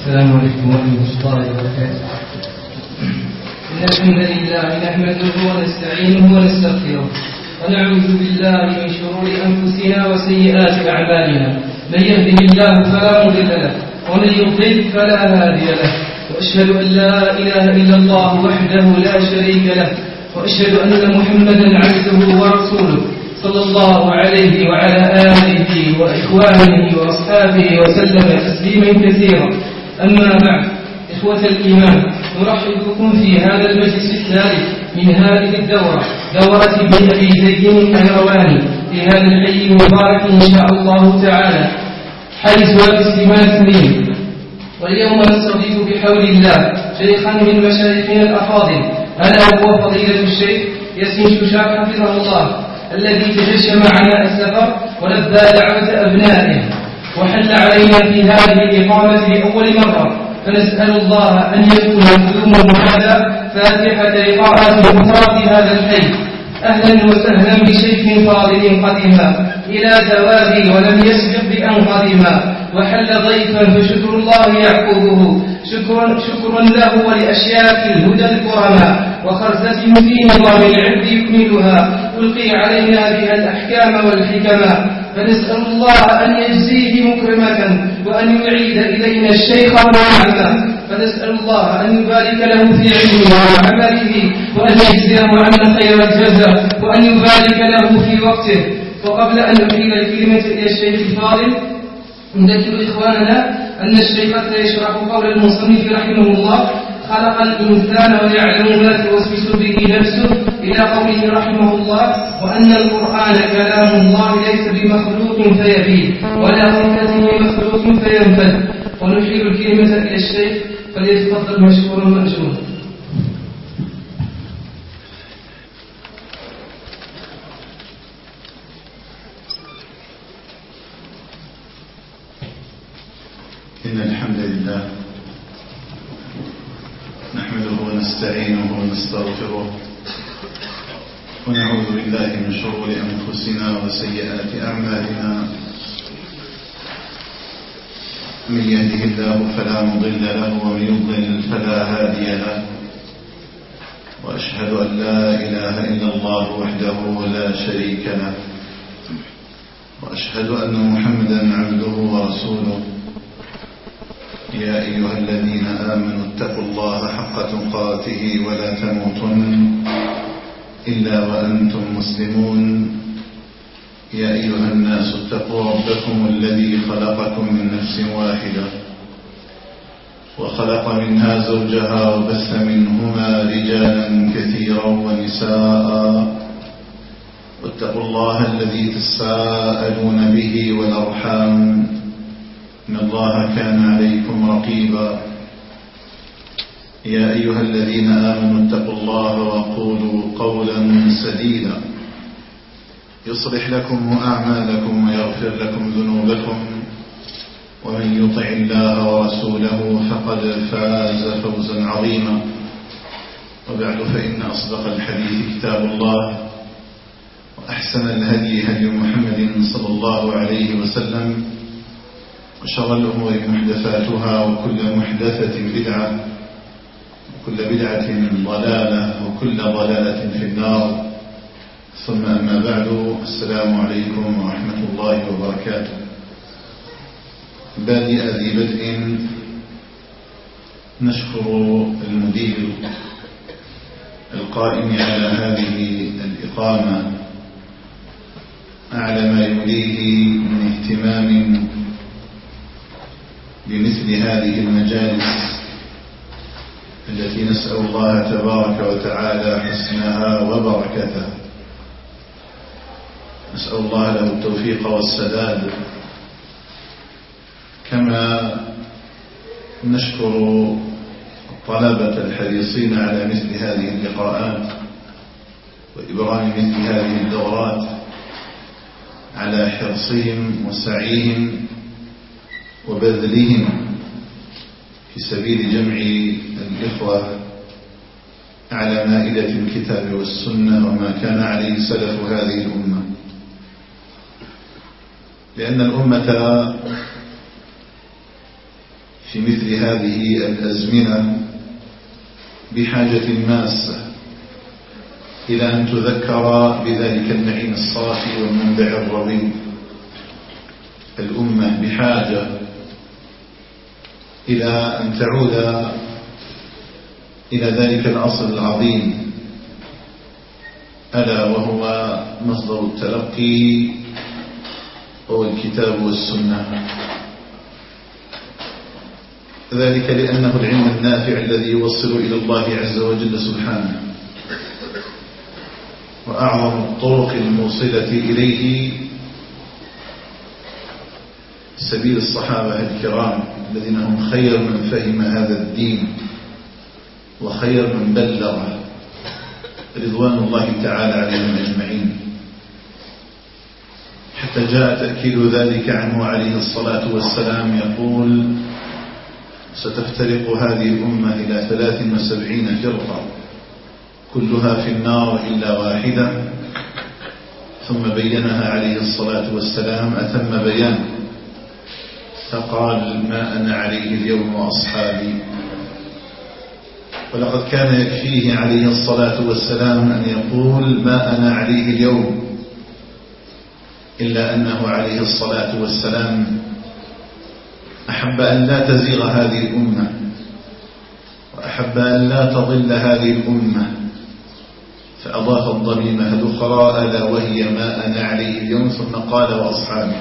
السلام عليكم ورحمة الله وبركاته. إن الحمد لله نحمده ونستعينه ونستغفره ونعوذ بالله من شرور أنفسنا وسيئات أعمالنا. من يهده الله فلا مضل له ومن يضلل فلا هادي له. وأشهد أن لا إله إلا الله وحده لا شريك له وأشهد أن محمدا عبده ورسوله صلى الله عليه وعلى آله وإخوانه وأصحابه وسلم تسليما كثيرا. أما بعد، إخوة الإيمان، نرحب بكم في هذا المجلس الثالث من هذه الدورة، دورة ابن أبي زيد القيرواني في هذا الحي المبارك إن شاء الله تعالى، حي سواد السمان سنين. واليوم نستضيف بحول الله شيخا من مشايخنا الأفاضل، ألا هو فضيلة الشيخ ياسين شوشاك حفظه الله، الذي تجشم معنا السفر ولبى دعوة أبنائه وحل علينا في هذه الإقامة لأول مرة، فنسأل الله أن يكون قدومه هذا فاتحة لقاءات أخرى في هذا الحي. أهلا وسهلا بشيخ فاضل قديما إلى زواجي ولم يسبق بأن قديما، وحل ضيفا فشكر الله يعقوبه، شكر له ولأشياخ الهدى الكرماء وخرزة في نظام العلم يكملها، يلقي علينا بها الأحكام والحكما، فنسأل الله أن يجزيه مكرمة وأن يعيد إلينا الشيخ ونعمه، فنسأل الله أن يبارك له في علمه وعمله وأن يجزيه عنا خير الجزاء وأن يبارك له في وقته. وقبل أن أحيل الكلمة إلى الشيخ الفاضل، نذكر إخواننا أن الشيخ سيشرح قول المصنف رحمه الله: خلق الإنسان ويعلم ما توسوس به نفسه، إلى قوله رحمه الله: وأن القرآن كلام الله ليس بمخلوق فيبيد ولا صفة لمخلوق فينفذ. ونحيل الكلمة إلى الشيخ، فليتفضل مشكورا مأجورا. إن الحمد لله نحمده ونستعينه ونستغفره ونعوذ بالله من شرور أنفسنا وسيئات أعمالنا. من يهده الله فلا مضل له ومن يضلل فلا هادي له، وأشهد أن لا إله إلا الله وحده لا شريك له، وأشهد أن محمدا عبده ورسوله. يا أيها الذين آمنوا اتقوا الله حق تقاته ولا تموتن إلا وأنتم مسلمون. يا أيها الناس اتقوا ربكم الذي خلقكم من نفس واحدة وخلق منها زوجها وبث منهما رجالا كثيرا ونساء، واتقوا الله الذي تساءلون به والأرحام إن الله كان عليكم رقيبا. يا أيها الذين آمنوا اتقوا الله وقولوا قولا سديدا يصلح لكم أعمالكم ويغفر لكم ذنوبكم، ومن يطع الله ورسوله فقد فاز فوزا عظيما. وبعد، فإن أصدق الحديث كتاب الله، وأحسن الهدي هدي محمد صلى الله عليه وسلم، وشر الأمور محدثاتها، وكل محدثة بدعة، وكل بدعة ضلالة، وكل ضلالة في النار. ثم أما بعد، السلام عليكم ورحمة الله وبركاته. بادئ ذي بدء، نشكر المدير القائم على هذه الإقامة على ما يوليه من اهتمام بمثل هذه المجالس التي نسأل الله تبارك وتعالى حسنها وبركتها. نسأل الله له التوفيق والسداد، كما نشكر الطلبة الحريصين على مثل هذه اللقاءات وإبرام مثل هذه الدورات على حرصهم وسعيهم وبذلهم في سبيل جمع الإخوة على مائدة الكتاب والسنة وما كان عليه سلف هذه الأمة. لأن الأمة في مثل هذه الأزمنة بحاجة ماسة إلى أن تذكر بذلك المعين الصافي والمنبع الروي. الأمة بحاجة إلى أن تعود إلى ذلك الأصل العظيم، ألا وهو مصدر التلقي هو الكتاب والسنة. ذلك لأنه العلم النافع الذي يوصل إلى الله عز وجل سبحانه، وأعظم الطرق الموصلة إليه سبيل الصحابة الكرام الذين هم خير من فهم هذا الدين وخير من بلغه رضوان الله تعالى عليهم أجمعين، حتى جاء تأكيد ذلك عنه عليه الصلاة والسلام يقول: ستفترق هذه الأمة إلى 73 فرقة كلها في النار إلا واحدة. ثم بينها عليه الصلاة والسلام أتم بيان، فقال: ما أنا عليه اليوم وأصحابي. ولقد كان يكفيه عليه الصلاة والسلام أن يقول: ما أنا عليه اليوم، إلا أنه عليه الصلاة والسلام أحب أن لا تزيغ هذه الأمة، وأحب أن لا تضل هذه الأمة، فأضاف الضميمة الأخرى ألا وهي ما أنا عليه اليوم، ثم قال: وأصحابي،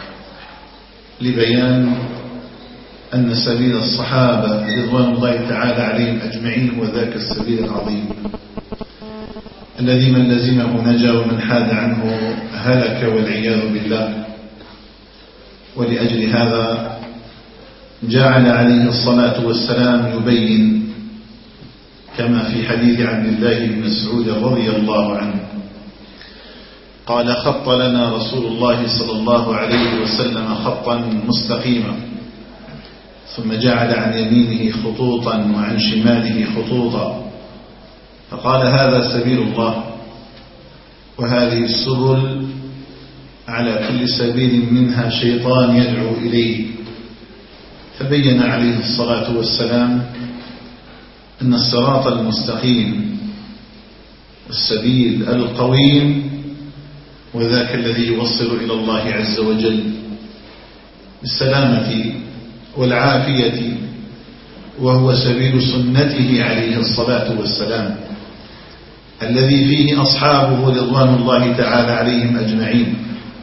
لبيان أن سبيل الصحابة رضوان الله تعالى عليهم أجمعين هو ذاك السبيل العظيم الذي من لزمه نجا ومن حاد عنه هلك والعياذ بالله. ولأجل هذا جعل عليه الصلاة والسلام يبين، كما في حديث عبد الله بن مسعود رضي الله عنه قال: خط لنا رسول الله صلى الله عليه وسلم خطا مستقيما، ثم جعل عن يمينه خطوطا وعن شماله خطوطا، فقال: هذا سبيل الله، وهذه السبل على كل سبيل منها شيطان يدعو إليه. فبين عليه الصلاة والسلام أن الصراط المستقيم والسبيل القويم وذاك الذي يوصل إلى الله عز وجل بالسلامة والعافية، وهو سبيل سنته عليه الصلاة والسلام الذي فيه أصحابه رضوان الله تعالى عليهم أجمعين.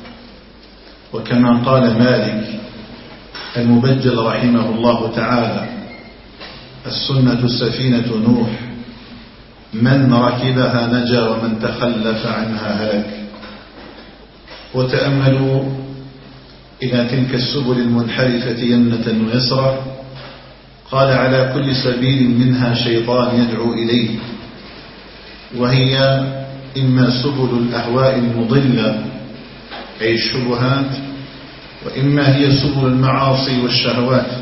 وكما قال مالك المبجل رحمه الله تعالى: السنة سفينة نوح، من ركبها نجا ومن تخلف عنها هلك. وتأملوا إلى تلك السبل المنحرفة يمنة ويسرى، قال: على كل سبيل منها شيطان يدعو إليه، وهي إما سبل الأهواء المضلة أي الشبهات، وإما هي سبل المعاصي والشهوات،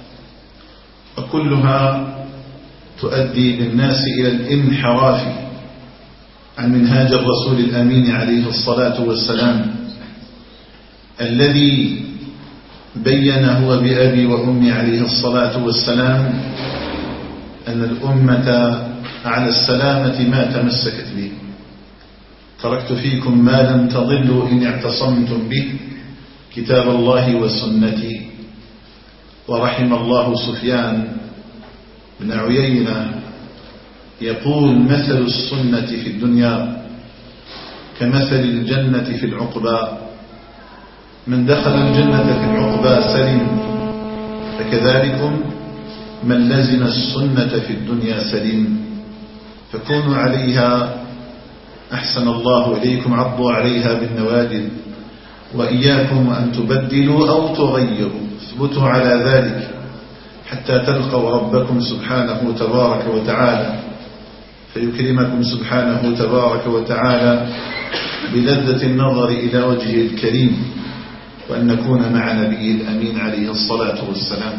وكلها تؤدي بالناس إلى الانحراف عن منهاج الرسول الأمين عليه الصلاة والسلام الذي بين هو بأبي وأمي عليه الصلاة والسلام أن الأمة على السلامة ما تمسكت به. تركت فيكم ما لم تضلوا إن اعتصمتم به، كتاب الله وسنتي. ورحم الله سفيان بن عيينة يقول: مثل السنة في الدنيا كمثل الجنة في العقبى، من دخل الجنة في العقبى سلم، فكذلكم من لزم السنة في الدنيا سلم. فكونوا عليها أحسن الله إليكم، عضوا عليها بالنواجذ، وإياكم أن تبدلوا أو تغيروا، اثبتوا على ذلك حتى تلقوا ربكم سبحانه تبارك وتعالى، فيكرمكم سبحانه تبارك وتعالى بلذة النظر إلى وجهه الكريم، وأن نكون مع نبيه الأمين عليه الصلاة والسلام.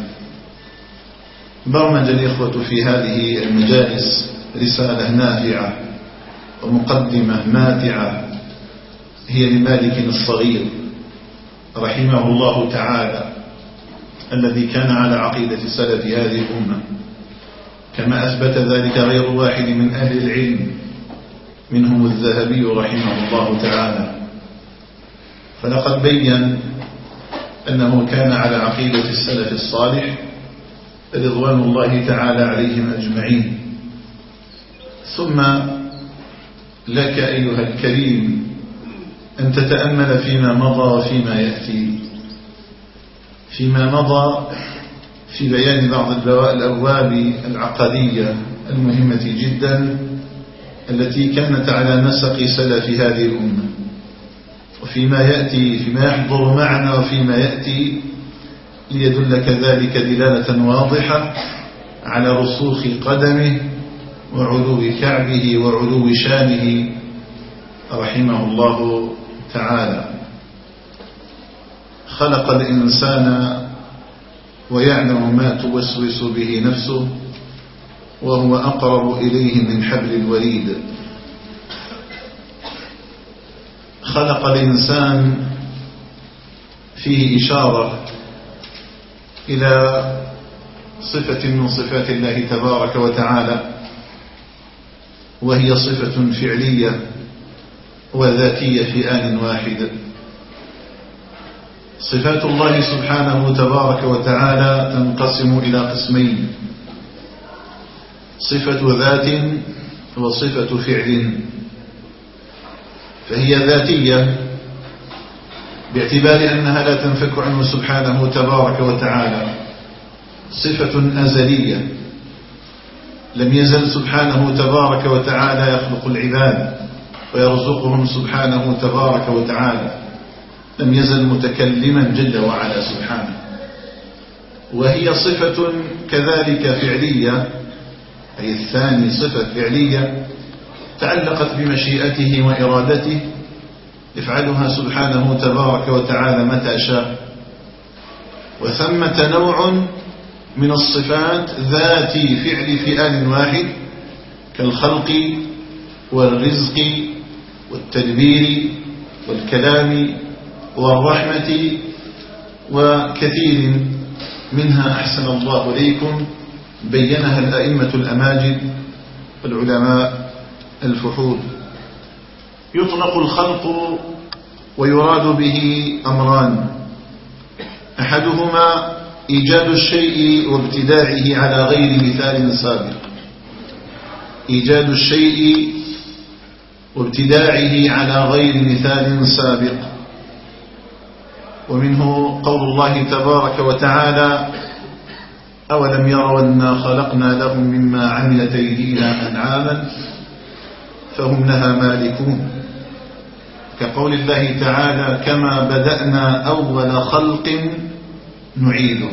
برمج الإخوة في هذه المجالس رسالة نافعة ومقدمة ماتعة، هي لمالك الصغير رحمه الله تعالى، الذي كان على عقيدة سلف هذه الأمة، كما أثبت ذلك غير واحد من أهل العلم، منهم الذهبي رحمه الله تعالى. فلقد بين أنه كان على عقيدة السلف الصالح رضوان الله تعالى عليهم أجمعين. ثم لك أيها الكريم أن تتأمل فيما مضى وفيما يأتي. فيما مضى في بيان بعض الأبواب العقدية المهمة جدا التي كانت على نسق سلف هذه الأمة، وفيما يأتي فيما يحضر معنا وفيما يأتي ليدلك ذلك دلالة واضحة على رسوخ قدمه وعلو كعبه وعلو شانه رحمه الله تعالى. خلق الإنسان ويعلم ما توسوس به نفسه، وهو أقرب إليه من حبل الوريد. خلق الإنسان فيه إشارة إلى صفة من صفات الله تبارك وتعالى، وهي صفة فعلية وذاتية في آن واحد. صفات الله سبحانه تبارك وتعالى تنقسم إلى قسمين: صفة ذات وصفة فعل. فهي ذاتية باعتبار أنها لا تنفك عنه سبحانه تبارك وتعالى، صفة أزلية، لم يزل سبحانه تبارك وتعالى يخلق العباد ويرزقهم سبحانه تبارك وتعالى، لم يزل متكلما جل وعلا سبحانه. وهي صفة كذلك فعلية، أي الثاني صفة فعلية تعلقت بمشيئته وإرادته، يفعلها سبحانه تبارك وتعالى متى شاء. وثمة نوع من الصفات ذاتي فعل في آن واحد، كالخلق والرزق والتدبير والكلام والرحمة وكثير منها أحسن الله إليكم بينها الأئمة الأماجد والعلماء الفحول. يطلق الخلق ويراد به أمران: أحدهما إيجاد الشيء وابتداعه على غير مثال سابق، إيجاد الشيء وابتداعه على غير مثال سابق. ومنه قول الله تبارك وتعالى: أولم يروا أنا خلقنا لهم مما عملت أيدينا أنعاما فهم لها مالكون. كقول الله تعالى: كما بدأنا أول خلق نعيده.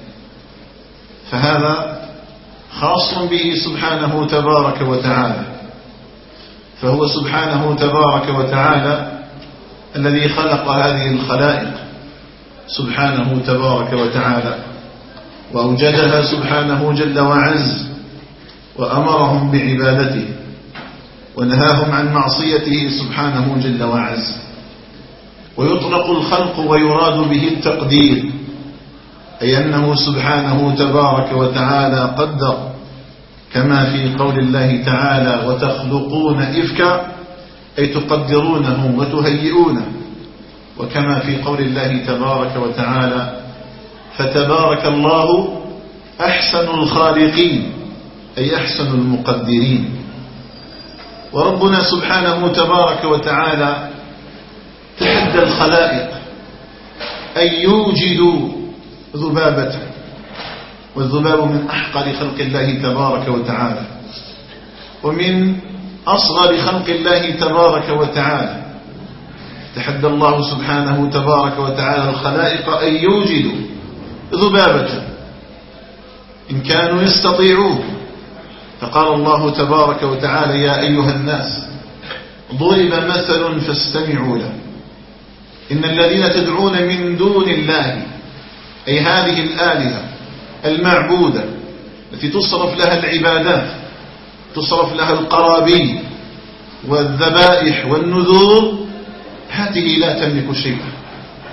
فهذا خاص به سبحانه تبارك وتعالى، فهو سبحانه تبارك وتعالى الذي خلق هذه الخلائق سبحانه تبارك وتعالى، وأوجدها سبحانه جل وعز، وأمرهم بعبادته ونهاهم عن معصيته سبحانه جل وعز. ويطلق الخلق ويراد به التقدير، أي أنه سبحانه تبارك وتعالى قدر، كما في قول الله تعالى: وتخلقون إفكا، أي تقدرونه وتهيئونه. وكما في قول الله تبارك وتعالى: فتبارك الله أحسن الخالقين، أي أحسن المقدرين. وربنا سبحانه تبارك وتعالى تحدى الخلائق أن يوجدوا ذبابة، والذباب من أحقر خلق الله تبارك وتعالى، ومن أصغر خلق الله تبارك وتعالى. تحدى الله سبحانه تبارك وتعالى الخلائق أن يوجدوا ذبابة إن كانوا يستطيعون. فقال الله تبارك وتعالى: يا أيها الناس ضرب مثل فاستمعوا له، إن الذين تدعون من دون الله، أي هذه الآلهة المعبودة التي تصرف لها العبادات، تصرف لها القرابين والذبائح والنذور، هذه لا تملك شيئا،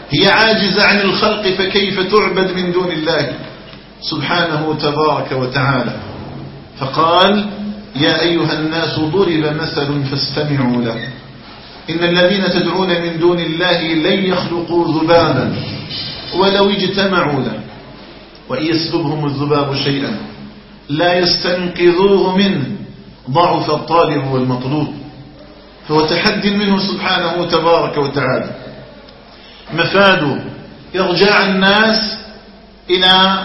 هي عاجزة عن الخلق، فكيف تعبد من دون الله سبحانه تبارك وتعالى؟ فقال: يا أيها الناس ضرب مثل فاستمعوا له إن الذين تدعون من دون الله لن يخلقوا ذبابا ولو اجتمعوا له وإن يسلبهم الذباب شيئا لا يستنقذوه منه ضعف الطالب والمطلوب. فهو تحد منه سبحانه تبارك وتعالى. مفاده إرجاع الناس إلى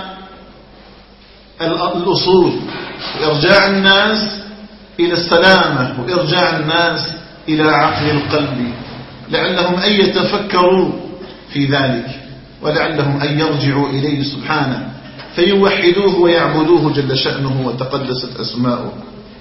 الأصول، وإرجاع الناس إلى السلامة، وإرجاع الناس إلى عقل القلب، لعلهم أن يتفكروا في ذلك، ولعلهم أن يرجعوا إليه سبحانه فيوحدوه ويعبدوه جل شأنه وتقدست أسماؤه.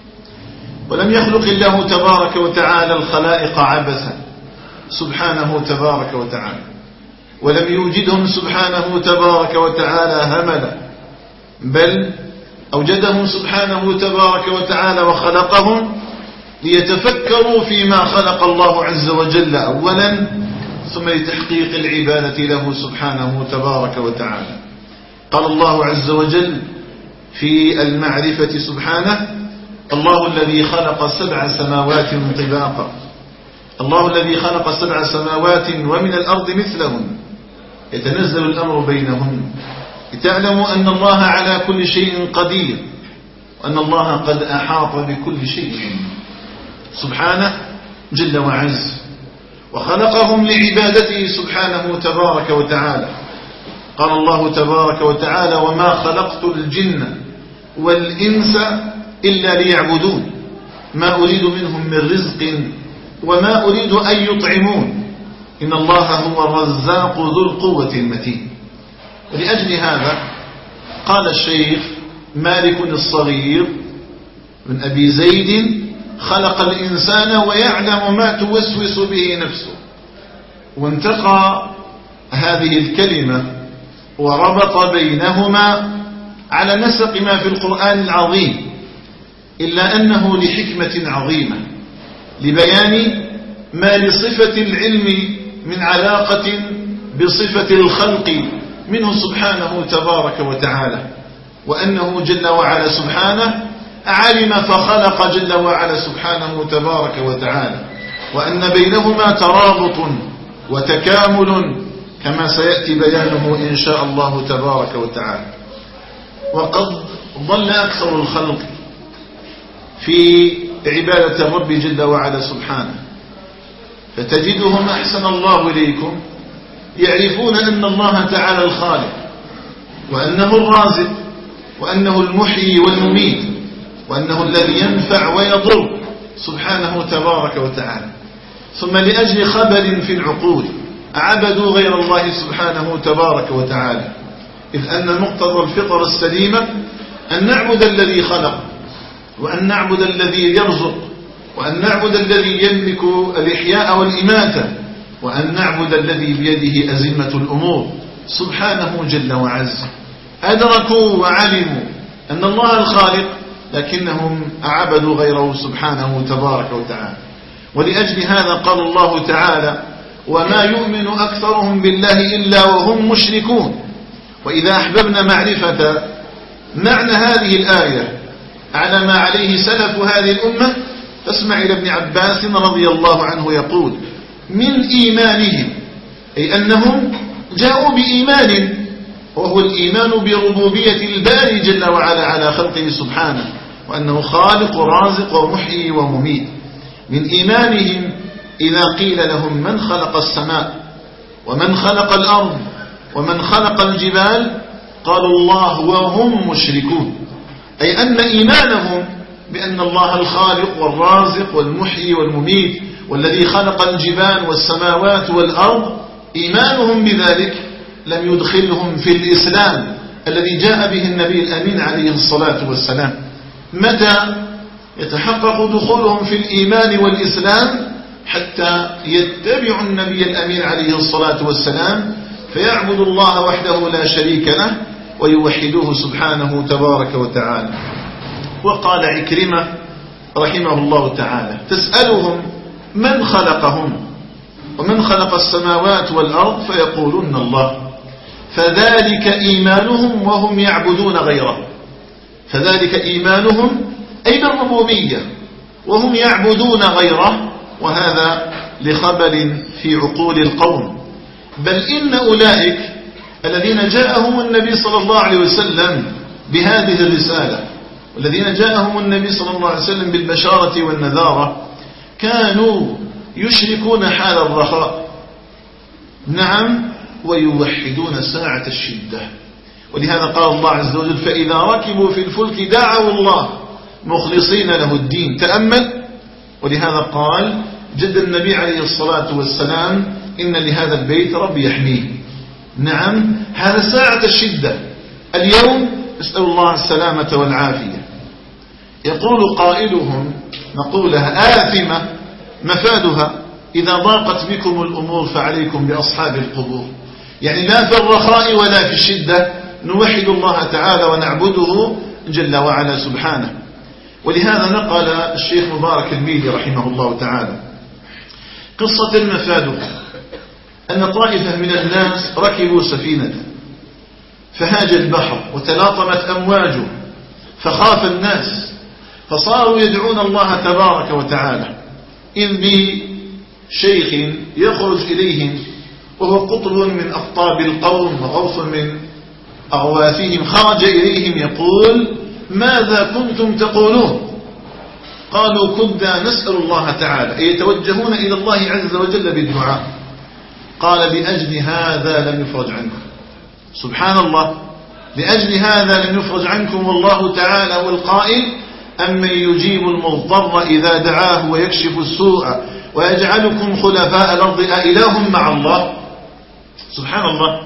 ولم يخلق الله تبارك وتعالى الخلائق عبثا سبحانه تبارك وتعالى، ولم يوجدهم سبحانه تبارك وتعالى هملا، بل أوجدهم سبحانه تبارك وتعالى وخلقهم ليتفكروا فيما خلق الله عز وجل أولا، ثم لتحقيق العبادة له سبحانه تبارك وتعالى. قال الله عز وجل في المعرفة سبحانه: الله الذي خلق 7 سماوات طباقا، الله الذي خلق 7 سماوات ومن الأرض مثلهن يتنزل الأمر بينهن لتعلموا أن الله على كل شيء قدير وأن الله قد أحاط بكل شيء سبحانه جل وعز، وخلقهم لعبادته سبحانه تبارك وتعالى. قال الله تبارك وتعالى: وما خلقت الجن والإنس إلا ليعبدون ما أريد منهم من رزق وما أريد أن يطعمون إن الله هو الرزاق ذو القوة المتين. ولأجل هذا قال الشيخ مالك الصغير من أبي زيد: خلق الإنسان ويعلم ما توسوس به نفسه. وانتقى هذه الكلمة وربط بينهما على نسق ما في القرآن العظيم، إلا أنه لحكمة عظيمة لبيان ما لصفة العلم من علاقة بصفة الخلق منه سبحانه تبارك وتعالى، وأنه جل وعلا سبحانه علم فخلق جل وعلا سبحانه تبارك وتعالى، وأن بينهما ترابط وتكامل كما سيأتي بيانه إن شاء الله تبارك وتعالى. وقد ضل أكثر الخلق في عبادة الرب جل وعلا سبحانه، فتجدهم أحسن الله إليكم يعرفون أن الله تعالى الخالق، وأنه الرازق، وأنه المحيي والمميت، وأنه الذي ينفع ويضر سبحانه تبارك وتعالى، ثم لأجل خبل في العقول عبدوا غير الله سبحانه تبارك وتعالى، إذ أن مقتضى الفطر السليمة أن نعبد الذي خلق، وأن نعبد الذي يرزق، وأن نعبد الذي يملك الإحياء والإماتة، وأن نعبد الذي بيده أزمة الأمور سبحانه جل وعز. أدركوا وعلموا أن الله الخالق، لكنهم عبدوا غيره سبحانه تبارك وتعالى. ولأجل هذا قال الله تعالى: وما يؤمن أكثرهم بالله إلا وهم مشركون. وإذا أحببنا معرفة معنى هذه الآية على ما عليه سلف هذه الأمة، فاسمع إلى ابن عباس رضي الله عنه يقول: من إيمانهم، أي أنهم جاءوا بإيمان، وهو الإيمان بربوبية الباري جل وعلا على خلقه سبحانه، وأنه خالق رازق ومحيي ومميت. من إيمانهم إذا قيل لهم: من خلق السماء ومن خلق الأرض ومن خلق الجبال؟ قالوا: الله، وهم مشركون. أي أن إيمانهم بأن الله الخالق والرازق والمحيي والمميت والذي خلق الجبال والسماوات والأرض، إيمانهم بذلك لم يدخلهم في الإسلام الذي جاء به النبي الأمين عليه الصلاة والسلام. متى يتحقق دخولهم في الإيمان والإسلام؟ حتى يتبعوا النبي الأمين عليه الصلاة والسلام، فيعبدوا الله وحده لا شريك له ويوحدوه سبحانه تبارك وتعالى. وقال عكرمة رحمه الله تعالى: تسألهم من خلقهم ومن خلق السماوات والأرض فيقولون الله. فذلك إيمانهم وهم يعبدون غيره. فذلك إيمانهم أي بالربوبية وهم يعبدون غيره، وهذا لخبل في عقول القوم. بل إن أولئك الذين جاءهم النبي صلى الله عليه وسلم بهذه الرسالة، والذين جاءهم النبي صلى الله عليه وسلم بالبشارة والنذارة، كانوا يشركون حال الرخاء، نعم، ويوحدون ساعة الشدة. ولهذا قال الله عز وجل: فإذا ركبوا في الفلك دعوا الله مخلصين له الدين. تأمل. ولهذا قال جد النبي عليه الصلاة والسلام: إن لهذا البيت رب يحميه. نعم، هذا ساعة الشدة. اليوم نسأل الله السلامة والعافية. يقول قائلهم مقولها آثمة مفادها: إذا ضاقت بكم الأمور فعليكم بأصحاب القبور. يعني لا في الرخاء ولا في الشدة نوحد الله تعالى ونعبده جل وعلا سبحانه. ولهذا نقل الشيخ مبارك الميلي رحمه الله تعالى قصة مفادها أن طائفة من الناس ركبوا سفينة فهاج البحر وتلاطمت أمواجه، فخاف الناس فصاروا يدعون الله تبارك وتعالى، إذ بشيخ يخرج إليهم وهو قطب من أقطاب القوم وغوث من أغواثهم، خرج إليهم يقول: ماذا كنتم تقولون؟ قالوا: كنا نسأل الله تعالى، أي يتوجهون إلى الله عز وجل بالدعاء. قال: لأجل هذا لم يفرج عنكم. سبحان الله، لأجل هذا لم يفرج عنكم، والله تعالى هو القائل: أمن يجيب المضطر إذا دعاه ويكشف السوء ويجعلكم خلفاء الأرض أإله مع الله. سبحان الله.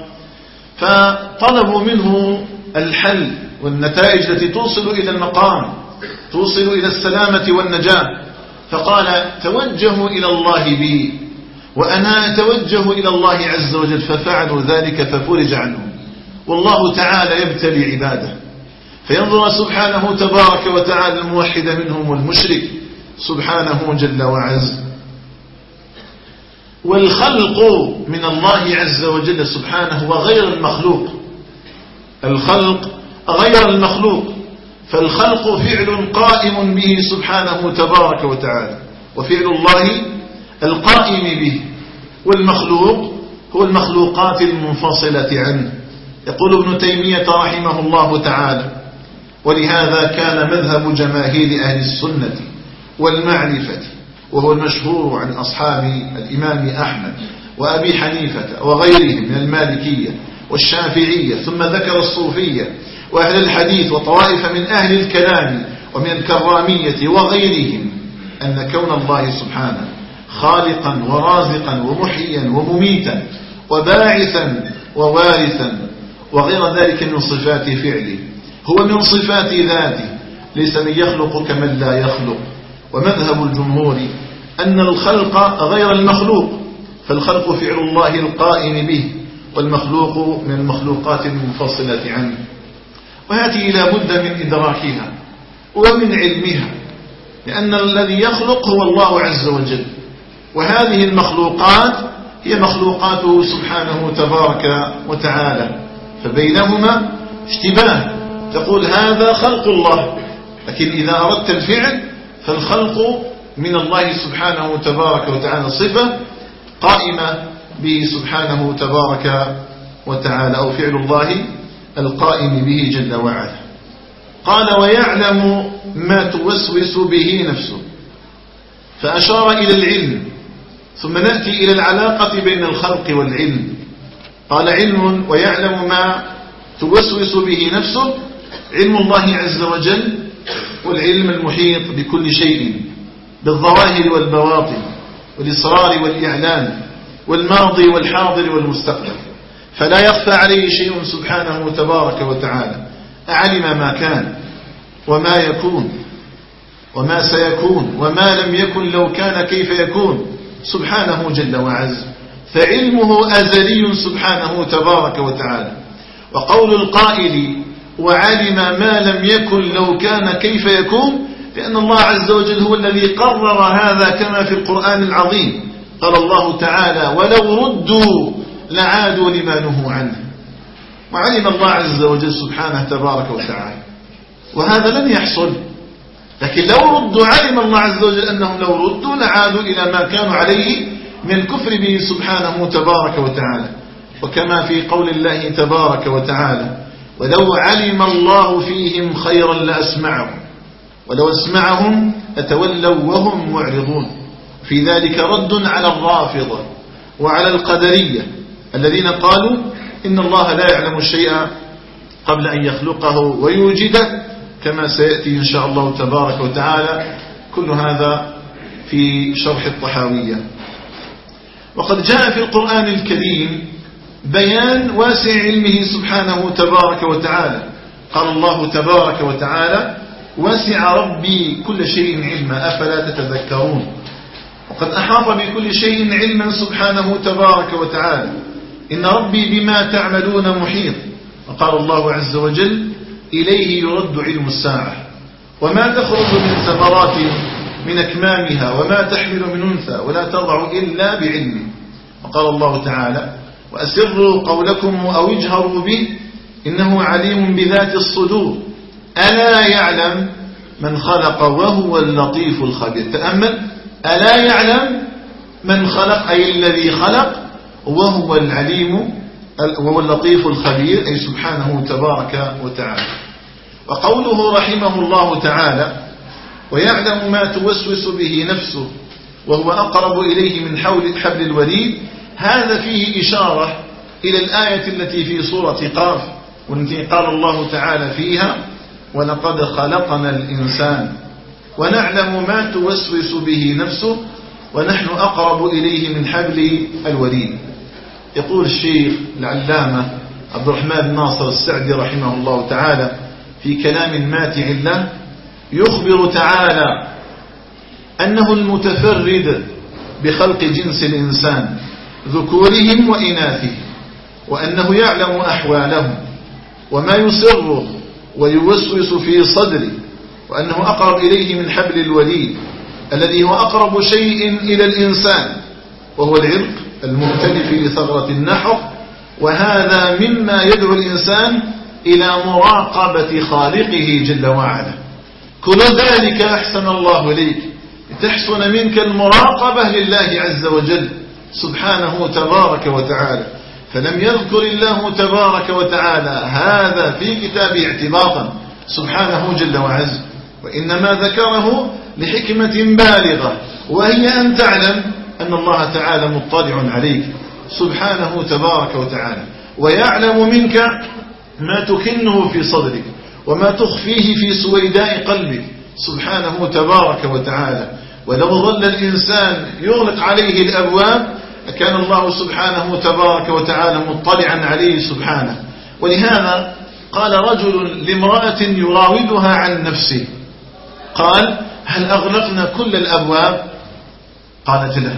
فطلبوا منه الحل والنتائج التي توصل إلى المقام، توصل إلى السلامة والنجاة. فقال: توجهوا إلى الله بي وأنا أتوجه إلى الله عز وجل. ففعلوا ذلك ففرج عنهم. والله تعالى يبتلي عباده، فينظر سبحانه تبارك وتعالى الموحد منهم والمشرك سبحانه جل وعز. والخلق من الله عز وجل سبحانه وغير المخلوق. الخلق غير المخلوق، فالخلق فعل قائم به سبحانه تبارك وتعالى، وفعل الله القائم به، والمخلوق هو المخلوقات المنفصلة عنه. يقول ابن تيمية رحمه الله تعالى: ولهذا كان مذهب جماهير أهل السنة والمعرفة، وهو المشهور عن أصحاب الإمام أحمد وأبي حنيفة وغيرهم من المالكية والشافعية، ثم ذكر الصوفية وأهل الحديث وطوائف من أهل الكلام ومن الكرامية وغيرهم، أن كون الله سبحانه خالقا ورازقا ومحيا ومميتا وباعثا ووارثا وغير ذلك من صفات فعله هو من صفات ذاته، ليس من يخلق كمن لا يخلق. ومذهب الجمهور أن الخلق غير المخلوق، فالخلق فعل الله القائم به، والمخلوق من المخلوقات المنفصلة عنه. وهذه لا بد من إدراكها ومن علمها، لأن الذي يخلق هو الله عز وجل، وهذه المخلوقات هي مخلوقاته سبحانه تبارك وتعالى، فبينهما اشتباه. تقول هذا خلق الله، لكن إذا أردت الفعل فالخلق من الله سبحانه تبارك وتعالى صفة قائمة به سبحانه تبارك وتعالى، أو فعل الله القائم به جل وعلا. قال: ويعلم ما توسوس به نفسه، فأشار إلى العلم، ثم نأتي إلى العلاقة بين الخلق والعلم. قال: علم ويعلم ما توسوس به نفسه، علم الله عز وجل، والعلم المحيط بكل شيء، بالظواهر والبواطن، والإصرار والإعلان، والماضي والحاضر والمستقبل، فلا يخفى عليه شيء سبحانه تبارك وتعالى. أعلم ما كان وما يكون وما سيكون وما لم يكن لو كان كيف يكون سبحانه جل وعز، فعلمه أزلي سبحانه تبارك وتعالى. وقول القائل: وعلم ما لم يكن لو كان كيف يكون، لأن الله عز وجل هو الذي قرر هذا كما في القرآن العظيم: قال الله تعالى ولو ردوا لعادوا لما نهوا عنه. وعلم الله عز وجل سبحانه تبارك وتعالى وهذا لن يحصل، لكن لو ردوا علم الله عز وجل أنهم لو ردوا لعادوا إلى ما كانوا عليه من الكفر به سبحانه تبارك وتعالى. وكما في قول الله تبارك وتعالى ولو علم الله فيهم خيرا لأسمعهم ولو أسمعهم لتولوا وهم معرضون. في ذلك رد على الرافضة وعلى القدرية الذين قالوا إن الله لا يعلم الشيء قبل أن يخلقه ويوجده، كما سيأتي إن شاء الله تبارك وتعالى كل هذا في شرح الطحاوية. وقد جاء في القرآن الكريم بيان واسع علمه سبحانه تبارك وتعالى. قال الله تبارك وتعالى وسع ربي كل شيء علما أفلا تتذكرون. وقد أحاط بكل شيء علما سبحانه تبارك وتعالى. إن ربي بما تعملون محيط. وقال الله عز وجل إليه يرد علم الساعة وما تخرج من ثمرات من أكمامها وما تحمل من أنثى ولا تضع إلا بعلمه. وقال الله تعالى وأسروا قولكم أو اجهروا به إنه عليم بذات الصدور ألا يعلم من خلق وهو اللطيف الخبير. تأمل ألا يعلم من خلق أي الذي خلق وهو العليم وهو اللطيف الخبير أي سبحانه تبارك وتعالى. وقوله رحمه الله تعالى ويعلم ما توسوس به نفسه وهو أقرب إليه من حبل الوريد، هذا فيه إشارة إلى الآية التي في سورة قاف والتي قال الله تعالى فيها ولقد خلقنا الإنسان ونعلم ما توسوس به نفسه ونحن أقرب إليه من حبل الوريد. يقول الشيخ العلامة عبد الرحمن ناصر السعدي رحمه الله تعالى في كلام ماتع له يخبر تعالى أنه المتفرد بخلق جنس الإنسان ذكورهم وإناثهم، وأنه يعلم أحوالهم وما يسر ويوسوس في صدره، وأنه أقرب إليه من حبل الوريد الذي هو أقرب شيء إلى الإنسان وهو العرق المختلف لثغرة النحر. وهذا مما يدعو الإنسان إلى مراقبة خالقه جل وعلا. كل ذلك أحسن الله إليك لتحسن منك المراقبة لله عز وجل سبحانه تبارك وتعالى. فلم يذكر الله تبارك وتعالى هذا في كتابه اعتباطا سبحانه جل وعز، وإنما ذكره لحكمة بالغة، وهي أن تعلم أن الله تعالى مطلع عليك سبحانه تبارك وتعالى، ويعلم منك ما تكنه في صدرك وما تخفيه في سويداء قلبك سبحانه تبارك وتعالى. ولو ظل الإنسان يغلق عليه الأبواب كان الله سبحانه تبارك وتعالى مطلعا عليه سبحانه. ولهذا قال رجل لامرأة يراودها عن نفسه قال هل أغلقنا كل الأبواب؟ قالت لا.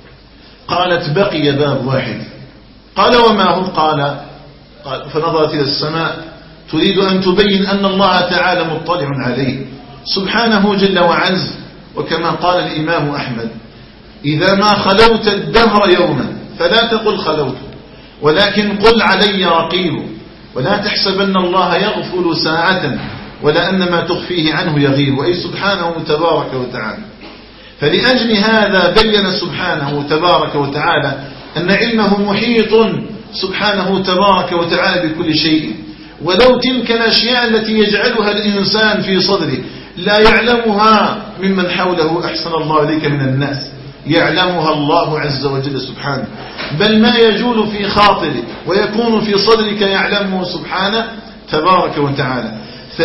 قالت بقي باب واحد. قال وما هو؟ قال فنظرت إلى السماء تريد أن تبين أن الله تعالى مطلع عليه سبحانه جل وعز. وكما قال الإمام أحمد إذا ما خلوت الدهر يوما فلا تقل خلوت ولكن قل علي رقيب، ولا تحسبن الله يغفل ساعة ولا أن ما تخفيه عنه يغيب، أي سبحانه تبارك وتعالى. فلأجل هذا بين سبحانه تبارك وتعالى أن علمه محيط سبحانه تبارك وتعالى بكل شيء. ولو تلك الأشياء التي يجعلها الإنسان في صدره لا يعلمها ممن حوله أحسن الله إليك من الناس، يعلمها الله عز وجل سبحانه، بل ما يجول في خاطرك ويكون في صدرك يعلمه سبحانه تبارك وتعالى.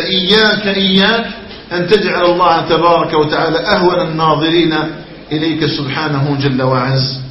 فإياك أن تجعل الله تبارك وتعالى أهون الناظرين إليك سبحانه جل وعز.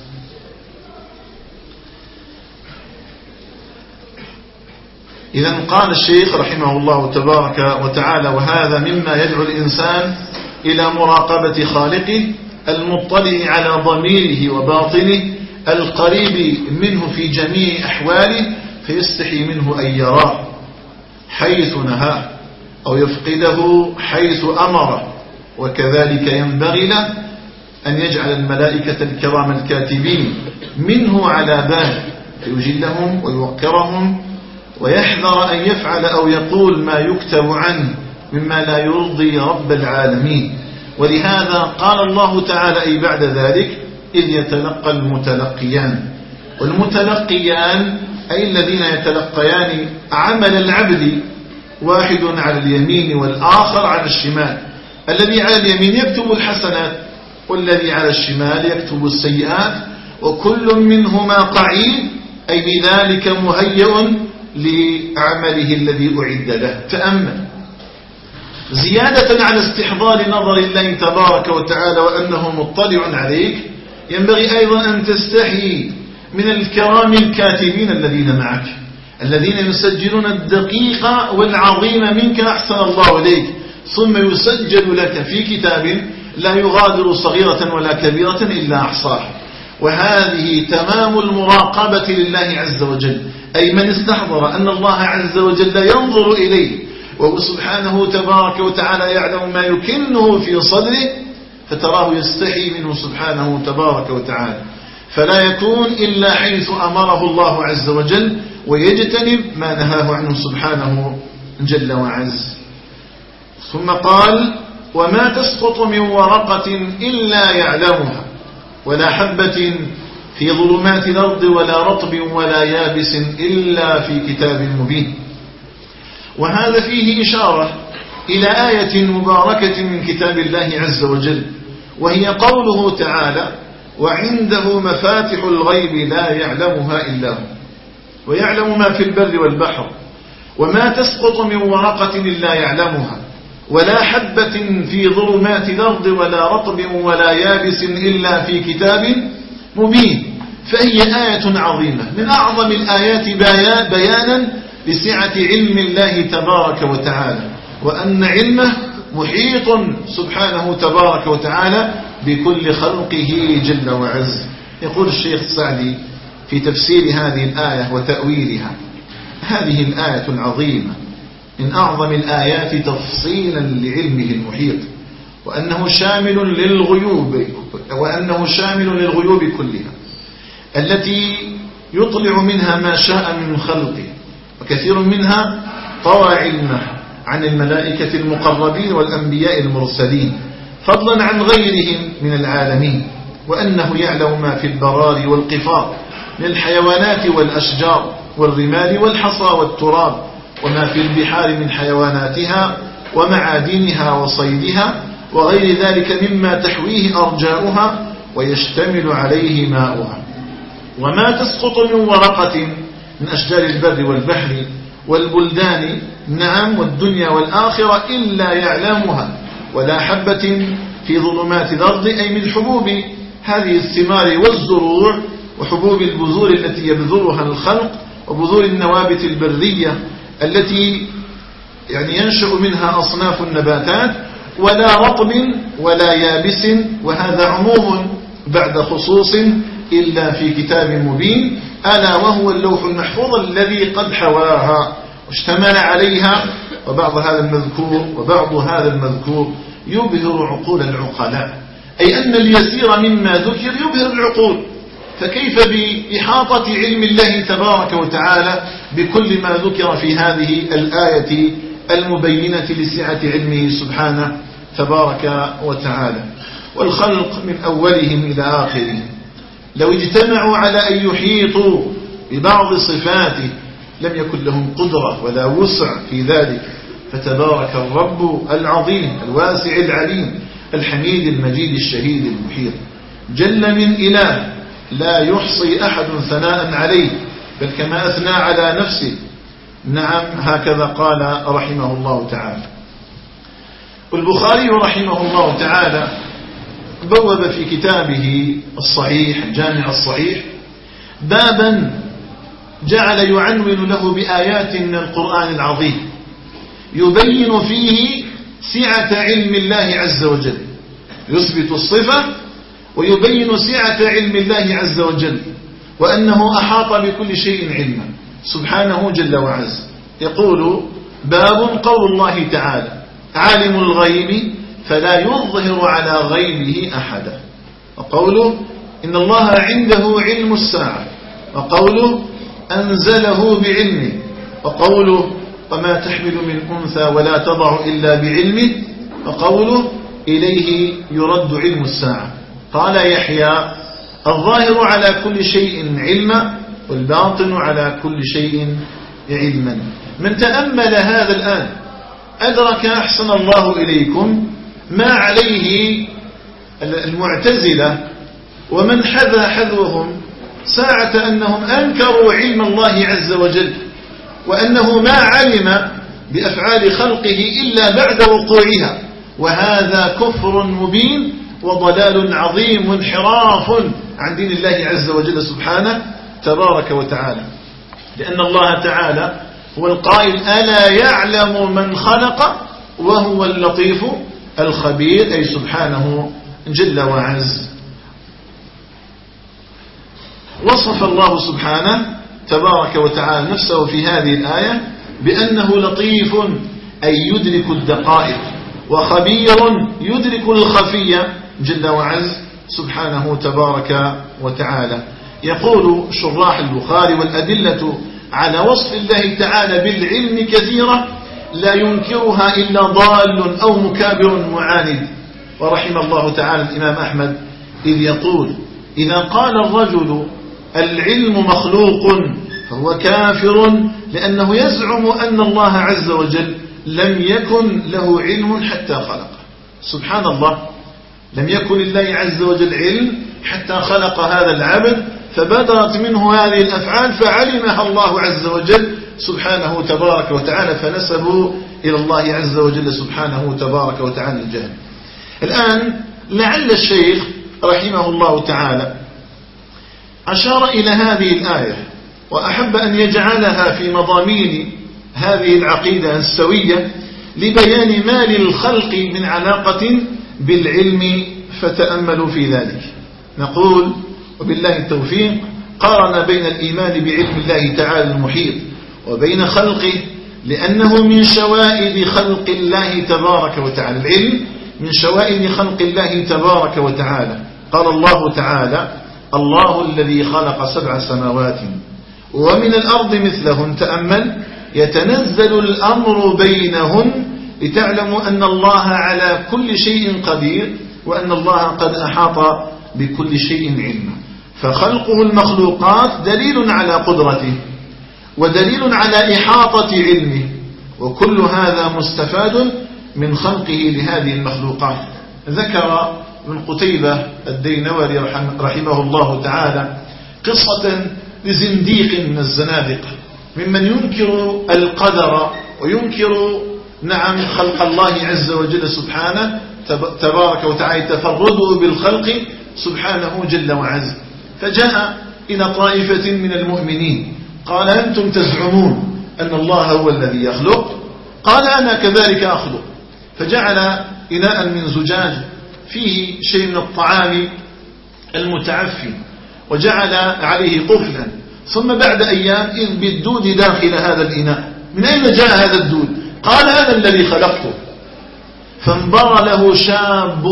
إذا قال الشيخ رحمه الله تبارك وتعالى وهذا مما يدعو الإنسان إلى مراقبة خالقه المطلع على ضميره وباطنه القريب منه في جميع أحواله، فيستحي منه أن يراه حيث نهاه أو يفقده حيث أمره، وكذلك ينبغي له أن يجعل الملائكة الكرام الكاتبين منه على بال فيجلهم ويوقرهم ويحذر أن يفعل أو يقول ما يكتب عنه مما لا يرضي رب العالمين. ولهذا قال الله تعالى أي بعد ذلك إذ يتلقى المتلقيان. والمتلقيان أي الذين يتلقيان عمل العبد، واحد على اليمين والآخر على الشمال. الذي على اليمين يكتب الحسنات والذي على الشمال يكتب السيئات، وكل منهما قعيد أي بذلك مهيئ لعمله الذي أعد له. تأمل زيادة على استحضار نظر الله تبارك وتعالى وأنه مطلع عليك، ينبغي أيضا أن تستحي من الكرام الكاتبين الذين معك، الذين يسجلون الدقيق والعظيم منك أحسن الله إليك، ثم يسجل لك في كتاب لا يغادر صغيرة ولا كبيرة إلا أحصاها. وهذه تمام المراقبة لله عز وجل، أي من استحضر أن الله عز وجل ينظر إليه وسبحانه تبارك وتعالى يعلم ما يكنه في صدره، فتراه يستحي منه سبحانه تبارك وتعالى، فلا يكون إلا حيث أمره الله عز وجل ويجتنب ما نهاه عنه سبحانه جل وعز. ثم قال وما تسقط من ورقة إلا يعلمها ولا حبة في ظلمات الأرض ولا رطب ولا يابس إلا في كتاب مبين. وهذا فيه إشارة إلى آية مباركة من كتاب الله عز وجل، وهي قوله تعالى وعنده مفاتح الغيب لا يعلمها إلا هو ويعلم ما في البر والبحر وما تسقط من ورقة إلا يعلمها ولا حبة في ظلمات الأرض ولا رطب ولا يابس إلا في كتاب مبين. فهي آية عظيمة من أعظم الآيات بيانا لسعة علم الله تبارك وتعالى، وأن علمه محيط سبحانه تبارك وتعالى بكل خلقه جل وعز. يقول الشيخ السعدي في تفسير هذه الآية وتأويلها: هذه الآية العظيمة من أعظم الآيات تفصيلا لعلمه المحيط، وأنه شامل للغيوب كلها التي يطلع منها ما شاء من خلقه، وكثير منها طوى علمه عن الملائكة المقربين والأنبياء المرسلين فضلا عن غيرهم من العالمين، وأنه يعلم ما في البرار والقفار من الحيوانات والأشجار والرمال والحصى والتراب، وما في البحار من حيواناتها ومعادنها وصيدها وغير ذلك مما تحويه أرجاؤها ويشتمل عليه ماؤها. وما تسقط من ورقة من أشجار البر والبحر والبلدان، نعم والدنيا والآخرة، إلا يعلمها ولا حبة في ظلمات الأرض، أي من حبوب هذه الثمار والزروع وحبوب البذور التي يبذرها الخلق وبذور النوابت البرية التي ينشأ منها أصناف النباتات، ولا رطب ولا يابس، وهذا عموم بعد خصوص، إلا في كتاب مبين، ألا وهو اللوح المحفوظ الذي قد حواها واشتمل عليها. وبعض هذا المذكور يبهر عقول العقلاء، أي أن اليسير مما ذكر يبهر العقول، فكيف بإحاطة علم الله تبارك وتعالى بكل ما ذكر في هذه الآية المبينة لسعة علمه سبحانه تبارك وتعالى. والخلق من أولهم إلى آخرهم لو اجتمعوا على أن يحيطوا ببعض صفاته لم يكن لهم قدرة ولا وسع في ذلك، فتبارك الرب العظيم الواسع العليم الحميد المجيد الشهيد المحيط، جل من إله لا يحصي أحد ثناء عليه، بل كما أثنى على نفسه. نعم هكذا قال رحمه الله تعالى. والبخاري رحمه الله تعالى بوب في كتابه الصحيح الجامع الصحيح بابا جعل يعنون له بآيات من القرآن العظيم يبين فيه سعة علم الله عز وجل، يثبت الصفة ويبين سعة علم الله عز وجل، وأنه أحاط بكل شيء علما سبحانه جل وعز. يقول باب قول الله تعالى عالم الغيب فلا يظهر على غيبه أحدا. وقوله إن الله عنده علم الساعة، وقوله أنزله بعلمه، وقوله وما تحمل من أنثى ولا تضع إلا بعلمه، وقوله إليه يرد علم الساعة. قال يحيى الظاهر على كل شيء علما والباطن على كل شيء علما. من تأمل هذا الآن أدرك أحسن الله إليكم ما عليه المعتزلة ومن حذا حذوهم ساعة أنهم أنكروا علم الله عز وجل، وأنه ما علم بأفعال خلقه إلا بعد وقوعها، وهذا كفر مبين وضلال عظيم وانحراف عن دين الله عز وجل سبحانه تبارك وتعالى. لأن الله تعالى هو القائل ألا يعلم من خلق وهو اللطيف الخبير، أي سبحانه جل وعز. وصف الله سبحانه تبارك وتعالى نفسه في هذه الآية بأنه لطيف أي يدرك الدقائق، وخبير يدرك الخفية جل وعز سبحانه تبارك وتعالى. يقول شراح البخاري والأدلة على وصف الله تعالى بالعلم كثيرة لا ينكرها إلا ضال أو مكابر معاند. ورحم الله تعالى الإمام أحمد إذ يقول إذا قال الرجل العلم مخلوق فهو كافر، لأنه يزعم أن الله عز وجل لم يكن له علم حتى خلق. سبحان الله، لم يكن لله عز وجل علم حتى خلق هذا العبد، فبدرت منه هذه الأفعال فعلمها الله عز وجل سبحانه تبارك وتعالى، فنسبوا إلى الله عز وجل سبحانه تبارك وتعالى الجهل. الآن لعل الشيخ رحمه الله تعالى أشار إلى هذه الآية وأحب أن يجعلها في مضامين هذه العقيدة السوية لبيان ما للخلق من علاقة بالعلم، فتأملوا في ذلك. نقول وبالله التوفيق قارن بين الإيمان بعلم الله تعالى المحيط وبين خلقه، لأنه من شوائد خلق الله تبارك وتعالى. العلم من شوائد خلق الله تبارك وتعالى. قال الله تعالى الله الذي خلق 7 سماوات ومن الأرض مثلهن، تأمل يتنزل الأمر بينهن لتعلموا أن الله على كل شيء قدير، وأن الله قد أحاط بكل شيء علما. فخلقه المخلوقات دليل على قدرته ودليل على إحاطة علمه، وكل هذا مستفاد من خلقه لهذه المخلوقات. ذكر ابن قتيبة الدينوري رحمه الله تعالى قصة لزنديق من الزنادقة ممن ينكر القدر وينكر خلق الله عز وجل سبحانه تبارك وتعالى، تفرده بالخلق سبحانه جل وعز. فجاء إلى طائفة من المؤمنين قال أنتم تزعمون أن الله هو الذي يخلق؟ قال أنا كذلك أخلق. فجعل إناء من زجاج فيه شيء من الطعام المتعفن وجعل عليه قفلا، ثم بعد أيام إذ بالدود داخل هذا الإناء. من أين جاء هذا الدود؟ قال أنا الذي خلقته. فانبر له شاب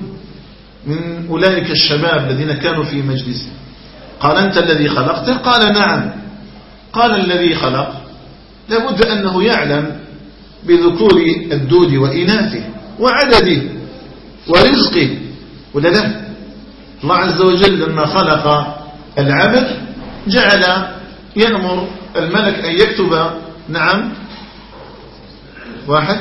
من أولئك الشباب الذين كانوا في مجلسه قال أنت الذي خلقته؟ قال نعم. قال الذي خلق لابد أنه يعلم بذكور الدود وإناثه وعدده ورزقه، ولا لا؟ الله عز وجل لما خلق العبد جعل يأمر الملك أن يكتب واحد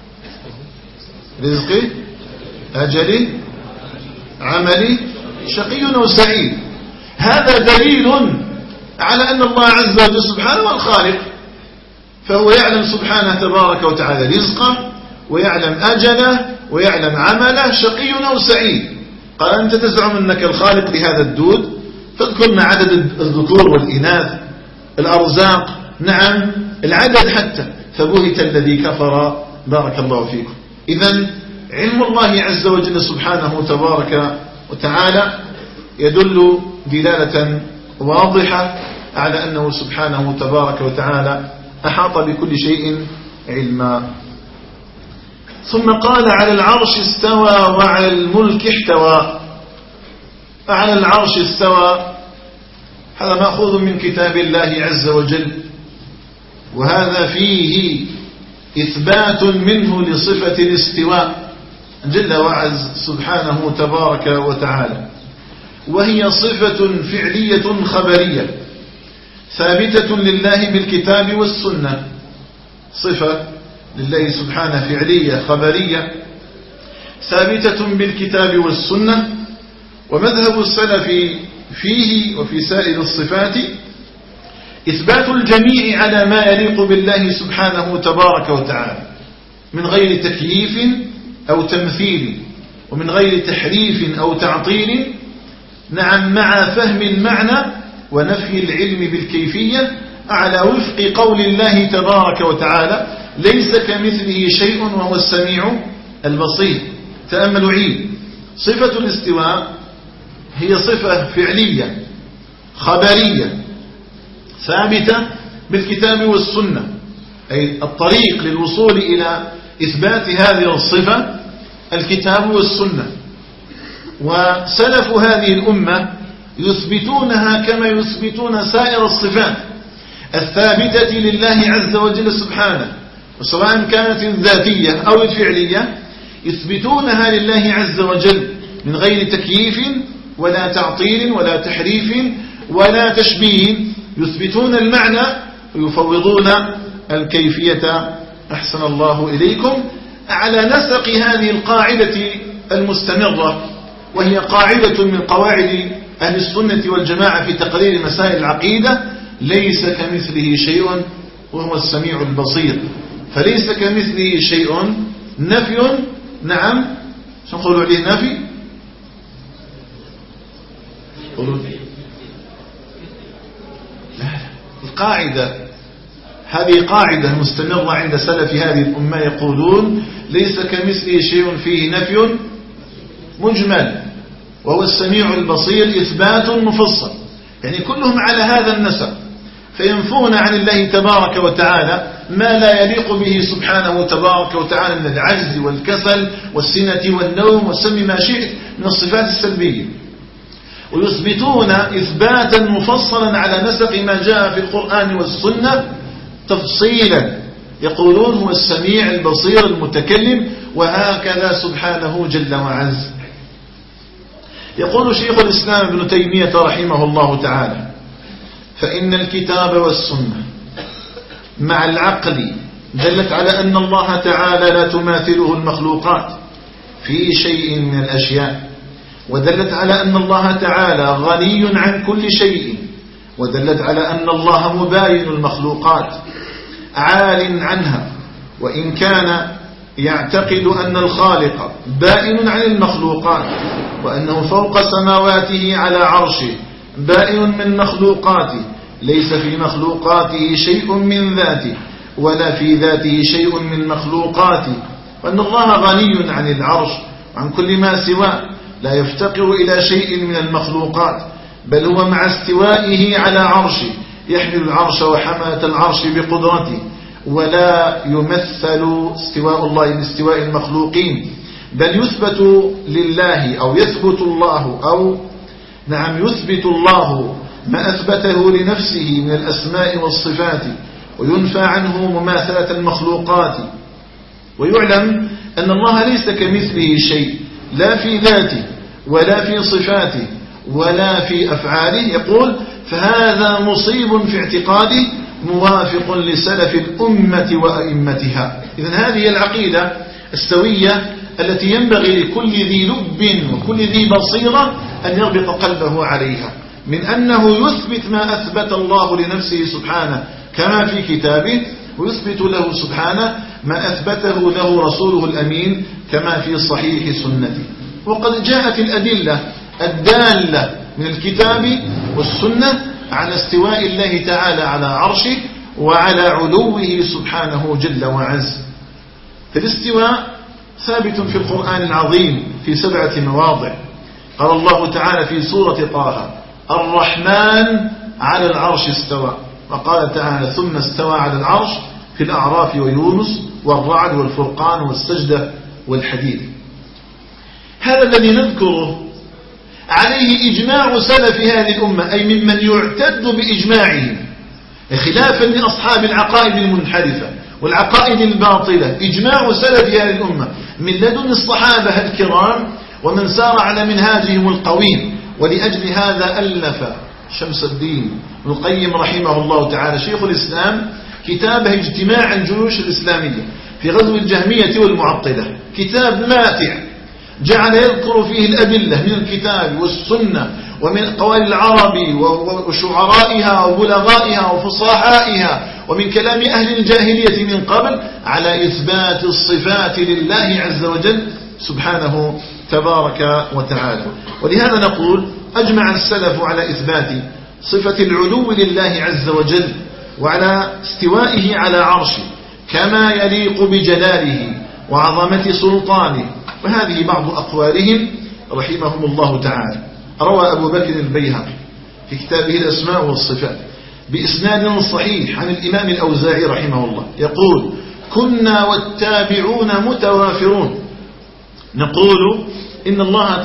رزقه أجله عملي شقي أو سعيد. هذا دليل على أن الله عز وجل سبحانه هو الخالق، فهو يعلم سبحانه تبارك وتعالى رزقه ويعلم أجله ويعلم عمله شقي أو سعيد. قال أنت تزعم أنك الخالق لهذا الدود، فاذكرنا عدد الذكور والإناث، الأرزاق، العدد حتى. فبهت الذي كفر. بارك الله فيكم. إذن علم الله عز وجل سبحانه تبارك وتعالى يدل دلالة واضحة على أنه سبحانه تبارك وتعالى أحاط بكل شيء علما. ثم قال على العرش استوى وعلى الملك احتوى. على العرش استوى، هذا مأخوذ من كتاب الله عز وجل، وهذا فيه إثبات منه لصفة الاستواء جل وعز سبحانه تبارك وتعالى، وهي صفة فعلية خبرية ثابتة لله بالكتاب والسنة. صفة لله سبحانه فعلية خبرية ثابتة بالكتاب والسنة. ومذهب السلف فيه وفي سائر الصفات إثبات الجميع على ما يليق بالله سبحانه تبارك وتعالى من غير تكييف أو تمثيل، ومن غير تحريف أو تعطيل، نعم، مع فهم المعنى ونفي العلم بالكيفية على وفق قول الله تبارك وتعالى: ليس كمثله شيء وهو السميع البصير. تأملوا عيد، صفة الاستواء هي صفة فعلية خبرية ثابتة بالكتاب والسنة، أي الطريق للوصول إلى إثبات هذه الصفة الكتاب والسنة. وسلف هذه الأمة يثبتونها كما يثبتون سائر الصفات الثابتة لله عز وجل سبحانه، وسواء كانت الذاتية أو الفعلية يثبتونها لله عز وجل من غير تكييف ولا تعطيل ولا تحريف ولا تشبيه، يثبتون المعنى ويفوضون الكيفية. أحسن الله إليكم، على نسق هذه القاعدة المستمرة، وهي قاعدة من قواعد أهل السنة والجماعة في تقرير مسائل العقيدة: ليس كمثله شيء وهو السميع البصير. فليس كمثله شيء نفي، نعم، سنقول عليه نفي، لا، القاعدة هذه قاعدة مستمرة عند سلف هذه الأمة، يقولون: ليس كمثله شيء فيه نفي مجمل وهو السميع البصير إثبات مفصل، يعني كلهم على هذا النسق، فينفون عن الله تبارك وتعالى ما لا يليق به سبحانه تبارك وتعالى من العجز والكسل والسنة والنوم وسم ما شئت من الصفات السلبية، ويثبتون إثباتا مفصلا على نسق ما جاء في القرآن والسنة تفصيلا، يقولون: هو السميع البصير المتكلم، وهكذا سبحانه جل وعز. يقول شيخ الإسلام ابن تيمية رحمه الله تعالى: فإن الكتاب والسنة مع العقل دلت على أن الله تعالى لا تماثله المخلوقات في شيء من الأشياء، ودلت على أن الله تعالى غني عن كل شيء، ودلت على أن الله مباين المخلوقات عال عنها، وإن كان يعتقد أن الخالق بائن عن المخلوقات، وأنه فوق سماواته على عرشه بائن من مخلوقاته، ليس في مخلوقاته شيء من ذاته ولا في ذاته شيء من مخلوقاته، وأن الله غني عن العرش وعن كل ما سواه، لا يفتقر إلى شيء من المخلوقات، بل هو مع استوائه على عرشه يحمل العرش وحملة العرش بقدرته، ولا يمثل استواء الله باستواء المخلوقين، بل يثبت لله أو يثبت الله أو نعم يثبت الله ما أثبته لنفسه من الأسماء والصفات، وينفى عنه مماثلة المخلوقات. ويعلم أن الله ليس كمثله شيء، لا في ذاته ولا في صفاته ولا في أفعاله. يقول: فهذا مصيب في اعتقاده موافق لسلف الأمة وأئمتها. إذن هذه العقيدة السوية التي ينبغي لكل ذي لب وكل ذي بصيرة أن يربط قلبه عليها، من أنه يثبت ما أثبت الله لنفسه سبحانه كما في كتابه، ويثبت له سبحانه ما أثبته له رسوله الأمين كما في صحيح سنته. وقد جاءت الأدلة الدالة من الكتاب والسنة على استواء الله تعالى على عرشه وعلى علوه سبحانه جل وعز. فالاستواء ثابت في القرآن العظيم في 7 مواضع. قال الله تعالى في سورة طه: الرحمن على العرش استوى، وقال تعالى: ثم استوى على العرش في الأعراف ويونس والرعد والفرقان والسجدة والحديد. هذا الذي نذكره عليه إجماع سلف هذه الأمة، أي ممن يعتد بإجماعهم، خلافا لأصحاب العقائد المنحرفة والعقائد الباطلة. إجماع سلف هذه الأمة من لدن الصحابة الكرام ومن سار على منهاجهم القويم. ولأجل هذا ألف شمس الدين ابن القيم رحمه الله تعالى شيخ الإسلام كتابه اجتماع الجيوش الإسلامية في غزو الجهمية والمعطلة، كتاب ماتع جعل يذكر فيه الأدلة من الكتاب والسنة ومن قوال العرب وشعرائها وبلغائها وفصاحائها ومن كلام أهل الجاهلية من قبل على إثبات الصفات لله عز وجل سبحانه تبارك وتعالى. ولهذا نقول أجمع السلف على إثبات صفة العلو لله عز وجل وعلى استوائه على عرشه كما يليق بجلاله وعظمة سلطانه. وهذه بعض أقوالهم رحمهم الله تعالى. روى أبو بكر البيهقي في كتابه الأسماء والصفات بإسناد صحيح عن الإمام الأوزاعي رحمه الله يقول: كنا والتابعون متوافرون نقول إن الله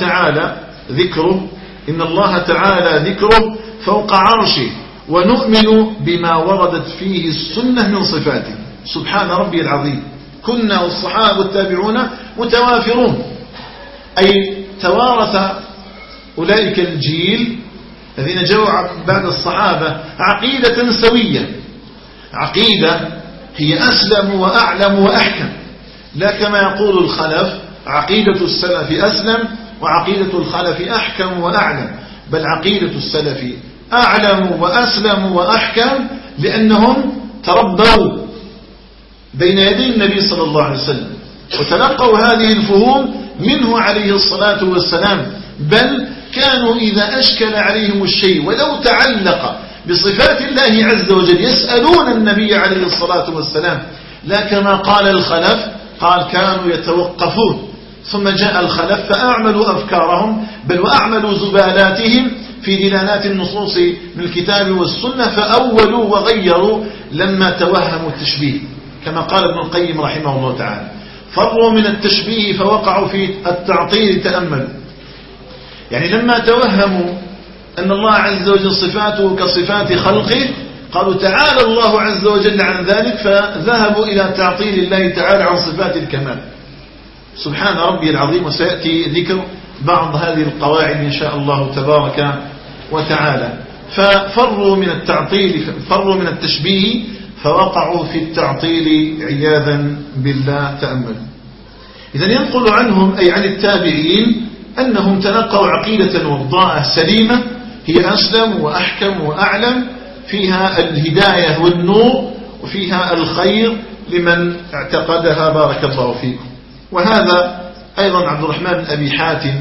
تعالى ذكره فوق عرشه، ونؤمن بما وردت فيه السنة من صفاته. سبحان ربي العظيم. كنا والصحابة والتابعون متوافرون، أي توارث أولئك الجيل الذين جاءوا بعد الصحابة عقيدة سوية، عقيدة هي أسلم وأعلم وأحكم، لا كما يقول الخلف عقيدة السلف أسلم وعقيدة الخلف أحكم وأعلم، بل عقيدة السلف أعلم وأسلم وأحكم لأنهم تربوا بين يدي النبي صلى الله عليه وسلم وتلقوا هذه الفهوم منه عليه الصلاة والسلام، بل كانوا إذا أشكل عليهم الشيء ولو تعلق بصفات الله عز وجل يسألون النبي عليه الصلاة والسلام، لا كما قال الخلف، قال كانوا يتوقفون، ثم جاء الخلف فأعملوا أفكارهم بل وأعملوا زبالاتهم في دلالات النصوص من الكتاب والسنة، فأولوا وغيروا لما توهموا التشبيه، كما قال ابن القيم رحمه الله تعالى: فروا من التشبيه فوقعوا في التعطيل. تأملوا، يعني لما توهموا أن الله عز وجل صفاته كصفات خلقه قالوا تعالى الله عز وجل عن ذلك، فذهبوا إلى تعطيل الله تعالى عن صفات الكمال. سبحان ربي العظيم. وسيأتي ذكر بعض هذه القواعد إن شاء الله تبارك وتعالى. ففروا من التعطيل، فروا من التشبيه فوقعوا في التعطيل عياذا بالله. تأمل. إذن ينقل عنهم أي عن التابعين أنهم تلقوا عقيدة وضاءة سليمة هي أسلم وأحكم وأعلم، فيها الهداية والنور وفيها الخير لمن اعتقدها. بارك الله فيكم. وهذا أيضا عبد الرحمن بن أبي حاتم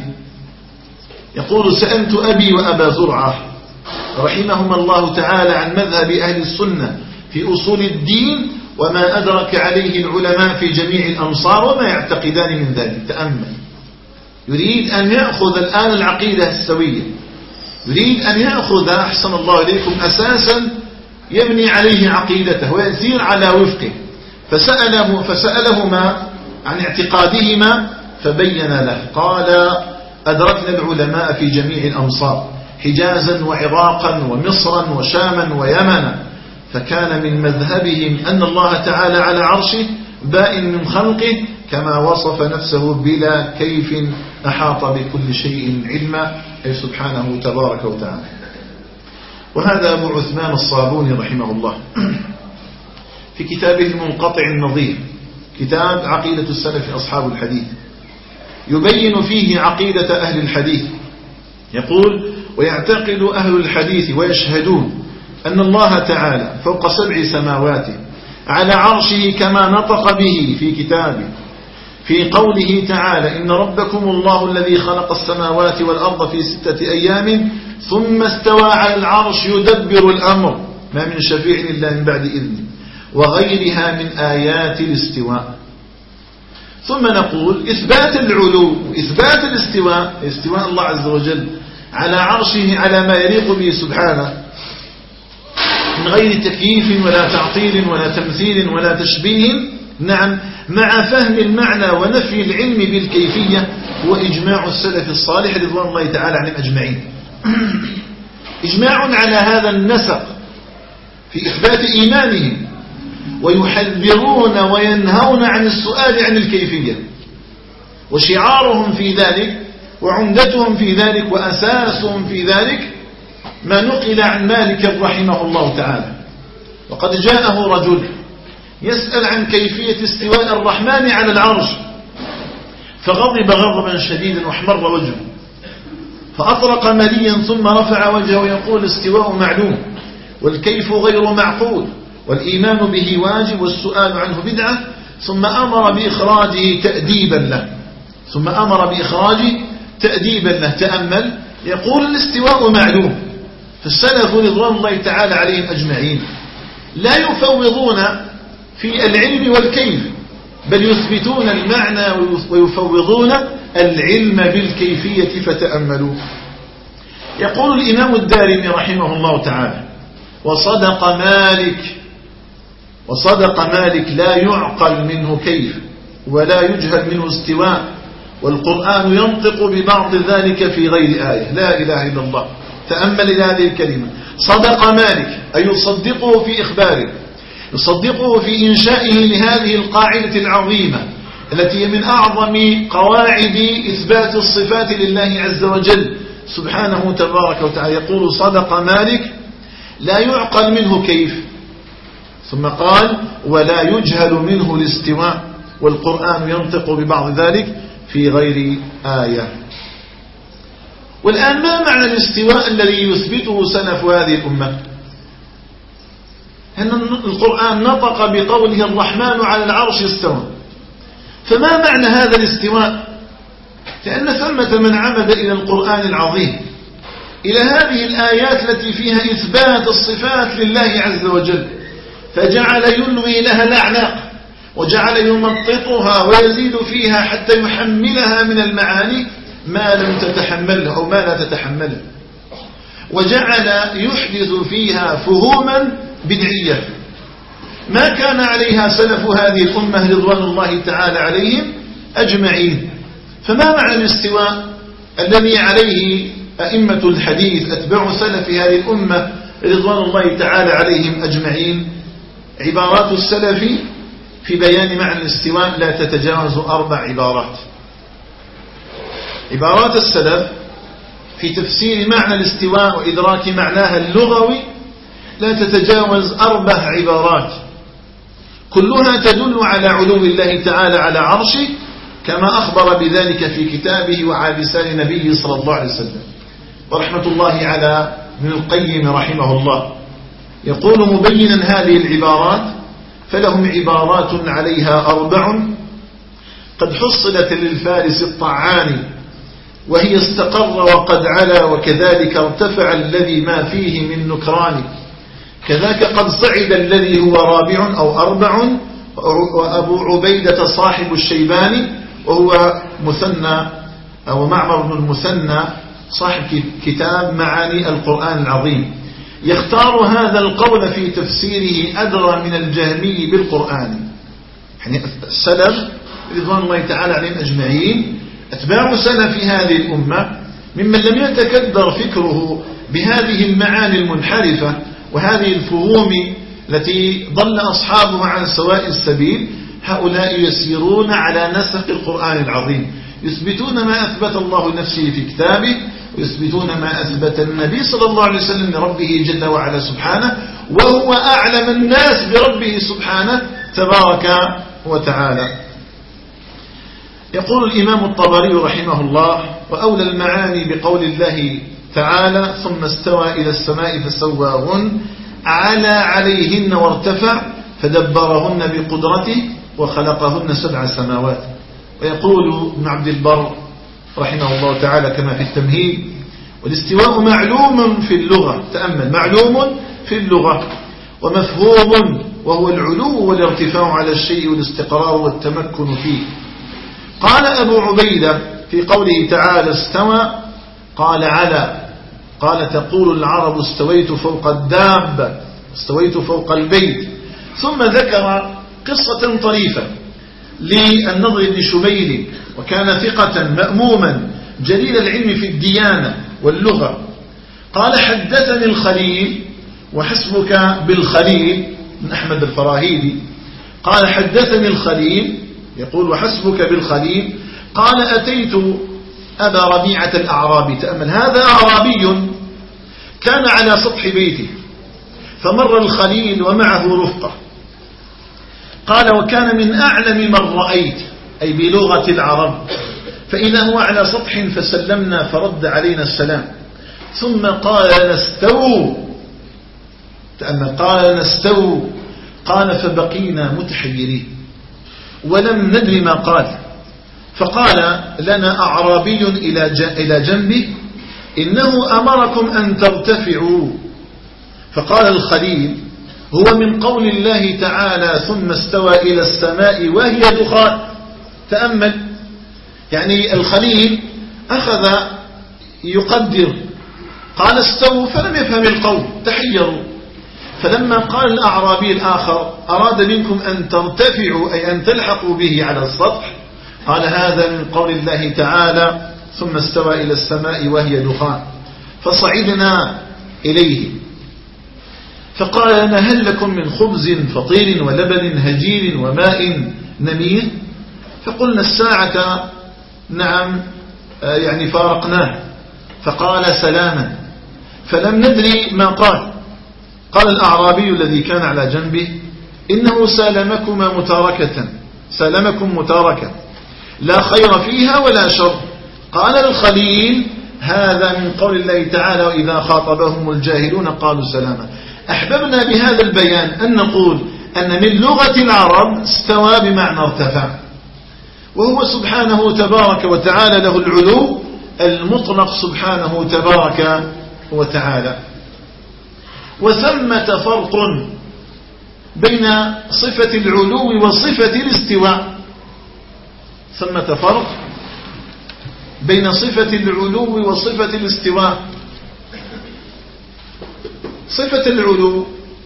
يقول: سألت أبي وأبا زرعة رحمهما الله تعالى عن مذهب أهل السنة في أصول الدين وما أدرك عليه العلماء في جميع الأمصار وما يعتقدان من ذلك. تأمل، يريد أن يأخذ الآن العقيدة السوية، يريد أن يأخذ أحسن الله إليكم أساسا يبني عليه عقيدته ويسير على وفقه، فسألهما عن اعتقادهما فبين له، قال: أدركنا العلماء في جميع الأمصار، حجازا وعراقا ومصرا وشاما ويمنا، فكان من مذهبهم أن الله تعالى على عرشه بائن من خلقه كما وصف نفسه بلا كيف أحاط بكل شيء علما، أي سبحانه تبارك وتعالى. وهذا أبو عثمان الصابوني رحمه الله في كتابه المنقطع النظير، كتاب عقيدة السلف أصحاب الحديث، يبين فيه عقيدة أهل الحديث. يقول: ويعتقد أهل الحديث ويشهدون أن الله تعالى فوق 7 سماوات على عرشه كما نطق به في كتابه في قوله تعالى: إن ربكم الله الذي خلق السماوات والأرض في 6 أيام ثم استوى على العرش يدبر الأمر ما من شفيع إلا من بعد إذنه، وغيرها من آيات الاستواء. ثم نقول: إثبات العلو، إثبات الاستواء، استواء الله عز وجل على عرشه على ما يليق به سبحانه من غير تكييف ولا تعطيل ولا تمثيل ولا تشبيه، نعم، مع فهم المعنى ونفي العلم بالكيفية هو إجماع السلف الصالح رضوان الله تعالى عنهم أجمعين. إجماع على هذا النسق في إثبات إيمانهم، ويحذرون وينهون عن السؤال عن الكيفية، وشعارهم في ذلك وعمدتهم في ذلك وأساسهم في ذلك ما نقل عن مالك رحمه الله تعالى. وقد جاءه رجل يسأل عن كيفية استواء الرحمن على العرش، فغضب غضبا شديدا واحمر وجهه، فأطرق مليا ثم رفع وجهه يقول: استواء معلوم والكيف غير معقول والإيمان به واجب والسؤال عنه بدعة. ثم أمر بإخراجه تأديبا له. تأمل، يقول: الاستواء معلوم. فالسلف رضوان الله تعالى عليهم أجمعين لا يفوضون في العلم والكيف، بل يثبتون المعنى ويفوضون العلم بالكيفية. فتأملوا. يقول الإمام الدارمي رحمه الله تعالى: وصدق مالك لا يعقل منه كيف ولا يجهل منه استواء، والقرآن ينطق ببعض ذلك في غير آية. لا إله إلا الله. تأمل إلى هذه الكلمة: صدق مالك، أي يصدقه في إخباره، يصدقه في إنشائه لهذه القاعدة العظيمة التي من أعظم قواعد إثبات الصفات لله عز وجل سبحانه تبارك وتعالى. يقول: صدق مالك لا يعقل منه كيف، ثم قال: ولا يجهل منه الاستواء، والقرآن ينطق ببعض ذلك في غير آية. والآن ما معنى الاستواء الذي يثبته سلف هذه الأمة؟ أن القرآن نطق بقوله: الرحمن على العرش استوى. فما معنى هذا الاستواء؟ لأن ثمة من عمد إلى القرآن العظيم، إلى هذه الآيات التي فيها إثبات الصفات لله عز وجل، فجعل يلوي لها الأعناق وجعل يمططها ويزيد فيها حتى يحملها من المعاني ما لم تتحمله أو ما لا تتحمله، وجعل يحدث فيها فهوما بدعية ما كان عليها سلف هذه الأمة رضوان الله تعالى عليهم أجمعين. فما معنى الاستواء الذي عليه أئمة الحديث أتباع سلف هذه الأمة رضوان الله تعالى عليهم أجمعين؟ عبارات السلف في بيان معنى الاستواء لا تتجاوز 4 عبارات. عبارات السلف في تفسير معنى الاستواء وإدراك معناها اللغوي لا تتجاوز 4 عبارات، كلها تدل على علو الله تعالى على عرشه كما أخبر بذلك في كتابه وعلى لسان نبيه صلى الله عليه وسلم. ورحمة الله على ابن القيم رحمه الله يقول مبينا هذه العبارات: فلهم عبارات عليها 4 قد حصلت للفارس الطعان، وهي استقر وقد علا، وكذلك ارتفع الذي ما فيه من نكران، كذاك قد صعد الذي هو 4 أو 4، وأبو عبيدة صاحب الشيباني وهو مثنى أو معمر بن المثنى صاحب كتاب معاني القرآن العظيم، يختار هذا القول في تفسيره أدرى من الجهمي بالقرآن. يعني السلف رضوان الله تعالى عليهم أجمعين أتباع سلف هذه الأمة ممن لم يتكدر فكره بهذه المعاني المنحرفة وهذه الفهوم التي ضل أصحابها عن سواء السبيل. هؤلاء يسيرون على نسق القرآن العظيم، يثبتون ما أثبت الله نفسه في كتابه، ويثبتون ما أثبت النبي صلى الله عليه وسلم لربه جل وعلا سبحانه، وهو أعلم الناس بربه سبحانه تبارك وتعالى. يقول الإمام الطبري رحمه الله: وأولى المعاني بقول الله تعالى: ثم استوى إلى السماء فسواهن على عليهن وارتفع فدبرهن بقدرته وخلقهن 7 سماوات. ويقول ابن عبد البر رحمه الله تعالى كما في التمهيد: والاستواء معلوم في اللغة. تأمل: معلوم في اللغة ومفهوم، وهو العلو والارتفاع على الشيء والاستقرار والتمكن فيه. قال أبو عبيدة في قوله تعالى استوى قال على، قال تقول العرب استويت فوق الدابة، استويت فوق البيت. ثم ذكر قصة طريفة للنضر بن شميل، وكان ثقة مأموما جليل العلم في الديانة واللغة. قال حدثني الخليل، وحسبك بالخليل من أحمد الفراهيدي، قال حدثني الخليل يقول وحسبك بالخليل، قال أتيت أبا ربيعة الأعرابي. تأمل، هذا أعرابي كان على سطح بيته، فمر الخليل ومعه رفقة. قال وكان من أعلم من رأيت، أي بلغة العرب، فإذا هو على سطح فسلمنا فرد علينا السلام، ثم قال نستووا. تأمل، قال نستووا. قال فبقينا متحيرين ولم ندري ما قال، فقال لنا أعرابي إلى جنبه إنه أمركم أن ترتفعوا. فقال الخليل هو من قول الله تعالى ثم استوى إلى السماء وهي دخان. تأمل، يعني الخليل أخذ يقدر، قال استووا فلم يفهم القول، تحيروا. فلما قال الأعرابي الآخر أراد منكم أن ترتفعوا، أي أن تلحقوا به على السطح، قال هذا من قول الله تعالى ثم استوى إلى السماء وهي دخان. فصعدنا إليه فقال لنا هل لكم من خبز فطير ولبن هجير وماء نمير؟ فقلنا الساعة نعم، يعني فارقناه. فقال سلاما، فلم ندري ما قال. قال الأعرابي الذي كان على جنبه إنه سالمكم متاركة لا خير فيها ولا شر. قال الخليل هذا من قول الله تعالى وإذا خاطبهم الجاهلون قالوا سلاما. أحببنا بهذا البيان أن نقول أن من لغة العرب استوى بمعنى ارتفع، وهو سبحانه تبارك وتعالى له العلو المطلق سبحانه تبارك وتعالى. وثمة فرق بين صفة العلو وصفة الاستواء. ثمة فرق بين صفة العلو وصفة الاستواء. صفة العلو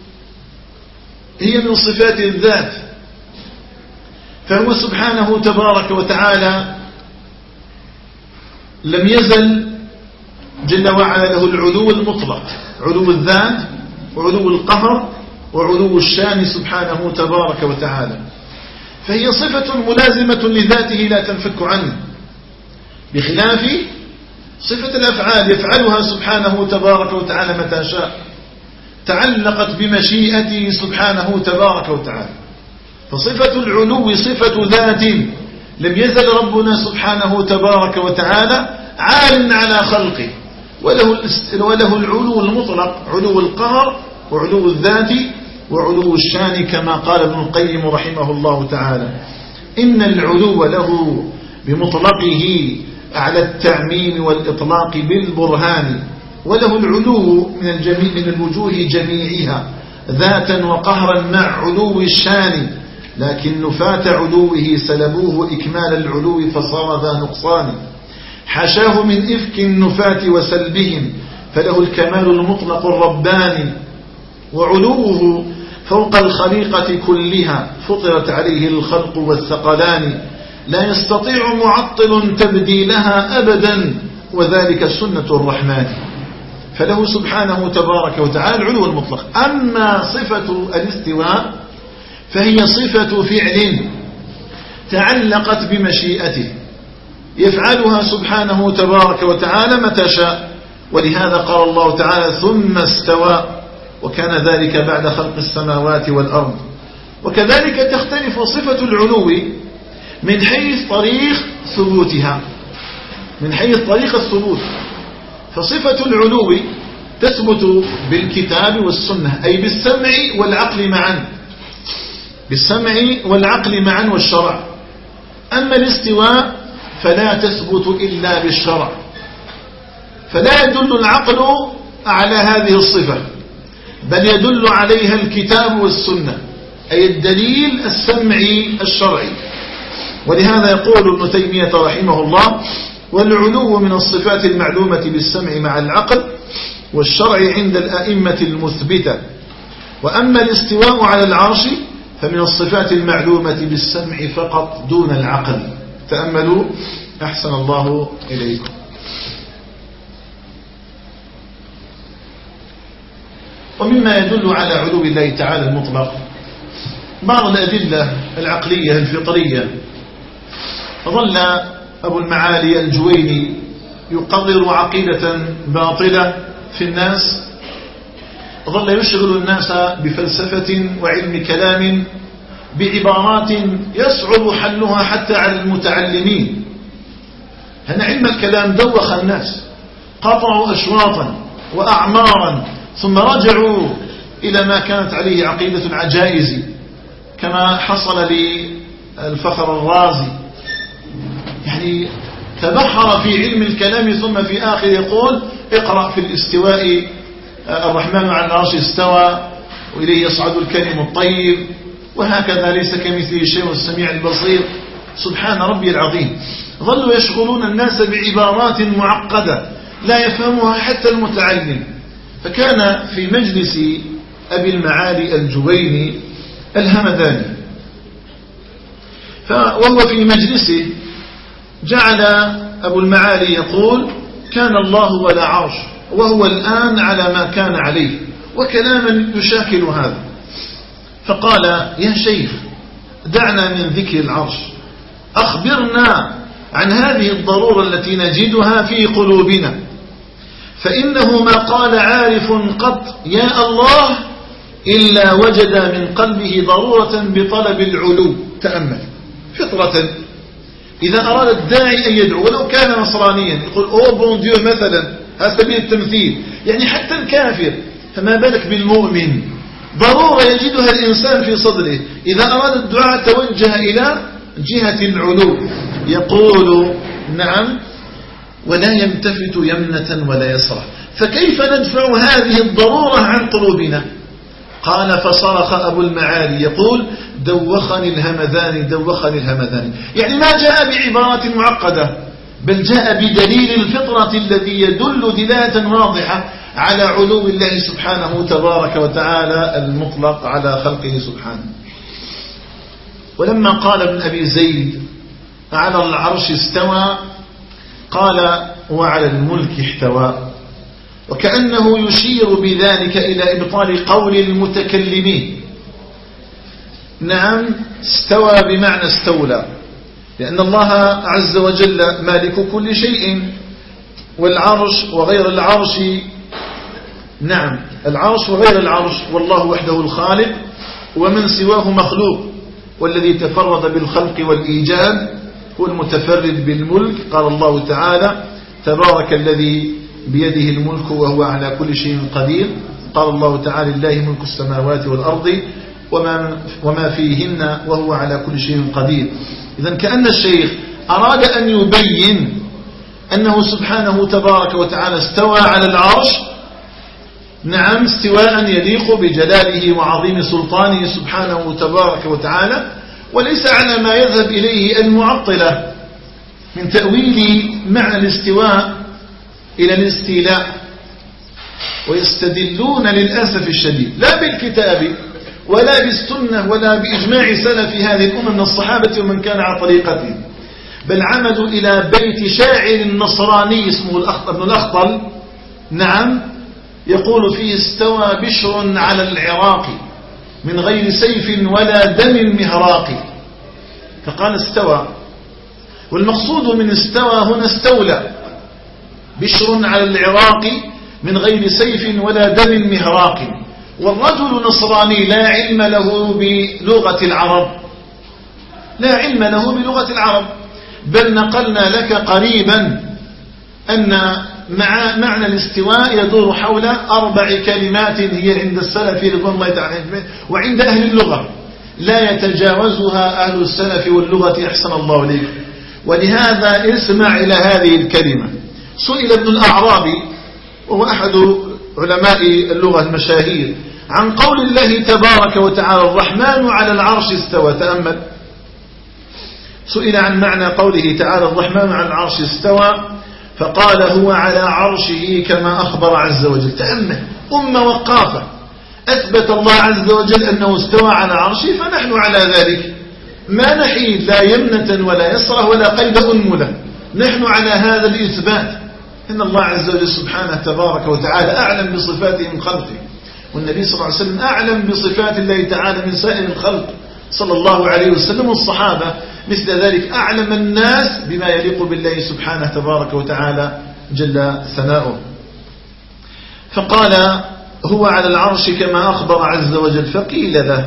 هي من صفات الذات، فهو سبحانه تبارك وتعالى لم يزل جل وعلا له العلو المطلق، علو الذات وعلو القهر وعلو الشان سبحانه تبارك وتعالى، فهي صفة ملازمة لذاته لا تنفك عنه، بخلاف صفة الأفعال يفعلها سبحانه تبارك وتعالى متى شاء، تعلقت بمشيئته سبحانه تبارك وتعالى. فصفة العلو صفة ذات لم يزل ربنا سبحانه تبارك وتعالى عال على خلقه، وله العلو المطلق، علو القهر وعلو الذات وعلو الشان، كما قال ابن القيم رحمه الله تعالى إن العلو له بمطلقه على التعميم والإطلاق بالبرهان، وله العلو من الوجوه جميعها ذاتا وقهرا مع علو الشان، لكن نفاة علوه سلبوه إكمال العلو فصار ذا نقصان، حشاه من إفك النفاة وسلبهم فله الكمال المطلق الرباني، وعلوه فوق الخليقة كلها فطرت عليه الخلق والثقلان، لا يستطيع معطل تبديلها أبدا وذلك سنة الرحمن، فله سبحانه تبارك وتعالى العلو المطلق. أما صفة الاستواء فهي صفة فعل تعلقت بمشيئته يفعلها سبحانه تبارك وتعالى متى شاء، ولهذا قال الله تعالى ثم استوى، وكان ذلك بعد خلق السماوات والأرض. وكذلك تختلف صفة العلو من حيث طريق ثبوتها، من حيث طريق الثبوت، فصفة العلو تثبت بالكتاب والسنة، أي بالسمع والعقل معا، بالسمع والعقل معا والشرع. أما الاستواء فلا تثبت إلا بالشرع، فلا يدل العقل على هذه الصفة، بل يدل عليها الكتاب والسنة، أي الدليل السمعي الشرعي. ولهذا يقول ابن تيمية رحمه الله والعلو من الصفات المعلومة بالسمع مع العقل والشرع عند الأئمة المثبتة. وأما الاستواء على العرش فمن الصفات المعلومة بالسمع فقط دون العقل. تأملوا أحسن الله إليكم. ومما يدل على علو الله تعالى المطلق بعض الأدلة العقلية الفطرية. ظل أبو المعالي الجويني يقرر عقيدة باطلة في الناس، ظل يشغل الناس بفلسفة وعلم كلام بعبارات يصعب حلها حتى على المتعلمين. أن علم الكلام دوخ الناس، قطعوا أشواطا وأعمارا، ثم رجعوا إلى ما كانت عليه عقيدة العجائز كما حصل للفخر الرازي، يعني تبحر في علم الكلام ثم في آخر يقول اقرأ في الاستواء الرحمن على العرش استوى وإليه يصعد الكلم الطيب، وهكذا ليس كمثله شيء السميع البصير. سبحان ربي العظيم. ظلوا يشغلون الناس بعبارات معقدة لا يفهمها حتى المتعلم. فكان في مجلس أبي المعالي الجويني الهمداني، وهو في مجلسه جعل أبو المعالي يقول كان الله ولا عرش وهو الآن على ما كان عليه، وكلاما يشاكل هذا. فقال يا شيخ دعنا من ذكر العرش، أخبرنا عن هذه الضرورة التي نجدها في قلوبنا، فإنه ما قال عارف قط يا الله إلا وجد من قلبه ضرورة بطلب العلو. تأمل فطرة، إذا أراد الداعي أن يدعو ولو كان نصرانيا يقول أوه بون ديو مثلا، هذا سبيل التمثيل، يعني حتى الكافر، فما بالك بالمؤمن؟ ضرورة يجدها الإنسان في صدره. إذا أراد الدعاء توجه إلى جهة العلو، يقول نعم ولا يلتفت يمنة ولا يسرى. فكيف ندفع هذه الضرورة عن قلوبنا؟ قال فصرخ أبو المعالي يقول دوخني الهمذان دوخني الهمذان، يعني ما جاء بعبارات معقدة بل جاء بدليل الفطرة الذي يدل دلالة واضحة على علو الله سبحانه تبارك وتعالى المطلق على خلقه سبحانه. ولما قال ابن أبي زيد على العرش استوى قال وعلى الملك احتوى، وكأنه يشير بذلك إلى إبطال قول المتكلمين. نعم استوى بمعنى استولى، لأن الله عز وجل مالك كل شيء، والعرش وغير العرش، نعم العرش وغير العرش، والله وحده الخالق ومن سواه مخلوق، والذي تفرد بالخلق والإيجاد هو المتفرد بالملك. قال الله تعالى تبارك الذي بيده الملك وهو على كل شيء قدير. قال الله تعالى لله ملك السماوات والأرض وما فيهن وهو على كل شيء قدير. إذن كأن الشيخ أراد أن يبين أنه سبحانه تبارك وتعالى استوى على العرش، نعم استواء يليق بجلاله وعظيم سلطانه سبحانه تبارك وتعالى، وليس على ما يذهب إليه المعطلة من تأويل معنى الاستواء إلى الاستيلاء، ويستدلون للأسف الشديد لا بالكتاب ولا بالسنة ولا بإجماع سلف هذه الأمة من الصحابة ومن كان على طريقتهم، بل عمدوا إلى بيت شاعر نصراني اسمه ابن الأخطل، نعم يقول فيه استوى بشر على العراق من غير سيف ولا دم مهراق. فقال استوى، والمقصود من استوى هنا استولى. بشر على العراق من غير سيف ولا دم مهراق. والرجل نصراني لا علم له بلغة العرب، لا علم له بلغة العرب، بل نقلنا لك قريبا أن معنى الاستواء يدور حول 4 كلمات هي عند السلف رضوان الله تعالى وعند أهل اللغة لا يتجاوزها أهل السلف واللغة أحسن الله إليك. ولهذا اسمع إلى هذه الكلمة. سئل ابن الأعرابي وهو أحد علماء اللغة المشاهير عن قول الله تبارك وتعالى الرحمن على العرش استوى. تأمل، سئل عن معنى قوله تعالى الرحمن على العرش استوى فقال هو على عرشه كما أخبر عز وجل. تأمل، أمة وقافة أثبت الله عز وجل أنه استوى على عرشه، فنحن على ذلك ما نحيد لا يمنة ولا يسرة ولا قيد أنملة، نحن على هذا الإثبات. إن الله عز وجل سبحانه تبارك وتعالى أعلم بصفاته من خلقه، والنبي صلى الله عليه وسلم أعلم بصفات الله تعالى من سائر الخلق صلى الله عليه وسلم، والصحابة مثل ذلك أعلم الناس بما يليق بالله سبحانه تبارك وتعالى جل ثناؤه. فقال هو على العرش كما أخبر عز وجل. فقيل له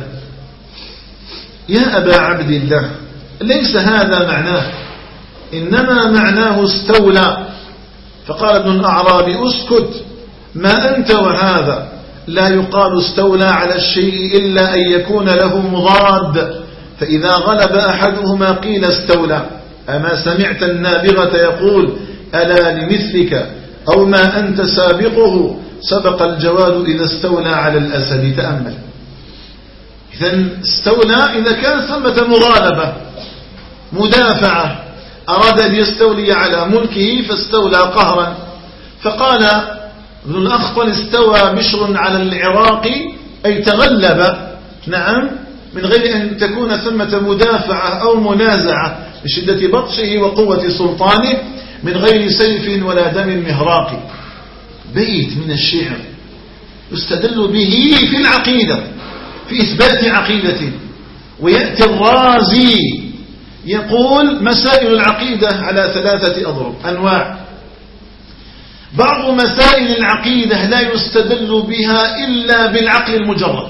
يا أبا عبد الله ليس هذا معناه، إنما معناه استولى. فقال ابن الأعرابي اسكت، ما أنت وهذا، لا يقال استولى على الشيء إلا أن يكون له مضاد، فإذا غلب أحدهما قيل استولى. أما سمعت النابغة يقول ألا لمثلك أو ما أنت سابقه سبق الجواد إذا استولى على الأسد. تأمل، إذن استولى إذا كان ثمة مغالبة مدافعة، أراد أن يستولي على ملكه فاستولى قهرا. فقال ابن الأخطل استوى بشر على العراق أي تغلب، نعم، من غير أن تكون ثمة مدافعة أو منازعة لشدة بطشه وقوة سلطانه، من غير سيف ولا دم مهراق. بيت من الشعر يستدل به في العقيدة، في إثبات عقيدة. ويأتي الرازي يقول مسائل العقيدة على 3 أنواع. بعض مسائل العقيدة لا يستدل بها إلا بالعقل المجرد،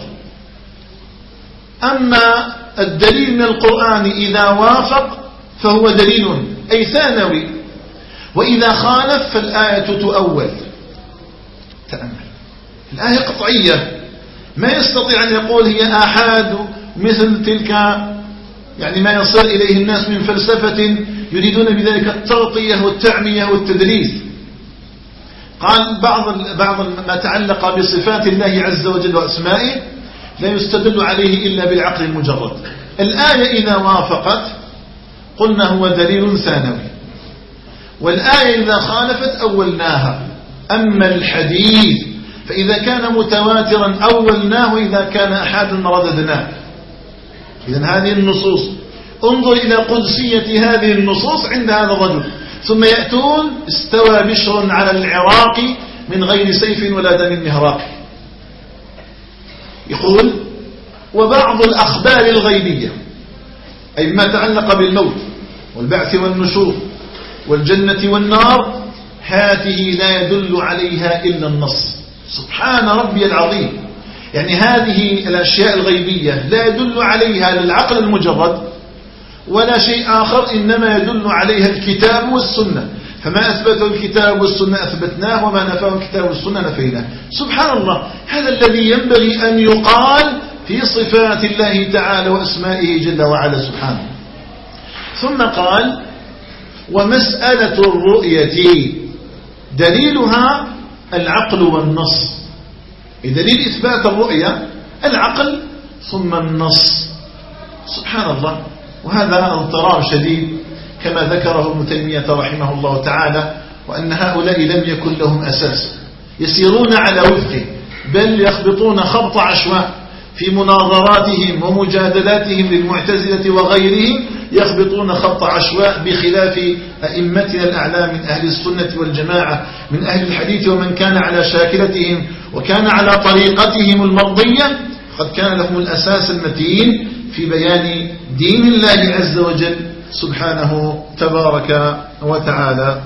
أما الدليل من القرآن إذا وافق فهو دليل أي ثانوي، وإذا خالف فالآية تؤول. تأمل، الآية قطعية، ما يستطيع أن يقول هي آحاد مثل تلك يعني ما يصل إليه الناس من فلسفة يريدون بذلك التغطية والتعمية والتدليس. قال بعض ما تعلق بصفات الله عز وجل وأسمائه لا يستدل عليه إلا بالعقل المجرد. الآية إذا وافقت قلنا هو دليل ثانوي، والآية إذا خالفت أولناها. أما الحديث فإذا كان متواترا أولناه، إذا كان أحادا رددناه. إذن هذه النصوص، انظر إلى قدسية هذه النصوص عند هذا الرجل. ثم يأتون استوى بشر على العراق من غير سيف ولا دم مهراق. يقول وبعض الأخبار الغيبية أي ما تعلق بالموت والبعث والنشور والجنة والنار، هذه لا يدل عليها إلا النص. سبحان ربي العظيم، يعني هذه الأشياء الغيبية لا يدل عليها للعقل المجرد ولا شيء آخر، إنما يدل عليها الكتاب والسنة. فما أثبته الكتاب والسنة أثبتناه، وما نفاه الكتاب والسنة نفيناه. سبحان الله، هذا الذي ينبغي أن يقال في صفات الله تعالى وأسمائه جل وعلا سبحانه. ثم قال ومسألة الرؤية دليلها العقل والنص. دليل إثبات الرؤية العقل ثم النص. سبحان الله، وهذا اضطراب شديد كما ذكره ابن تيمية رحمه الله تعالى، وأن هؤلاء لم يكن لهم أساس، يسيرون على وفقه، بل يخبطون خبط عشواء في مناظراتهم ومجادلاتهم للمعتزلة وغيرهم، يخبطون خبط عشواء بخلاف أئمتنا الأعلام من أهل السنة والجماعة من أهل الحديث، ومن كان على شاكلتهم وكان على طريقتهم المرضية قد كان لهم الأساس المتين في بيان دين الله عز وجل سبحانه تبارك وتعالى.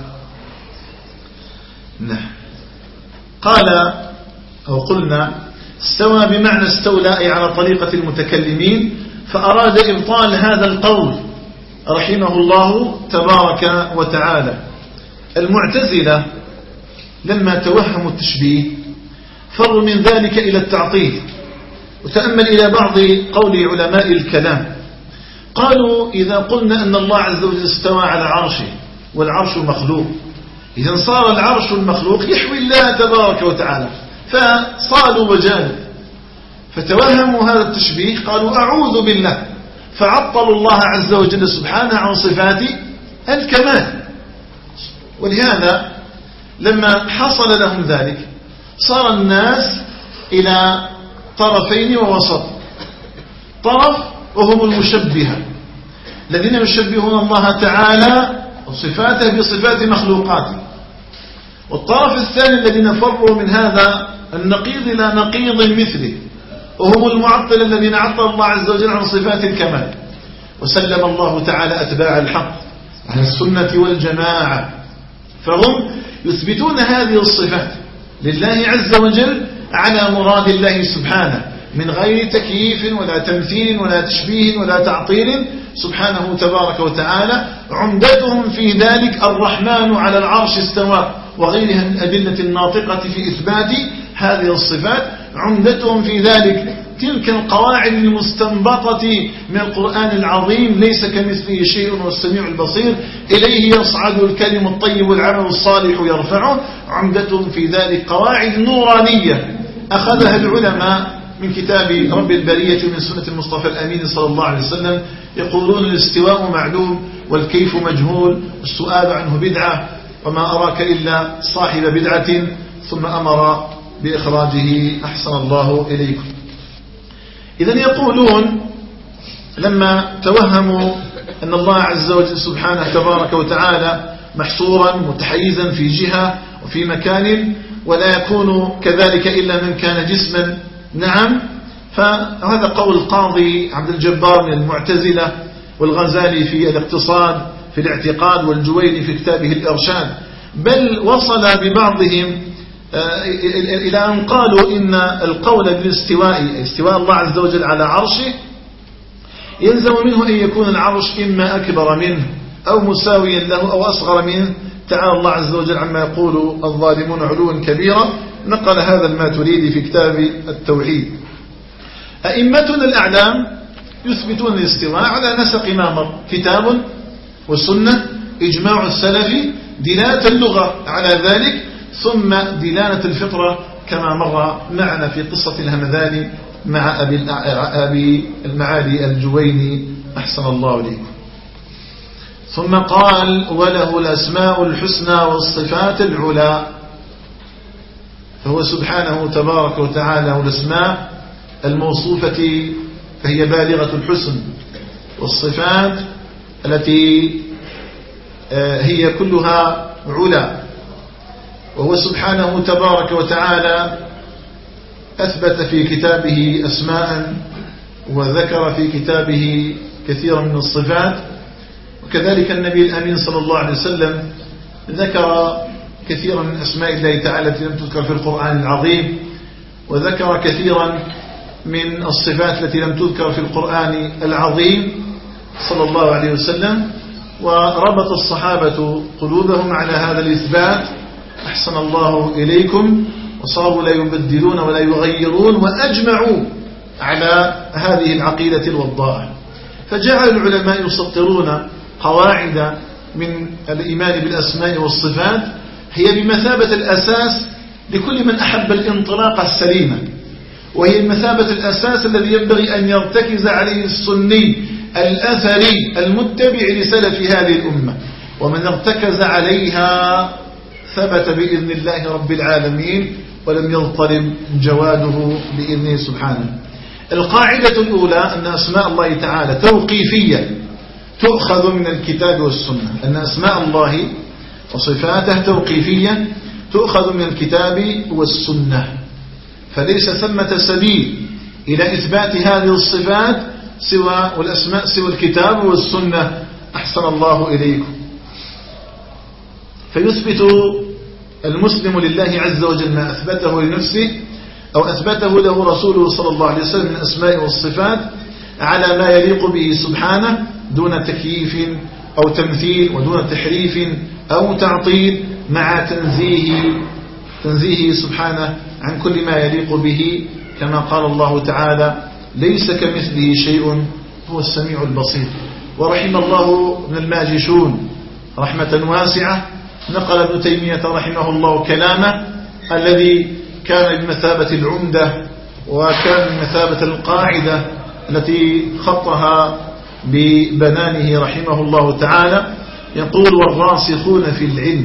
قال أو قلنا استوى بمعنى استولى أي على طريقة المتكلمين، فأراد إبطال هذا القول رحمه الله تبارك وتعالى. المعتزلة لما توهموا التشبيه فروا من ذلك إلى التعطيل. وتأمل إلى بعض قول علماء الكلام، قالوا إذا قلنا أن الله عز وجل استوى على عرشه والعرش مخلوق، إذا صار العرش المخلوق يحوي الله تبارك وتعالى، فصالوا وجانب، فتوهموا هذا التشبيه، قالوا أعوذ بالله، فعطلوا الله عز وجل سبحانه عن صفات الكمال. ولهذا لما حصل لهم ذلك صار الناس إلى طرفين ووسط. طرف وهم المشبهة الذين يشبهون الله تعالى وصفاته بصفات مخلوقاته، والطرف الثاني الذين فروا من هذا النقيض إلى نقيض مثله، وهم المعطل الذين عطل الله عز وجل عن صفات الكمال. وسلم الله تعالى أتباع الحق عن السنة والجماعة، فهم يثبتون هذه الصفات لله عز وجل على مراد الله سبحانه، من غير تكييف ولا تمثيل ولا تشبيه ولا تعطيل سبحانه تبارك وتعالى. عمدتهم في ذلك الرحمن على العرش استوى وغيرها من الأدلة الناطقة في إثبات هذه الصفات. عمدتهم في ذلك تلك القواعد المستنبطة من القرآن العظيم: ليس كمثله شيء والسميع البصير، إليه يصعد الكلم الطيب والعمل الصالح يرفعه. عمدتهم في ذلك قواعد نورانية أخذها العلماء من كتاب رب البرية ومن سنة المصطفى الأمين صلى الله عليه وسلم، يقولون: الاستواء معلوم والكيف مجهول والسؤال عنه بدعة وما أراك إلا صاحب بدعة، ثم أمر بإخراجه أحسن الله إليكم. إذن يقولون لما توهموا أن الله عز وجل سبحانه تبارك وتعالى محصورا متحيزا في جهة وفي مكان، ولا يكون كذلك إلا من كان جسما. نعم، فهذا قول القاضي عبد الجبار من المعتزلة، والغزالي في الاقتصاد في الاعتقاد، والجويني في كتابه الإرشاد. بل وصل ببعضهم إلى أن قالوا إن القول بالاستواء، استواء الله عز وجل على عرشه، يلزم منه أن يكون العرش إما أكبر منه أو مساويا له أو أصغر منه، تعالى الله عز وجل عما يقول الظالمون علوا كبيرا. نقل هذا الماتريدي في كتاب التوحيد. أئمتنا الأعلام يثبتون الاستواء على نسق ما مر: كتاب والسنة، إجماع السلف، دلالة اللغة على ذلك، ثم دلالة الفطرة كما مر معنا في قصة الهمذاني مع أبي المعالي الجويني أحسن الله إليكم. ثم قال: وله الأسماء الحسنى والصفات العلى. فهو سبحانه تبارك وتعالى والأسماء الموصوفة فهي بالغة الحسن، والصفات التي هي كلها علا. وهو سبحانه تبارك وتعالى أثبت في كتابه أسماء، وذكر في كتابه كثيرا من الصفات، وكذلك النبي الأمين صلى الله عليه وسلم ذكر كثيرا من أسماء الله تعالى التي لم تذكر في القرآن العظيم، وذكر كثيرا من الصفات التي لم تذكر في القرآن العظيم صلى الله عليه وسلم. وربط الصحابة قلوبهم على هذا الإثبات أحسن الله إليكم، وصاروا لا يبدلون ولا يغيرون، وأجمعوا على هذه العقيدة الوضاءة. فجعل العلماء يسطرون قواعد من الإيمان بالأسماء والصفات هي بمثابة الأساس لكل من أحب الانطلاق السليمة، وهي بمثابة الأساس الذي ينبغي أن يرتكز عليه السني الأثري المتبع لسلف هذه الأمة. ومن ارتكز عليها ثبت بإذن الله رب العالمين، ولم يضطرب جواده بإذنه سبحانه. القاعدة الأولى أن أسماء الله تعالى توقيفية تؤخذ من الكتاب والسنة، أن أسماء الله وصفاته توقيفية تؤخذ من الكتاب والسنة، فليس ثمة سبيل إلى إثبات هذه الصفات سوى والأسماء سوى الكتاب والسنة أحسن الله إليكم. فيثبت المسلم لله عز وجل ما أثبته لنفسه أو أثبته له رسوله صلى الله عليه وسلم من الأسماء والصفات على ما يليق به سبحانه، دون تكييف أو تمثيل، ودون تحريف أو تعطيل، مع تنزيهه سبحانه عن كل ما يليق به، كما قال الله تعالى: ليس كمثله شيء هو السميع البصير. ورحم الله ابن الماجشون رحمة واسعة، نقل ابن تيمية رحمه الله كلامه الذي كان بمثابة العمدة، وكان بمثابة القاعدة التي خطها ببنانه رحمه الله تعالى. يقول: والراسخون في العلم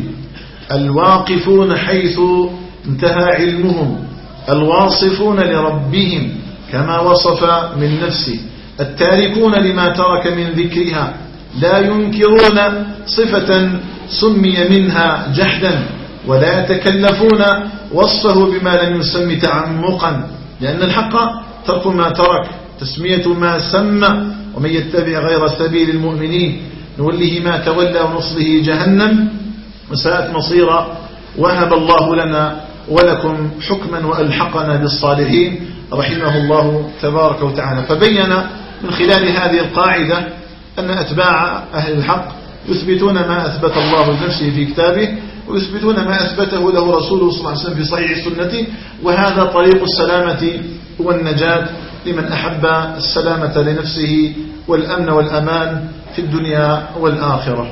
الواقفون حيث انتهى علمهم، الواصفون لربهم كما وصف من نفسه. التاركون لما ترك من ذكرها لا ينكرون صفة سمي منها جحدا، ولا يتكلفون وصفه بما لم يسم تعمقا، لأن الحق ترك ما ترك، تسمية ما سمى. ومن يتبع غير سبيل المؤمنين نوله ما تولى ونصله جهنم وساءت مصيرا. وهب الله لنا ولكم حكما وألحقنا بالصالحين رحمه الله تبارك وتعالى. فبين من خلال هذه القاعدة أن أتباع أهل الحق يثبتون ما أثبت الله لنفسه في كتابه، ويثبتون ما أثبته له رسوله صلى الله عليه وسلم في صحيح سنته، وهذا طريق السلامة والنجاة لمن أحب السلامة لنفسه والأمن والأمان في الدنيا والآخرة.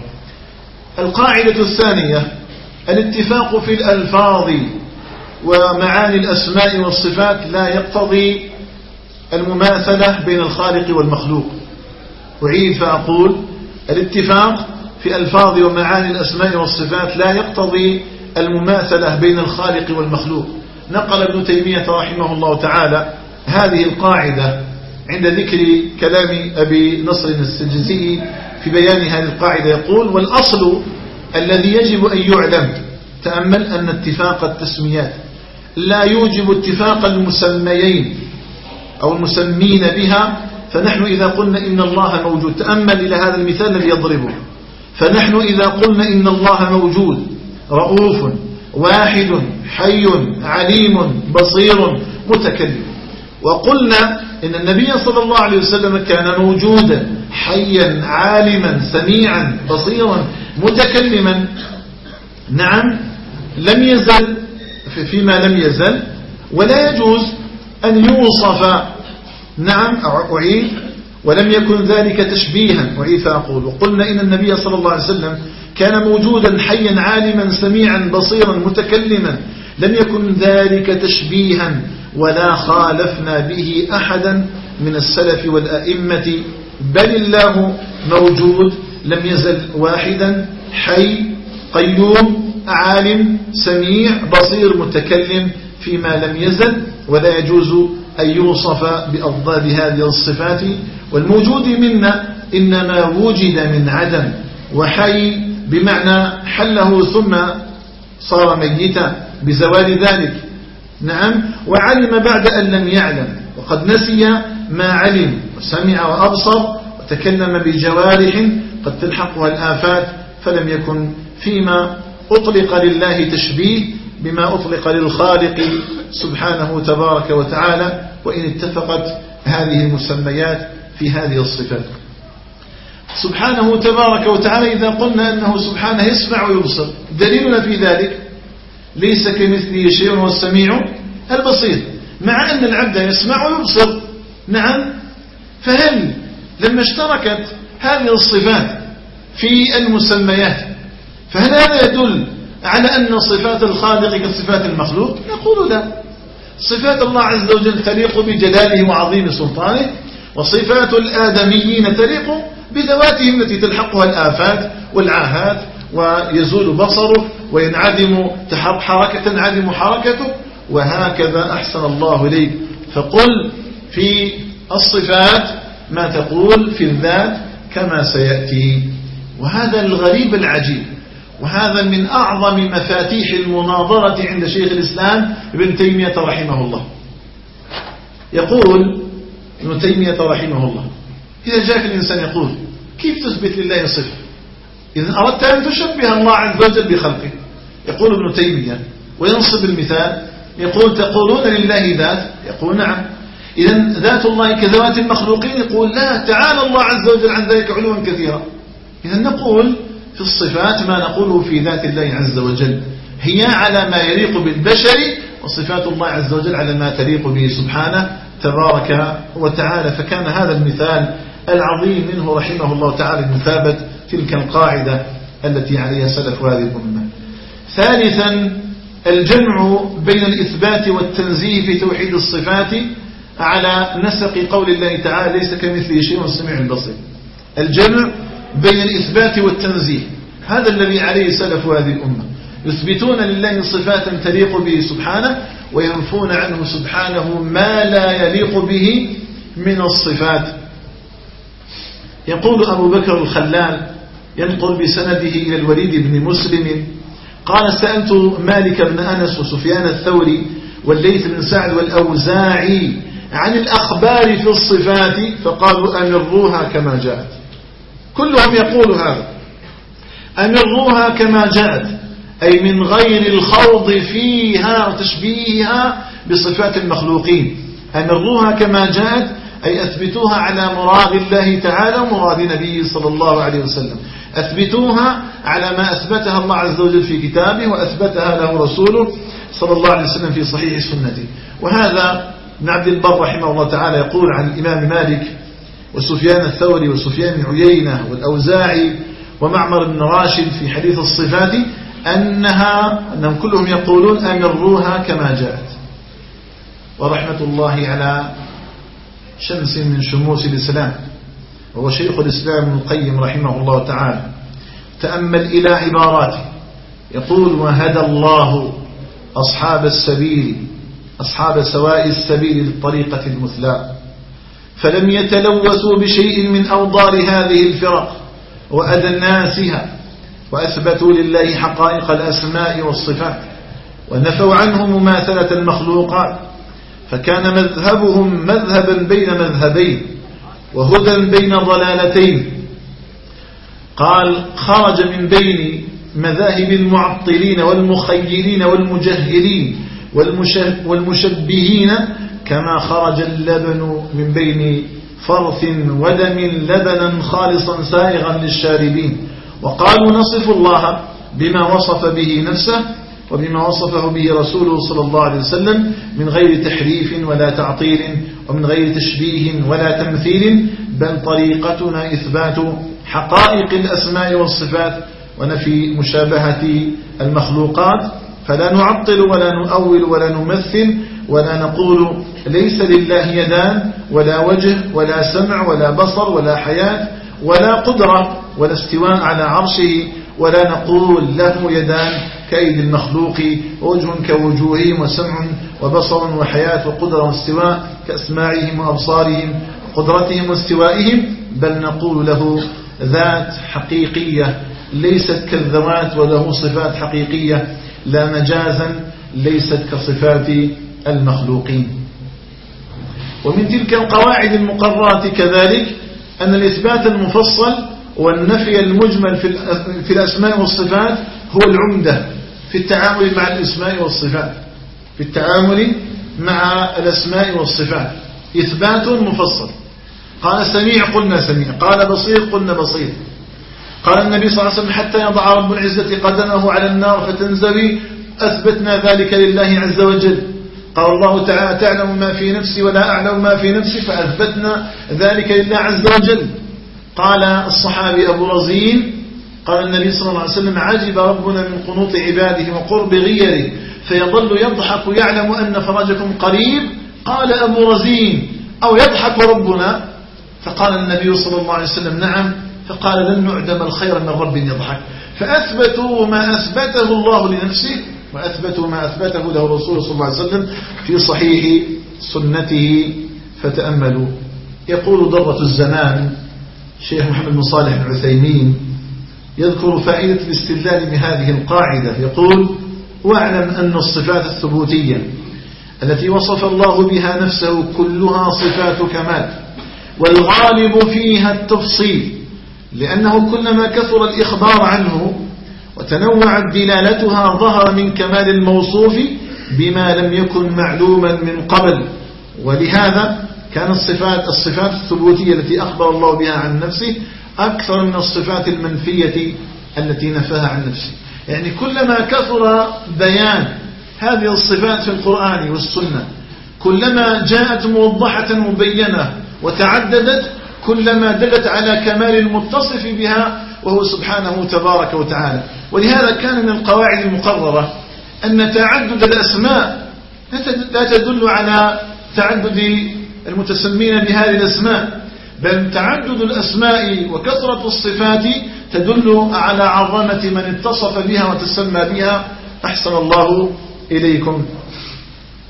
القاعدة الثانية الاتفاق في الألفاظ ومعاني الأسماء والصفات لا يقتضي المماثلة بين الخالق والمخلوق. أعيد فأقول: الاتفاق في ألفاظ ومعاني الأسماء والصفات لا يقتضي المماثلة بين الخالق والمخلوق. نقل ابن تيمية رحمه الله تعالى هذه القاعدة عند ذكر كلام أبي نصر السجزي في بيان هذه القاعدة، يقول: والأصل الذي يجب أن يعلم، تأمل أن اتفاق التسميات لا يوجب اتفاق المسميين أو المسمين بها. فنحن إذا قلنا إن الله موجود، تأمل إلى هذا المثال الذي يضربه، فنحن إذا قلنا إن الله موجود رؤوف واحد حي عليم بصير متكلم، وقلنا إن النبي صلى الله عليه وسلم كان موجودا حيا عالما سميعا بصيرا متكلما، نعم لم يزل فيما لم يزل، ولا يجوز أن يوصف، نعم أعيد، ولم يكن ذلك تشبيها. أعيد فأقول: وقلنا إن النبي صلى الله عليه وسلم كان موجودا حيا عالما سميعا بصيرا متكلما، لم يكن ذلك تشبيها، ولا خالفنا به أحدا من السلف والأئمة، بل الله موجود لم يزل واحدا حي قيوم عالم سميع بصير متكلم فيما لم يزل، ولا يجوز أن يوصف بأضداد هذه الصفات. والموجود منا إنما وجد من عدم، وحي بمعنى حله ثم صار ميتا بزوال ذلك، نعم، وعلم بعد أن لم يعلم، وقد نسي ما علم، وسمع وأبصر وتكلم بجوارح قد تلحقها الآفات، فلم يكن فيما أطلق لله تشبيه بما أطلق للخالق سبحانه تبارك وتعالى، وإن اتفقت هذه المسميات في هذه الصفات. سبحانه تبارك وتعالى إذا قلنا أنه سبحانه يسمع ويبصر، دليلنا في ذلك ليس كمثله شيء وهو السميع البصير، مع أن العبد يسمع ويبصر، نعم. فهل لما اشتركت هذه الصفات في المسميات فهل هذا يدل على أن صفات الخالق كصفات المخلوق؟ نقول لا، صفات الله عز وجل تليق بجلاله وعظيم سلطانه، وصفات الآدميين تليق بذواتهم التي تلحقها الآفات والعاهات، ويزول بصره وينعدم تنعدم حركته، وهكذا أحسن الله إليك. فقل في الصفات ما تقول في الذات كما سيأتي. وهذا الغريب العجيب، وهذا من أعظم مفاتيح المناظرة عند شيخ الإسلام ابن تيمية رحمه الله. يقول ابن تيمية رحمه الله: إذا جاءك الإنسان يقول كيف تثبت لله صفة إذا أردت أن تشبه الله عز وجل بخلقه؟ يقول ابن تيمية وينصب المثال، يقول: تقولون لله ذات؟ يقول: نعم. إذا ذات الله كذوات المخلوقين؟ يقول: لا، تعالى الله عز وجل عن ذلك علوا كثيرا. إذا نقول في الصفات ما نقوله في ذات الله عز وجل، هي على ما يليق بالبشر، وصفات الله عز وجل على ما تليق به سبحانه تبارك وتعالى. فكان هذا المثال العظيم منه رحمه الله تعالى مثابة تلك القاعدة التي عليها سلف هذه الأمة. ثالثا الجمع بين الإثبات والتنزيه في توحيد الصفات على نسق قول الله تعالى: ليس كمثله شيء والسميع البصير. الجمع بين الإثبات والتنزيه هذا الذي عليه سلف هذه الأمة، يثبتون لله صفات تليق به سبحانه، وينفون عنه سبحانه ما لا يليق به من الصفات. يقول أبو بكر الخلال ينقل بسنده إلى الوليد بن مسلم قال سألت مالك بن أنس وسفيان الثوري والليث بن سعد والأوزاعي عن الأخبار في الصفات فقالوا أمروها كما جاءت. كلهم يقول هذا، أمروها كما جاءت، أي من غير الخوض فيها وتشبيهها بصفات المخلوقين. أمروها كما جاءت أي أثبتوها على مراد الله تعالى ومراد نبيه صلى الله عليه وسلم، أثبتوها على ما أثبتها الله عز وجل في كتابه وأثبتها له رسوله صلى الله عليه وسلم في صحيح سنته. وهذا ابن عبد البر رحمه الله تعالى يقول عن الإمام مالك وسفيان الثوري وسفيان بن عيينة والأوزاعي ومعمر بن راشد في حديث الصفات أنهم كلهم يقولون أمروها كما جاءت. ورحمة الله على شمس من شموس الإسلام وهو شيخ الإسلام ابن القيم رحمه الله تعالى تأمل إلى عباراته يقول وهدى الله أصحاب السبيل أصحاب سواء السبيل للطريقة المثلى فلم يتلوثوا بشيء من أوضار هذه الفرق وأدناسها وأثبتوا لله حقائق الأسماء والصفات ونفوا عنه مماثلة المخلوقات فكان مذهبهم مذهبا بين مذهبين وهدى بين ضلالتين. قال خرج من بين مذاهب المعطلين والمخيلين والمجهلين والمشبهين كما خرج اللبن من بين فرث ودم لبنا خالصا سائغا للشاربين. وقالوا نصف الله بما وصف به نفسه وبما وصفه به رسوله صلى الله عليه وسلم من غير تحريف ولا تعطيل ومن غير تشبيه ولا تمثيل بل طريقتنا إثبات حقائق الأسماء والصفات ونفي مشابهة المخلوقات فلا نعطل ولا نؤول ولا نمثل ولا نقول ليس لله يدان ولا وجه ولا سمع ولا بصر ولا حياة ولا قدرة ولا استواء على عرشه ولا نقول له يدان كأيدي المخلوق ووجه كوجوههم وسمع وبصر وحياة وقدرة واستواء كأسماعهم وأبصارهم وقدرتهم واستوائهم بل نقول له ذات حقيقية ليست كالذوات وله صفات حقيقية لا مجازا ليست كصفات المخلوقين. ومن تلك القواعد المقررة كذلك أن الإثبات المفصل والنفي المجمل في الأسماء والصفات هو العمدة في التعامل مع الأسماء والصفات في التعامل مع الأسماء والصفات إثبات مفصل. قال سميع قلنا سميع قال بصير قلنا بصير. قال النبي صلى الله عليه وسلم حتى يضع رب العزة قدمه على النار فتنزوي أثبتنا ذلك لله عز وجل. قال الله تعالى تعلم ما في نفسي ولا أعلم ما في نفسي فأثبتنا ذلك لله عز وجل. قال الصحابي أبو رزين قال النبي صلى الله عليه وسلم عجب ربنا من قنوط عباده وقرب غيره فيظل يضحك يعلم أن فرجكم قريب. قال أبو رزين أو يضحك ربنا؟ فقال النبي صلى الله عليه وسلم نعم. فقال لن نعدم الخير من رب يضحك. فأثبتوا ما أثبته الله لنفسه وأثبتوا ما أثبته له رسول صلى الله عليه وسلم في صحيح سنته. فتأملوا. يقول ضرة الزمان شيخ محمد بن صالح بن عثيمين يذكر فائدة الاستدلال بهذه القاعدة يقول واعلم أن الصفات الثبوتية التي وصف الله بها نفسه كلها صفات كمال والغالب فيها التفصيل لأنه كلما كثر الإخبار عنه وتنوعت دلالتها ظهر من كمال الموصوف بما لم يكن معلوما من قبل. ولهذا كان الصفات الثبوتية التي أخبر الله بها عن نفسه أكثر من الصفات المنفية التي نفاها عن نفسه. يعني كلما كثر بيان هذه الصفات في القرآن والسنة كلما جاءت موضحة مبينة وتعددت كلما دلت على كمال المتصف بها وهو سبحانه تبارك وتعالى. ولهذا كان من القواعد المقررة أن تعدد الأسماء لا تدل على تعدد المتسمين بهذه الأسماء بل تعدد الأسماء وكثرة الصفات تدل على عظمة من اتصف بها وتسمى بها. أحسن الله إليكم.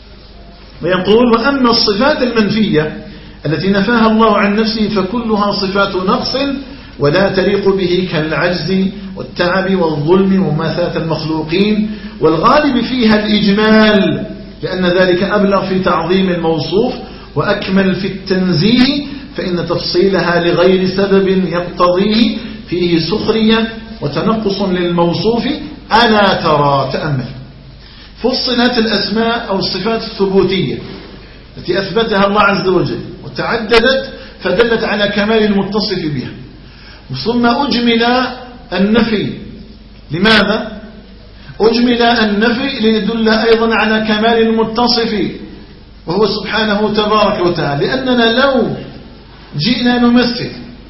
ويقول وأما الصفات المنفية التي نفاها الله عن نفسه فكلها صفات نقص ولا تليق به كالعجز والتعب والظلم ومماثلة المخلوقين، والغالب فيها الإجمال لأن ذلك أبلغ في تعظيم الموصوف وأكمل في التنزيه، فإن تفصيلها لغير سبب يقتضيه فيه سخرية وتنقص للموصوف. ألا ترى، تأمل، فصلت الأسماء أو الصفات الثبوتية التي أثبتها الله عز وجل وتعددت فدلت على كمال المتصف بها، ثم أجمل النفي. لماذا؟ أجمل النفي ليدل أيضا على كمال المتصف وهو سبحانه تبارك وتعالى، لأننا لو جئنا نمثل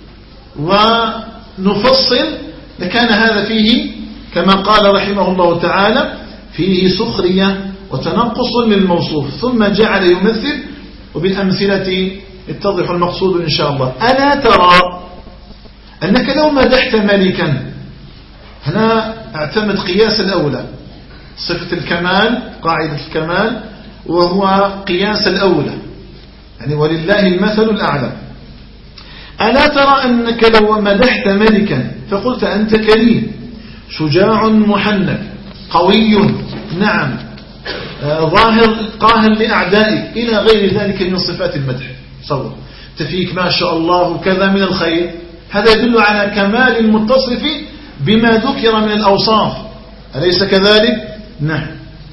ونفصل لكان هذا فيه كما قال رحمه الله تعالى فيه سخرية وتنقص للموصوف، ثم جعل يمثل وبالأمثلة يتضح المقصود إن شاء الله. ألا ترى أنك لو مدحت ملكا، هنا اعتمد قياس الأولى، صفة الكمال قاعدة الكمال وهو قياس الأولى، يعني ولله المثل الأعلى. ألا ترى أنك لو مدحت ملكا فقلت أنت كريم شجاع محنك قوي نعم ظاهر قاهر لأعدائك إلى غير ذلك من صفات المدح، صور تفيك ما شاء الله كذا من الخير، هذا يدل على كمال المتصف بما ذكر من الأوصاف، أليس كذلك؟ نعم.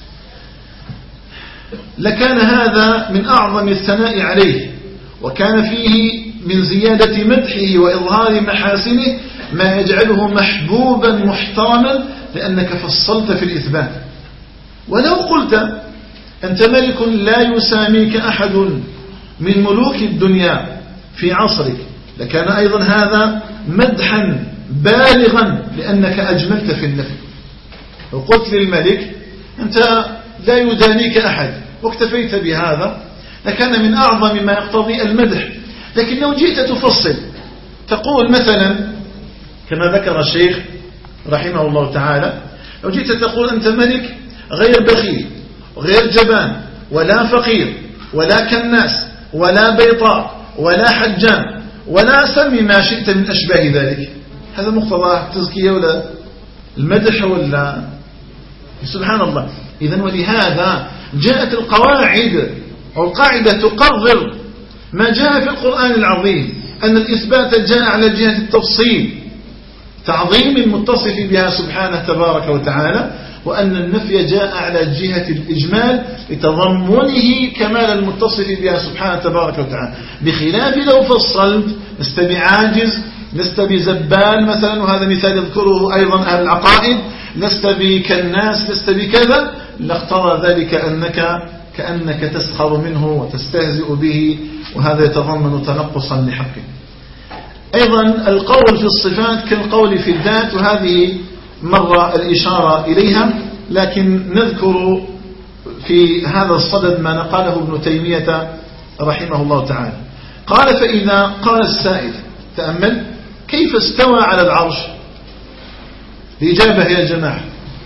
لكان هذا من أعظم الثناء عليه، وكان فيه من زيادة مدحه وإظهار محاسنه ما يجعله محبوبا محترما لأنك فصلت في الإثبات. ولو قلت أنت ملك لا يساميك أحد من ملوك الدنيا في عصرك لكان أيضا هذا مدحا بالغا لأنك أجملت في النفي. وقلت للملك أنت لا يدانيك أحد واكتفيت بهذا لكان من أعظم ما يقتضي المدح. لكن لو جئت تفصل تقول مثلا كما ذكر الشيخ رحمه الله تعالى، لو جئت تقول أنت ملك غير بخيل غير جبان ولا فقير ولا كناس ولا بيطاء ولا حجام ولا سمي ما شئت من أشباه ذلك، هذا مقتضى التزكية ولا المدح ولا سبحان الله. إذن ولهذا جاءت القواعد أو القاعدة تقرر ما جاء في القرآن العظيم أن الإثبات جاء على جهة التفصيل تعظيم المتصف بها سبحانه تبارك وتعالى، وأن النفي جاء على جهة الإجمال لتضمنه كمال المتصف بها سبحانه تبارك وتعالى، بخلاف لو فصلت لست بعاجز لست بزبال مثلا، وهذا مثال يذكره أيضا أهل العقائد، لست بكناس لست بكذا، لاقتضى ذلك كأنك تسخر منه وتستهزئ به، وهذا يتضمن تنقصا لحقه. أيضا القول في الصفات كالقول في الذات، وهذه مر الإشارة إليها، لكن نذكر في هذا الصدد ما نقاله ابن تيمية رحمه الله تعالى. قال فإذا قال السائل، تأمل كيف استوى على العرش. الإجابة يا جماعة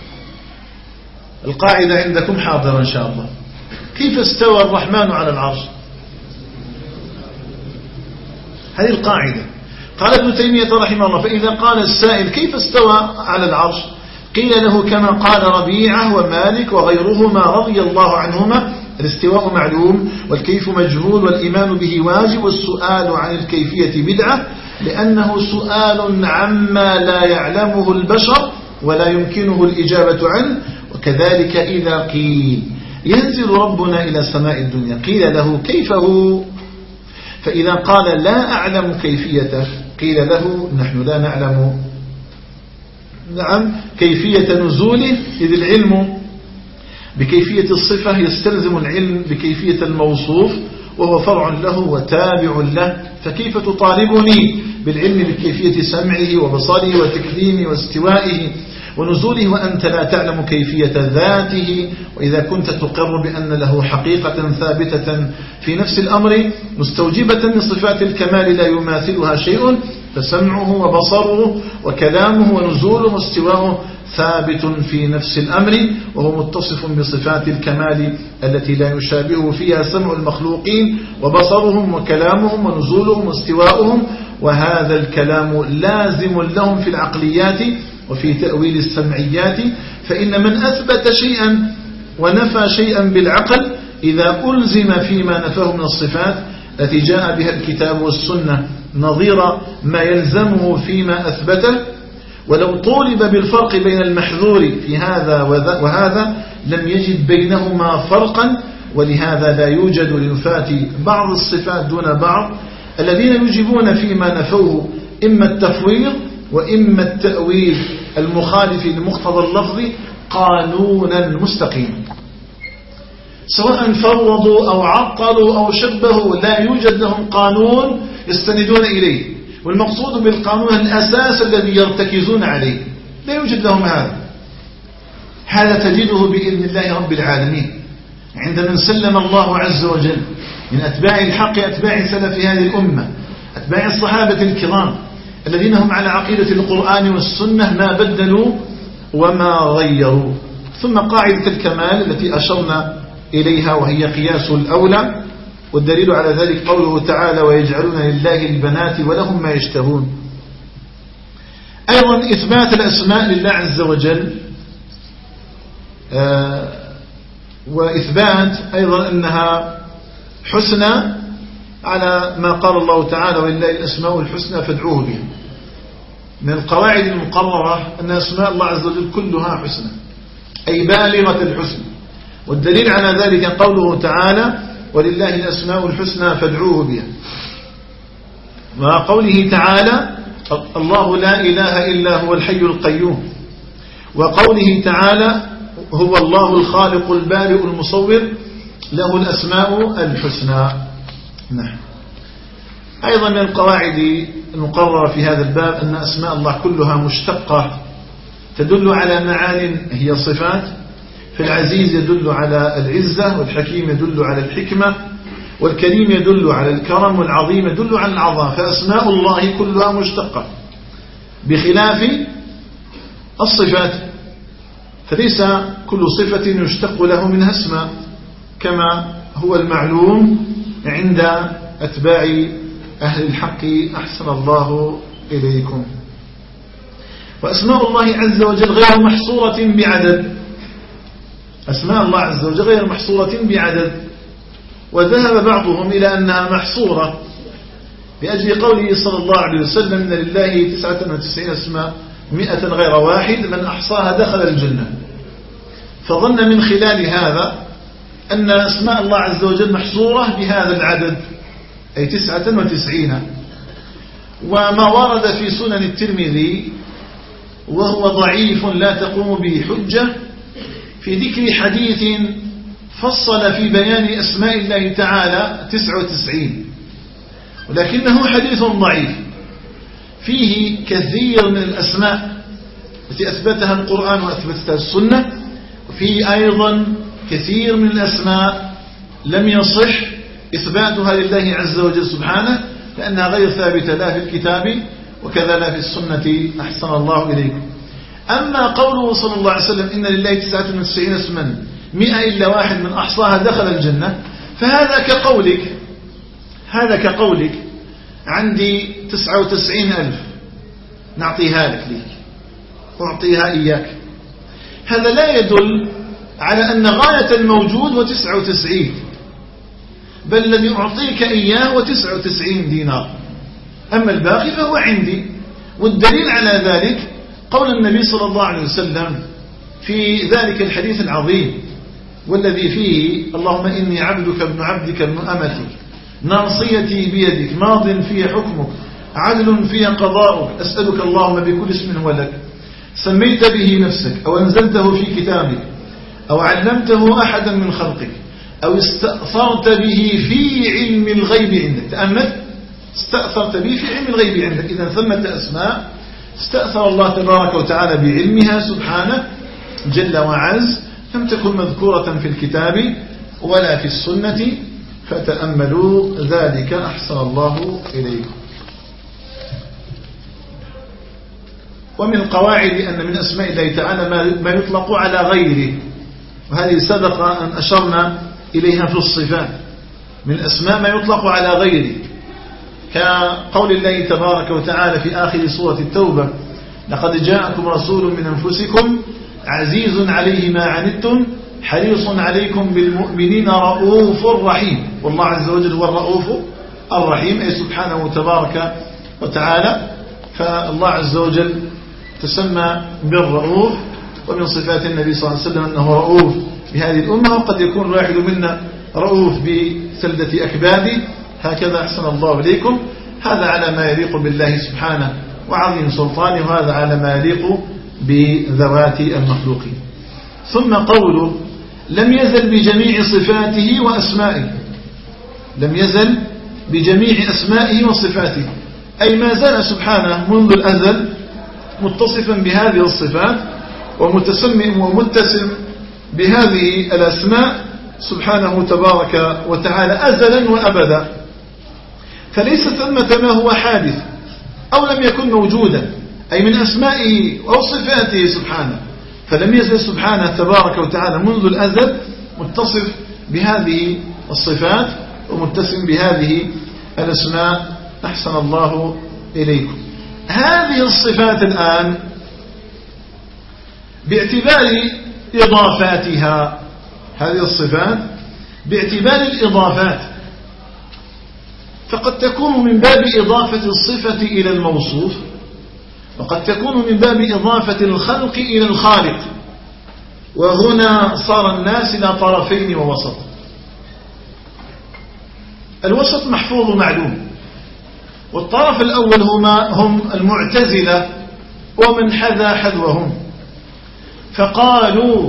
القاعدة عندكم حاضرة إن شاء الله. كيف استوى الرحمن على العرش؟ هذه القاعدة. قال ابن تيمية رحمه الله فإذا قال السائل كيف استوى على العرش قيل له كما قال ربيعة ومالك وغيرهما رضي الله عنهما الاستواء معلوم والكيف مجهول والإيمان به واجب والسؤال عن الكيفية بدعة لأنه سؤال عما لا يعلمه البشر ولا يمكنه الإجابة عنه. وكذلك إذا قيل ينزل ربنا إلى سماء الدنيا قيل له كيف هو، فإذا قال لا أعلم كيفيته قيل له نحن لا نعلم كيفية نزوله، إذ العلم بكيفية الصفة يستلزم العلم بكيفية الموصوف وهو فرع له وتابع له، فكيف تطالبني بالعلم بكيفية سمعه وبصره وتكليمه واستوائه ونزوله وأنت لا تعلم كيفية ذاته؟ وإذا كنت تقر بأن له حقيقة ثابتة في نفس الأمر مستوجبة لصفات الكمال لا يماثلها شيء، فسمعه وبصره وكلامه ونزوله واستواءه ثابت في نفس الأمر، وهو متصف بصفات الكمال التي لا يشابه فيها سمع المخلوقين وبصرهم وكلامهم ونزولهم واستواؤهم، وهذا الكلام لازم لهم في العقليات وفي تأويل السمعيات. فإن من أثبت شيئا ونفى شيئا بالعقل إذا ألزم فيما نفاه من الصفات التي جاء بها الكتاب والسنة نظير ما يلزمه فيما أثبته، ولو طولب بالفرق بين المحذور في هذا وهذا لم يجد بينهما فرقا. ولهذا لا يوجد لنفاة بعض الصفات دون بعض الذين يجيبون فيما نفوه إما التفويض وإما التأويل المخالف لمقتضى اللفظ قانونا مستقيما، سواء فوضوا أو عطلوا أو شبهوا لا يوجد لهم قانون يستندون إليه، والمقصود بالقانون الأساس الذي يرتكزون عليه لا يوجد لهم هذا تجده بإذن الله رب العالمين عند من سلم الله عز وجل من أتباع الحق أتباع سلف هذه الأمة أتباع الصحابة الكرام الذين هم على عقيدة القرآن والسنة ما بدلوا وما غيروا. ثم قاعدة الكمال التي أشرنا إليها وهي قياس الأولى، والدليل على ذلك قوله تعالى ويجعلون لله البنات ولهم ما يشتهون. أيضا إثبات الأسماء لله عز وجل، وإثبات أيضا أنها حسنى على ما قال الله تعالى ولله الأسماء الحسنى فادعوه بها. من القواعد المقررة أن أسماء الله عز وجل كلها حسنى أي بالغة الحسن، والدليل على ذلك قوله تعالى ولله الأسماء الحسنى فادعوه بها، وقوله تعالى الله لا إله إلا هو الحي القيوم، وقوله تعالى هو الله الخالق البارئ المصور له الأسماء الحسنى. نعم. أيضا من القواعد المقررة في هذا الباب أن أسماء الله كلها مشتقة تدل على معان هي صفات، فالعزيز يدل على العزة، والحكيم يدل على الحكمة، والكريم يدل على الكرم، والعظيم يدل على العظام، فأسماء الله كلها مشتقة بخلاف الصفات، فليس كل صفة يشتق له منها اسم كما هو المعلوم عند أتباع أهل الحق أحسن الله إليكم. وأسماء الله عز وجل غير محصورة بعدد، أسماء الله عز وجل غير محصورة بعدد، وذهب بعضهم إلى أنها محصورة لأجل قوله صلى الله عليه وسلم إن لله 99 اسما 100 غير واحد من أحصاها دخل الجنة، فظن من خلال هذا أن أسماء الله عز وجل محصورة بهذا العدد أي 99. وما ورد في سنن الترمذي وهو ضعيف لا تقوم به حجة في ذكر حديث فصل في بيان أسماء الله تعالى 99، ولكنه حديث ضعيف فيه كثير من الأسماء التي أثبتها القرآن وأثبتها السنة، وفيه أيضا كثير من الأسماء لم يصح إثباتها لله عز وجل سبحانه لأنها غير ثابتة لا في الكتاب وكذا لا في السنة أحسن الله إليكم. أما قوله صلى الله عليه وسلم إن لله 99 اسما 100 إلا واحد من أحصاها دخل الجنة، فهذا كقولك عندي 99,000 نعطيها لك ليك أعطيها إياك، هذا لا يدل على أن غاية الموجود هو 99، بل الذي أعطيك إياه هو 99 دينار، أما الباقي فهو عندي. والدليل على ذلك قول النبي صلى الله عليه وسلم في ذلك الحديث العظيم والذي فيه اللهم إني عبدك ابن عبدك ابن أمتك ناصيتي بيدك ماض في حكمك عدل في قضاؤك أسألك اللهم بكل اسم هو لك سميت به نفسك أو أنزلته في كتابك أو علمته أحدا من خلقك أو استأثرت به في علم الغيب عندك. تأمل، استأثرت به في علم الغيب عندك، إذا ثمة أسماء استأثر الله تبارك وتعالى بعلمها سبحانه جل وعز، لم تكن مذكورة في الكتاب ولا في السنة، فتأملوا ذلك أحسن الله إليكم. ومن القواعد أن من أسماء الله تعالى ما يطلق على غيره، وهذه سبق أن أشرنا إليها في الصفات. من الأسماء ما يطلق على غيره، كقول الله تبارك وتعالى في آخر سورة التوبة: لقد جاءكم رسول من أنفسكم عزيز عليه ما عنتم حريص عليكم بالمؤمنين رؤوف رحيم. والله عز وجل هو الرؤوف الرحيم، أي سبحانه تبارك وتعالى. فالله عز وجل تسمى بالرؤوف، ومن صفات النبي صلى الله عليه وسلم أنه رؤوف بهذه الأمة، وقد يكون الواحد منا رؤوف بسلدة أكباده، هكذا أحسن الله إليكم. هذا على ما يليق بالله سبحانه وعظيم سلطانه، وهذا على ما يليق بذوات المخلوقين. ثم قوله: لم يزل بجميع صفاته وأسمائه. لم يزل بجميع أسمائه وصفاته، أي ما زال سبحانه منذ الأزل متصفا بهذه الصفات ومتسم بهذه الأسماء سبحانه تبارك وتعالى أزلا وأبدا، فليس ثمة ما هو حادث أو لم يكن موجودا، أي من أسمائه أو صفاته سبحانه. فلم يزل سبحانه تبارك وتعالى منذ الأزل متصف بهذه الصفات ومتسم بهذه الأسماء. أحسن الله إليكم. هذه الصفات الآن باعتبار إضافاتها، هذه الصفات باعتبار الإضافات، فقد تكون من باب إضافة الصفة إلى الموصوف، وقد تكون من باب إضافة الخلق إلى الخالق. وهنا صار الناس إلى طرفين ووسط. الوسط محفوظ معلوم، والطرف الأول هم المعتزلة ومن حذا حذوهم، فقالوا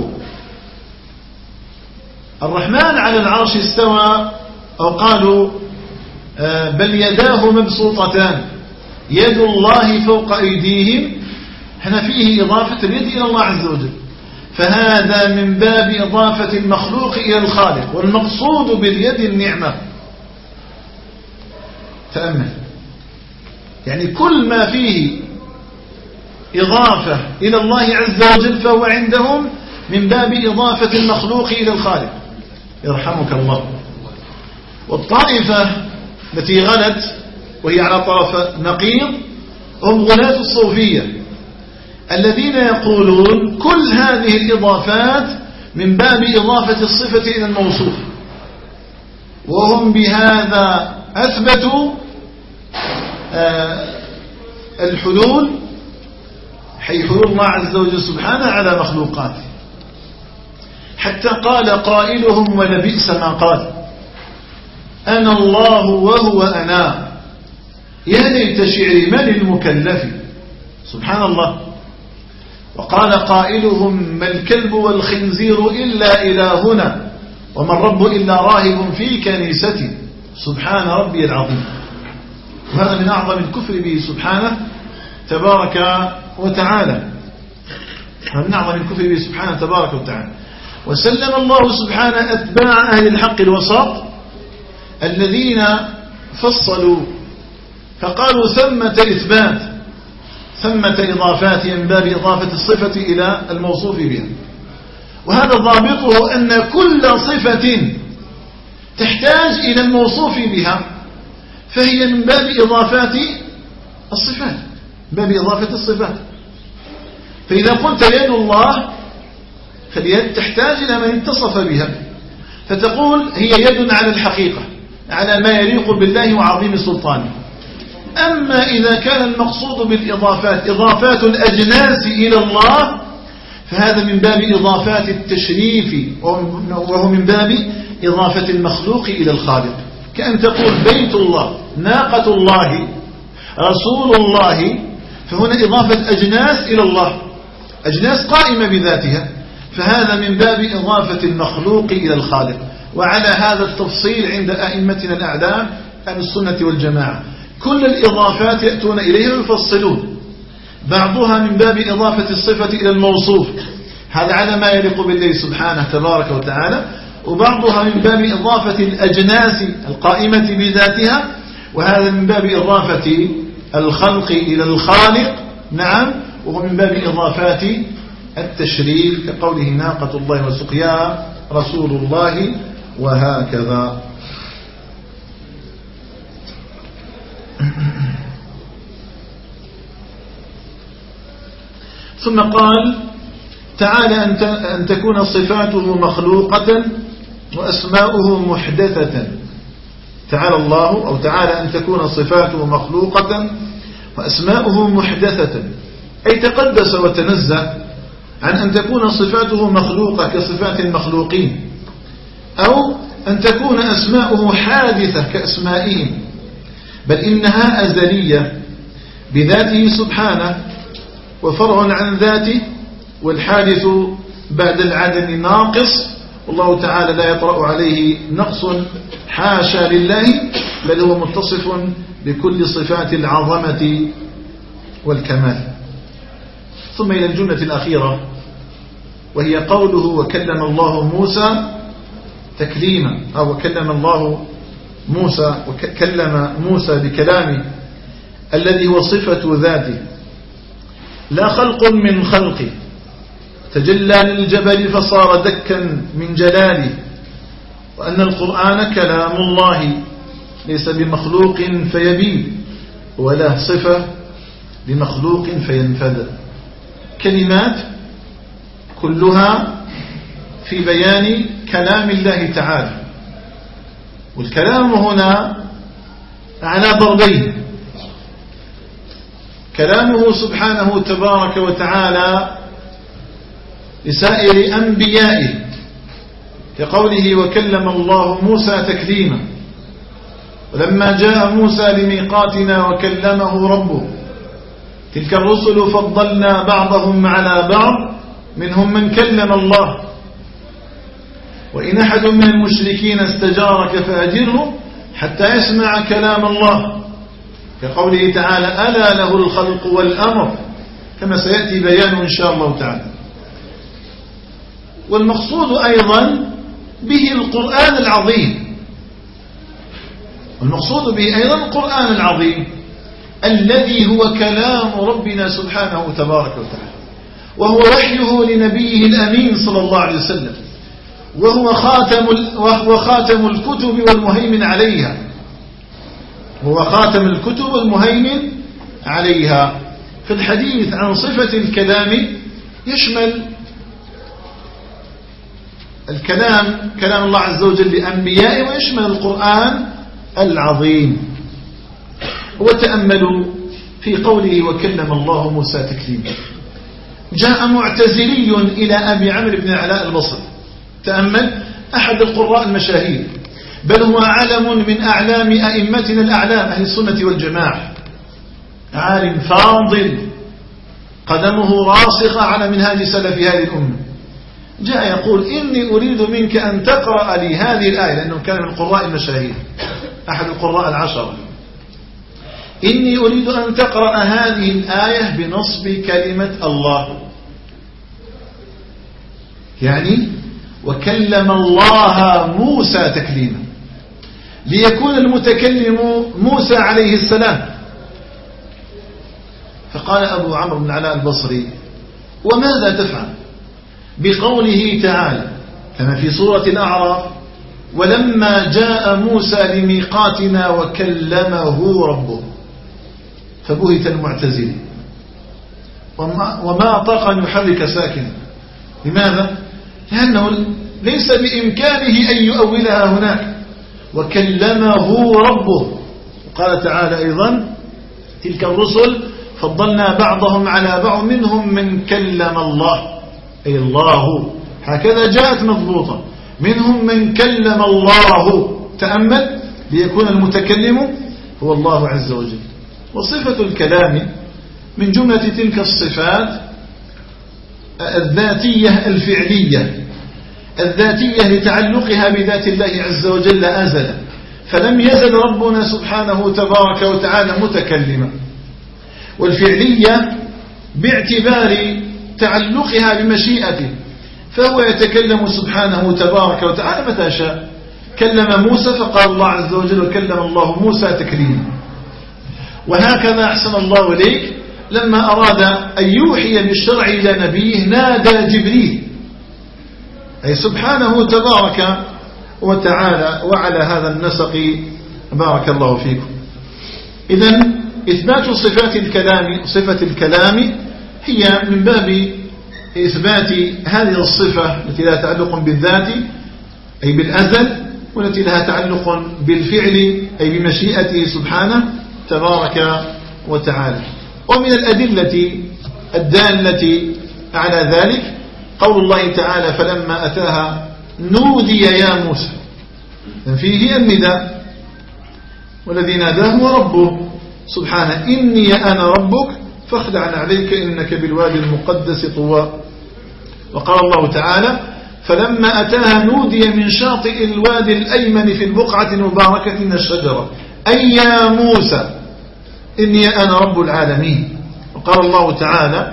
الرحمن على العرش استوى، أو قالوا بل يداه مبسوطتان يد الله فوق أيديهم. هنا فيه إضافة اليد إلى الله عز وجل، فهذا من باب إضافة المخلوق إلى الخالق، والمقصود باليد النعمة. تأمل، يعني كل ما فيه إضافة إلى الله عز وجل فهو عندهم من باب إضافة المخلوق إلى الخالق. يرحمك الله. والطائفة التي غلت وهي على طرف نقيض هم غلاة الصوفية، الذين يقولون كل هذه الإضافات من باب إضافة الصفة إلى الموصوف، وهم بهذا أثبتوا الحلول، حي حلول الله عز وجل سبحانه على مخلوقاته، حتى قال قائلهم ولبئس ما قال: أنا الله وهو أنا، يا ليت شعري من المكلف. سبحان الله. وقال قائلهم: ما الكلب والخنزير إلا إلهنا، وما الرب إلا راهب في كنيستي. سبحان ربي العظيم. وهذا من أعظم الكفر به سبحانه تبارك وتعالى، من أعظم الكفر به سبحانه تبارك وتعالى. وسلم الله سبحانه أتباع أهل الحق الوسط الذين فصلوا فقالوا ثمة إثبات، ثمة إضافات من باب إضافة الصفة إلى الموصوف بها. وهذا ضابطه أن كل صفة تحتاج إلى الموصوف بها فهي من باب إضافات الصفات، باب إضافة الصفات. فإذا قلت يد الله فاليد تحتاج إلى من اتصف بها، فتقول هي يد على الحقيقة، على ما يليق بالله وعظيم سلطانه. أما إذا كان المقصود بالإضافات إضافات الأجناس إلى الله فهذا من باب إضافات التشريف، وهو من باب إضافة المخلوق إلى الخالق، كأن تقول بيت الله، ناقة الله، رسول الله، فهنا إضافة أجناس إلى الله، أجناس قائمة بذاتها، فهذا من باب إضافة المخلوق إلى الخالق. وعلى هذا التفصيل عند أئمتنا الأعلام أهل السنة والجماعة كل الإضافات يأتون إليها ويفصلون، بعضها من باب إضافة الصفة إلى الموصوف، هذا على ما يليق بالله سبحانه تبارك وتعالى، وبعضها من باب إضافة الأجناس القائمة بذاتها، وهذا من باب إضافة الخلق إلى الخالق. نعم. وهو من باب إضافات التشريف كقوله ناقة الله وسقياها رسول الله وهكذا. ثم قال تعالى أن تكون صفاته مخلوقة وأسماؤه محدثة. تعالى الله أو تعالى أن تكون صفاته مخلوقة وأسماؤه محدثة، أي تقدس وتنزه عن أن تكون صفاته مخلوقة كصفات المخلوقين، أو أن تكون أسماؤه حادثة كأسمائهم، بل إنها أزلية بذاته سبحانه وفرع عن ذاته، والحادث بعد العدم ناقص، والله تعالى لا يطرأ عليه نقص حاشا لله، بل هو متصف بكل صفات العظمة والكمال. ثم إلى الجملة الأخيرة وهي قوله وكلم الله موسى تكليما، أو وكلم الله موسى وكلم موسى بكلامه الذي هو صفة ذاته لا خلق من خلقه، تجلى للجبل فصار دكا من جلاله، وأن القرآن كلام الله ليس بمخلوق فيبيد ولا صفة بمخلوق فينفذ، كلمات كلها في بيان كلام الله تعالى. والكلام هنا على ضربين: كلامه سبحانه تبارك وتعالى لسائر أنبيائه كقوله وكلم الله موسى تكليما، ولما جاء موسى لميقاتنا وكلمه ربه، تلك الرسل فضلنا بعضهم على بعض منهم من كلم الله، وإن أحد من المشركين استجارك فأجره حتى يسمع كلام الله، كقوله تعالى ألا له الخلق والأمر، كما سيأتي بيانه إن شاء الله تعالى. والمقصود أيضا به القرآن العظيم، والمقصود به أيضا القرآن العظيم الذي هو كلام ربنا سبحانه تبارك وتعالى، وهو وحيه لنبيه الأمين صلى الله عليه وسلم، وهو خاتم الكتب والمهيمن عليها، هو خاتم الكتب والمهيمن عليها. في الحديث عن صفة الكلام يشمل الكلام كلام الله عز وجل لأنبيائه، ويشمل القرآن العظيم. وتأملوا في قوله وكلم الله موسى تكليما. جاء معتزلي إلى أبي عمرو بن علاء البصري، تأمل، أحد القراء المشاهير، بل هو علم من أعلام أئمتنا الأعلام أهل السنة والجماعة، عالم فاضل قدمه راسخة على منهاج سلف هذه الأمة. جاء يقول إني أريد منك أن تقرأ لي هذه الآية، لأنه كان من القراء المشاهير أحد القراء العشرة. إني أريد أن تقرأ هذه الآية بنصب كلمة الله، يعني وكلم الله موسى تكليما، ليكون المتكلم موسى عليه السلام. فقال أبو عمرو بن علاء البصري وماذا تفعل بقوله تعالى كما في سورة الأعراف ولما جاء موسى لميقاتنا وكلمه ربه؟ فبهت المعتزلي وما طاق أن يحرك ساكنا. لماذا؟ لأنه ليس بإمكانه أن يؤولها هناك. وكلمه ربه. قال تعالى أيضا تلك الرسل فضلنا بعضهم على بعض منهم من كلم الله، أي الله، هكذا جاءت مضبوطة، منهم من كلم الله. تأمل، ليكون المتكلم هو الله عز وجل. وصفة الكلام من جملة تلك الصفات الذاتية الفعلية، الذاتية لتعلقها بذات الله عز وجل أزلا، فلم يزل ربنا سبحانه تبارك وتعالى متكلما. والفعلية باعتبار تعلقها بمشيئته، فهو يتكلم سبحانه تبارك وتعالى متى شاء. كلم موسى فقال الله عز وجل وكلم الله موسى تكليما. وهكذا أحسن الله إليك لما أراد أن يوحي بالشرع إلى نبيه نادى جبريل، أي سبحانه تبارك وتعالى. وعلى هذا النسق بارك الله فيكم. إذن إثبات صفة الكلام هي من باب إثبات هذه الصفة التي لها تعلق بالذات أي بالأزل، والتي لها تعلق بالفعل أي بمشيئته سبحانه تبارك وتعالى. ومن الأدلة الدالة على ذلك قول الله تعالى فلما أتاها نودي يا موسى، فيه النداء، والذي ناداه هو ربه سبحانه إني أنا ربك فاخلع عليك إنك بالوادي المقدس طوى. وقال الله تعالى فلما أتاها نودي من شاطئ الوادي الأيمن في البقعة المباركة من الشجرة أي يا موسى إني أنا رب العالمين. وقال الله تعالى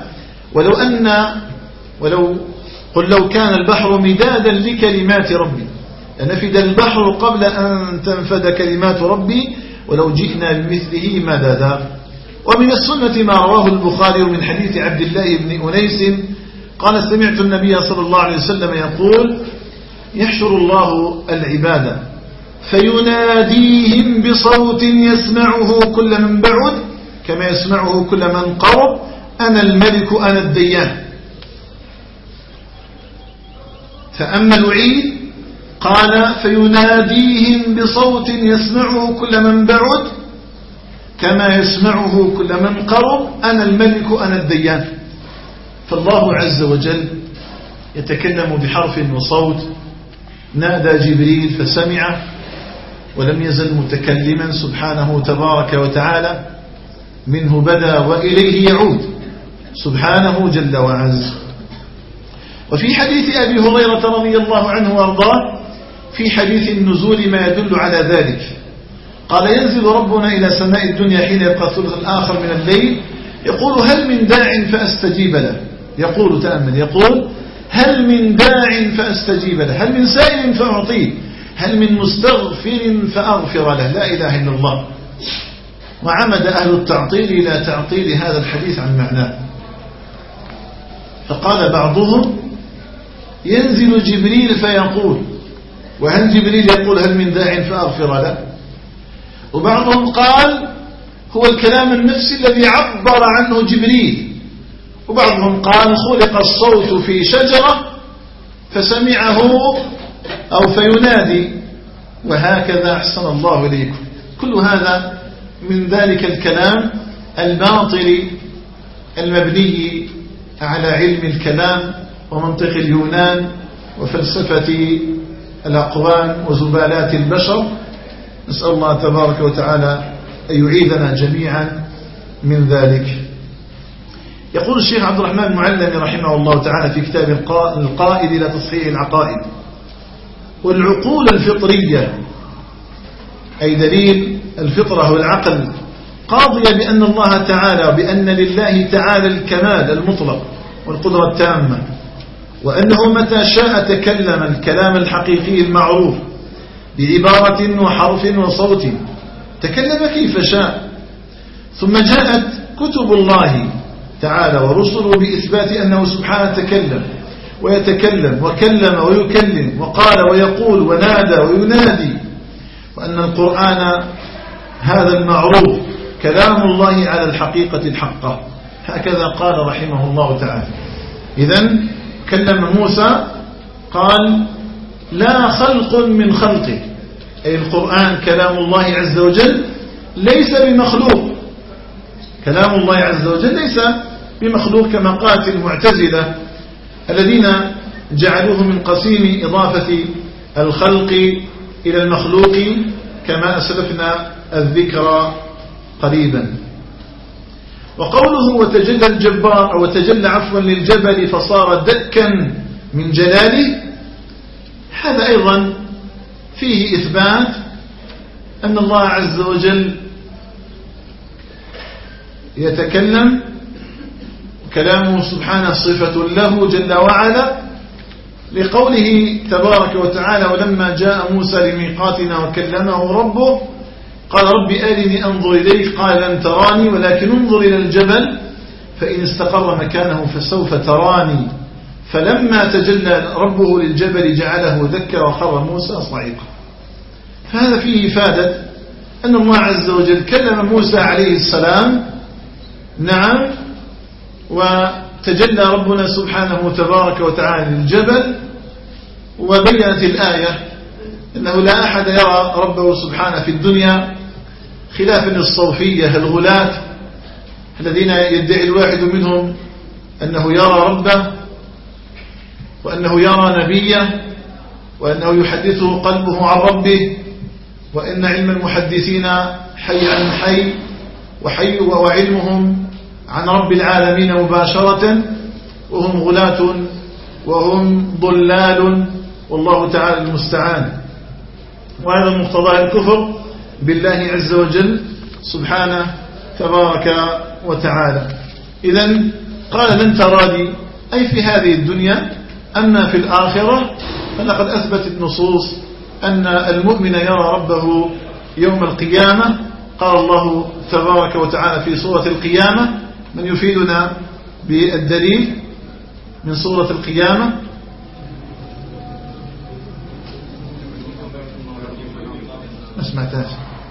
قل لو كان البحر مدادا لكلمات ربي لنفد البحر قبل أن تنفد كلمات ربي ولو جئنا بمثله مددا. ومن السنة ما رواه البخاري من حديث عبد الله بن أنيس قال سمعت النبي صلى الله عليه وسلم يقول يحشر الله العباد فيناديهم بصوت يسمعه كل من بعد كما يسمعه كل من قرب أنا الملك أنا الديان. فأما الوعيد قال فيناديهم بصوت يسمعه كل من بعد كما يسمعه كل من قرب أنا الملك أنا الديان. فالله عز وجل يتكلم بحرف وصوت، نادى جبريل فسمع ولم يزل متكلما سبحانه تبارك وتعالى، منه بدا وإليه يعود سبحانه جل وعز. وفي حديث أبي هريرة رضي الله عنه وارضاه في حديث النزول ما يدل على ذلك قال ينزل ربنا إلى سماء الدنيا حين يبقى الثلث الآخر من الليل يقول هل من داع فأستجيب له. يقول تأمل يقول هل من داع فأستجيب له، هل من سائل فأعطيه، هل من مستغفر فأغفر له. لا إله إلا الله. وعمد أهل التعطيل إلى تعطيل هذا الحديث عن معناه، فقال بعضهم ينزل جبريل فيقول، وهل جبريل يقول هل من داع فأغفر له؟ وبعضهم قال هو الكلام النفسي الذي عبر عنه جبريل، وبعضهم قال خلق الصوت في شجرة فسمعه أو فينادي، وهكذا أحسن الله إليكم. كل هذا من ذلك الكلام الباطل المبني على علم الكلام ومنطق اليونان وفلسفة الأقوام وزبالات البشر. نسأل الله تبارك وتعالى أن يعيذنا جميعا من ذلك. يقول الشيخ عبد الرحمن المعلمي رحمه الله تعالى في كتاب القائد إلى تصحيح العقائد والعقول الفطرية أي دليل الفطرة والعقل قاضية بأن الله تعالى وبأن لله تعالى الكمال المطلق والقدرة التامة، وأنه متى شاء تكلم الكلام الحقيقي المعروف بعبارة وحرف وصوت تكلم كيف شاء. ثم جاءت كتب الله تعالى ورسله بإثبات أنه سبحانه تكلم ويتكلم وكلم ويكلم وقال ويقول ونادى وينادي، وأن القرآن هذا المعروف كلام الله على الحقيقة الحقة. هكذا قال رحمه الله تعالى. إذن كلم موسى قال لا خلق من خلقه، أي القرآن كلام الله عز وجل ليس بمخلوق. كلام الله عز وجل ليس بمخلوق كما قالت المعتزلة الذين جعلوه من قسيم إضافة الخلق إلى المخلوق كما أسلفنا الذكر قريبا. وقوله وتجلى الجبار أو وتجلى عفوا للجبل فصار دكا من جلاله، هذا أيضا فيه إثبات أن الله عز وجل يتكلم، كلامه سبحانه صفة له جل وعلا، لقوله تبارك وتعالى ولما جاء موسى لميقاتنا وكلمه ربه قال رب أرني أنظر إليك قال لن تراني ولكن انظر إلى الجبل فإن استقر مكانه فسوف تراني، فلما تجلى ربه للجبل جعله دكا وخر موسى صعيقا. فهذا فيه إفادة أن الله عز وجل كلم موسى عليه السلام، نعم، وتجلى ربنا سبحانه تبارك وتعالى للجبل، وبينت الآية أنه لا أحد يرى ربه سبحانه في الدنيا، خلافا للصوفية الغلاة الذين يدعي الواحد منهم أنه يرى ربه وأنه يرى نبيه وأنه يحدثه قلبه عن ربه، وإن علم المحدثين حي عن حي وعلمهم عن رب العالمين مباشرة، وهم غلاة وهم ضلال، والله تعالى المستعان. وهذا مقتضى الكفر بالله عز وجل سبحانه تبارك وتعالى. إذن قال لن تراني أي في هذه الدنيا، أما في الآخرة فلقد أثبت النصوص أن المؤمن يرى ربه يوم القيامة. قال الله تبارك وتعالى في سورة القيامة، من يفيدنا بالدليل من سورة القيامة؟ ما سمعتهاش.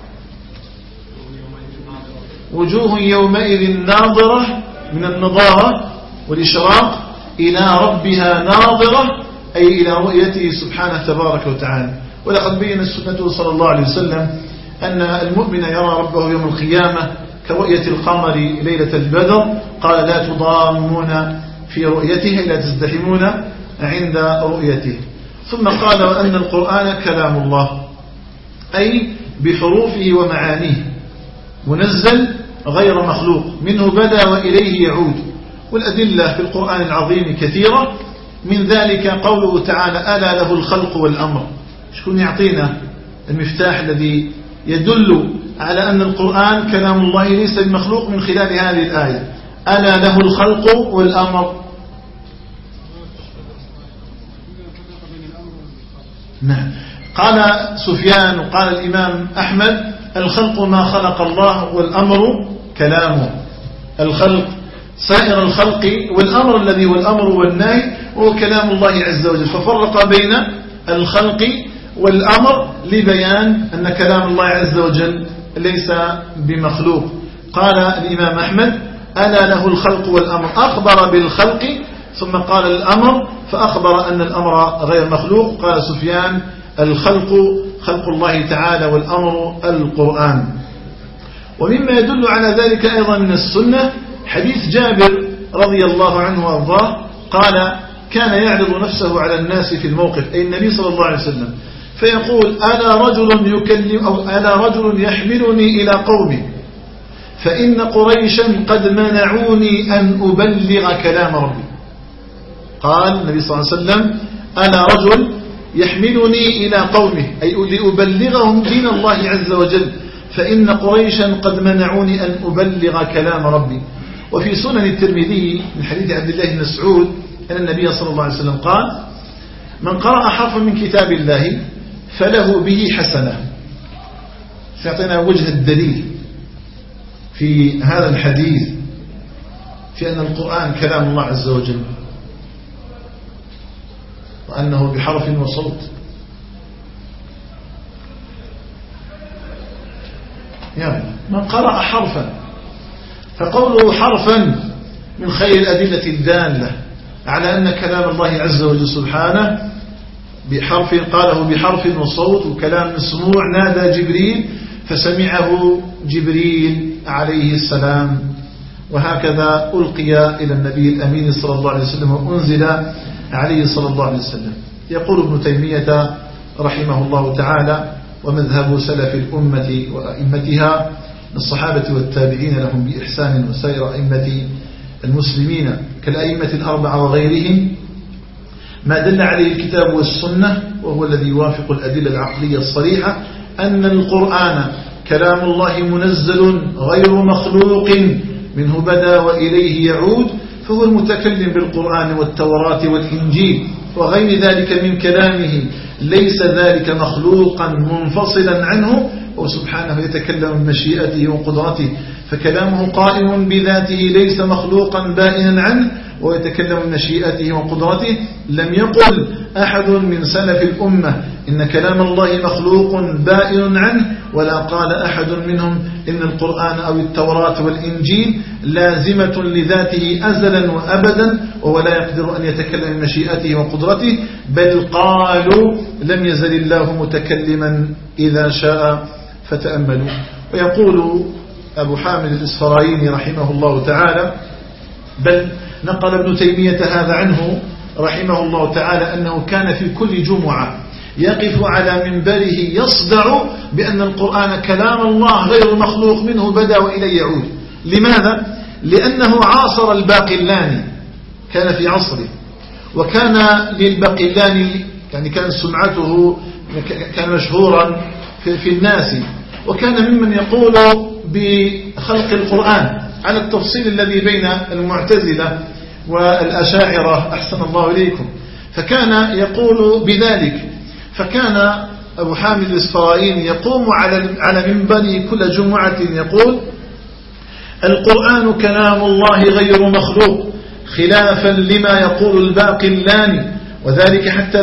وجوه يومئذ ناظرة من النضارة والإشراق إلى ربها ناظرة، أي إلى رؤيته سبحانه تبارك وتعالى. ولقد بين السنة صلى الله عليه وسلم أن المؤمن يرى ربه يوم القيامة كرؤية القمر ليلة البدر. قال لا تضامون في رؤيته، لا تزدحمون عند رؤيته. ثم قال وأن القرآن كلام الله، أي بحروفه ومعانيه، منزل غير مخلوق، منه بدأ وإليه يعود. والأدلة في القرآن العظيم كثيرة، من ذلك قوله تعالى ألا له الخلق والأمر. شكون يعطينا المفتاح الذي يدل على أن القرآن كلام الله ليس بمخلوق من خلال هذه الآية؟ ألا له الخلق والأمر. نعم. قال سفيان وقال الإمام أحمد الخلق ما خلق الله والأمر كلامه. الخلق سائر الخلق، والأمر الذي هو الأمر والنهي هو كلام الله عز وجل. ففرق بين الخلق والأمر لبيان أن كلام الله عز وجل ليس بمخلوق. قال الإمام أحمد ألا له الخلق والأمر، أخبر بالخلق ثم قال الأمر فأخبر أن الأمر غير مخلوق. قال سفيان الخلق خلق الله تعالى والأمر القرآن. ومما يدل على ذلك أيضا من السنة حديث جابر رضي الله عنه وارضاه، قال كان يعرض نفسه على الناس في الموقف، أي النبي صلى الله عليه وسلم، فيقول ألا رجل يكلم أو ألا رجل يحملني إلى قومي فإن قريشا قد منعوني أن أبلغ كلام ربي. قال النبي صلى الله عليه وسلم ألا رجل يحملني إلى قومه، أي لأبلغهم دين الله عز وجل، فإن قريشا قد منعوني أن أبلغ كلام ربي. وفي سنن الترمذي من حديث عبد الله بن مسعود أن النبي صلى الله عليه وسلم قال من قرأ حرفا من كتاب الله فله به حسنة. سيعطينا وجه الدليل في هذا الحديث في أن القرآن كلام الله عز وجل وأنه بحرف وصوت. يعني من قرأ حرفا، فقوله حرفا من خير الأدلة الدالة على أن كلام الله عز وجل سبحانه بحرف، قاله بحرف وصوت وكلام مسموع. نادى جبريل فسمعه جبريل عليه السلام، وهكذا ألقي إلى النبي الأمين صلى الله عليه وسلم وأنزل عليه صلى الله عليه وسلم. يقول ابن تيمية رحمه الله تعالى ومذهب سلف الأمة وأئمتها من الصحابة والتابعين لهم بإحسان وسائر أئمة المسلمين كالأئمة الأربعة وغيرهم ما دل عليه الكتاب والسنة، وهو الذي يوافق الأدلة العقلية الصريحة أن القرآن كلام الله منزل غير مخلوق، منه بدأ وإليه يعود، فهو المتكلم بالقرآن والتوراة والإنجيل وغير ذلك من كلامه، ليس ذلك مخلوقا منفصلا عنه، وسبحانه يتكلم بمشيئته وقدرته، فكلامه قائم بذاته ليس مخلوقا بائنا عنه، ويتكلم بمشيئته وقدرته. لم يقل أحد من سلف الأمة إن كلام الله مخلوق بائن عنه، ولا قال أحد منهم إن القرآن أو التوراة والإنجيل لازمة لذاته أزلا وأبدا ولا يقدر أن يتكلم بمشيئته وقدرته، بل قالوا لم يزل الله متكلما إذا شاء. فتأملوا. ويقول أبو حامد الإسفرايني رحمه الله تعالى، بل نقل ابن تيمية هذا عنه رحمه الله تعالى، أنه كان في كل جمعة يقف على منبره يصدع بأن القرآن كلام الله غير مخلوق منه بدأ وإليه يعود. لماذا؟ لأنه عاصر الباقلاني، كان في عصره، وكان للباقلاني يعني كان سمعته كان مشهورا في الناس، وكان ممن يقول بخلق القرآن على التفصيل الذي بين المعتزلة والأشاعرة أحسن الله إليكم، فكان يقول بذلك. فكان أبو حامد الإسفرايني يقوم على منبره كل جمعة يقول: القرآن كلام الله غير مخلوق، خلافا لما يقول الباقلاني، وذلك حتى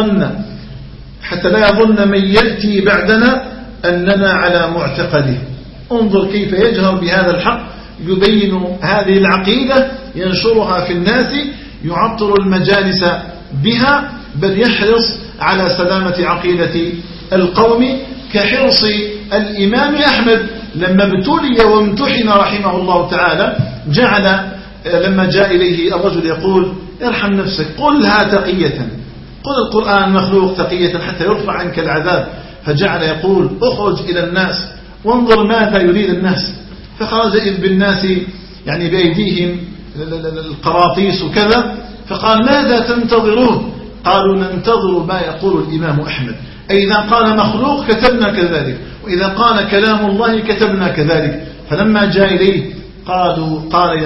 لا يظن من يأتي بعدنا أننا على معتقده. انظر كيف يجهر بهذا الحق، يبين هذه العقيدة، ينشرها في الناس، يعطر المجالس بها، بل يحرص على سلامة عقيدة القوم، كحرص الإمام أحمد لما ابتلي وامتحن رحمه الله تعالى، جعل لما جاء إليه الرجل يقول: ارحم نفسك، قلها تقية، قل القرآن مخلوق تقية حتى يرفع عنك العذاب. فجعل يقول: اخرج إلى الناس وانظر ماذا يريد الناس. فخرج إذ بالناس يعني بأيديهم القراطيس وكذا، فقال: ماذا تنتظرون؟ قالوا: ننتظر ما يقول الإمام أحمد، أي إذا قال مخلوق كتبنا كذلك، وإذا قال كلام الله كتبنا كذلك. فلما جاء إليه قال: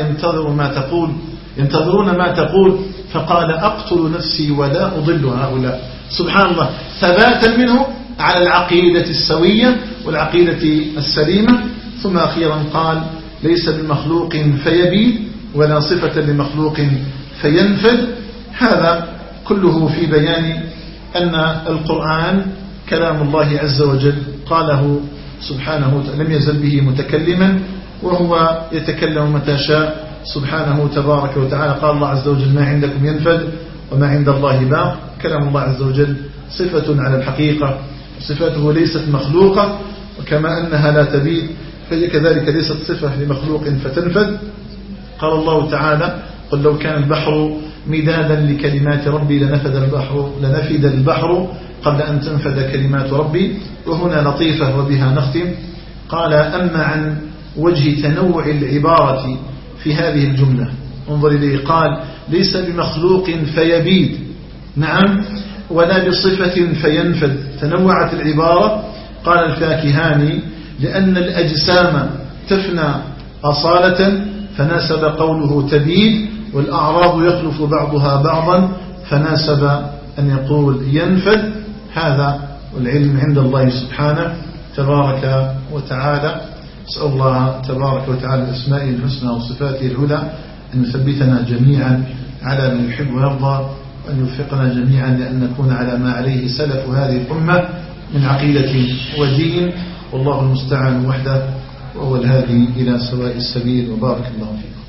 ينتظرون ما تقول. فقال: أقتل نفسي ولا أضل هؤلاء. سبحان الله، ثباتا منه على العقيدة السوية والعقيدة السليمة. ثم أخيرا قال: ليس بمخلوق فيبيد ولا صفة لمخلوق فينفد. هذا كله في بيان أن القرآن كلام الله عز وجل، قاله سبحانه لم يزل به متكلما، وهو يتكلم متى شاء سبحانه تبارك وتعالى. قال الله عز وجل: ما عندكم ينفد وما عند الله باق. كلام الله عز وجل صفة على الحقيقة، صفاته ليست مخلوقة، وكما أنها لا تبيد فهي كذلك ليست صفة لمخلوق فتنفد. قال الله تعالى: قل لو كان البحر مدادا لكلمات ربي لنفد البحر قبل أن تنفد كلمات ربي. وهنا لطيفة وبها نختم. قال: أما عن وجه تنوع العبارة في هذه الجملة، انظر إليه، قال: ليس بمخلوق فيبيد، نعم، ولا بصفة فينفد. تنوعت العبارة. قال الفاكهاني: لأن الأجسام تفنى أصالة فناسب قوله تبيد، والأعراض يخلف بعضها بعضا فناسب أن يقول ينفد. هذا والعلم عند الله سبحانه تبارك وتعالى. أسأل الله تبارك وتعالى بأسمائه الحسنى وصفاته العلى أن يثبتنا جميعا على ما يحب ويرضى، وأن يوفقنا جميعا لأن نكون على ما عليه سلف هذه الأمة من عقيدة ودين، والله المستعان وحده، وهو الهادي إلى سواء السبيل. وبارك الله فيكم.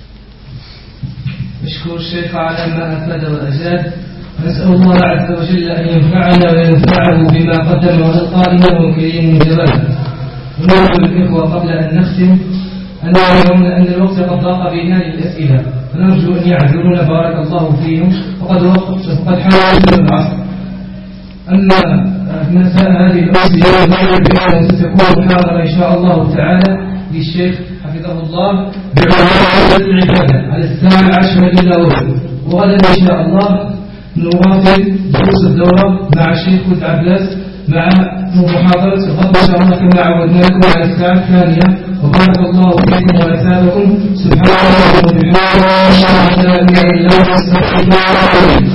نشكر الشيخ على ما أفاد وأجاد، ونسأل الله عز وجل أن ينفعنا وينفعه بما قدم وألقى إنه كريم من جلاله. ونرجو الإخوة قبل أن نختم أن نعلم أن الوقت قد ضاق بنا للأسئلة، فنرجو أن يعذرونا بارك الله فيهم، وقد حاولوا العصر. أما مساء هذه الأمسية بأنها ستكون حاضرة إن شاء الله تعالى للشيخ حفظه الله بعنوان العبادة على الساعة 10 إلا ربع. وغدا إن شاء الله نواصل دروس الدورة مع الشيخ ود عباس مع محاضرة الغد إن شاء الله كما عودناكم على الساعة 8. وبارك الله فيكم وأثابكم. سبحان الله وبحمده، لا إله إلا هو، استغفر الله.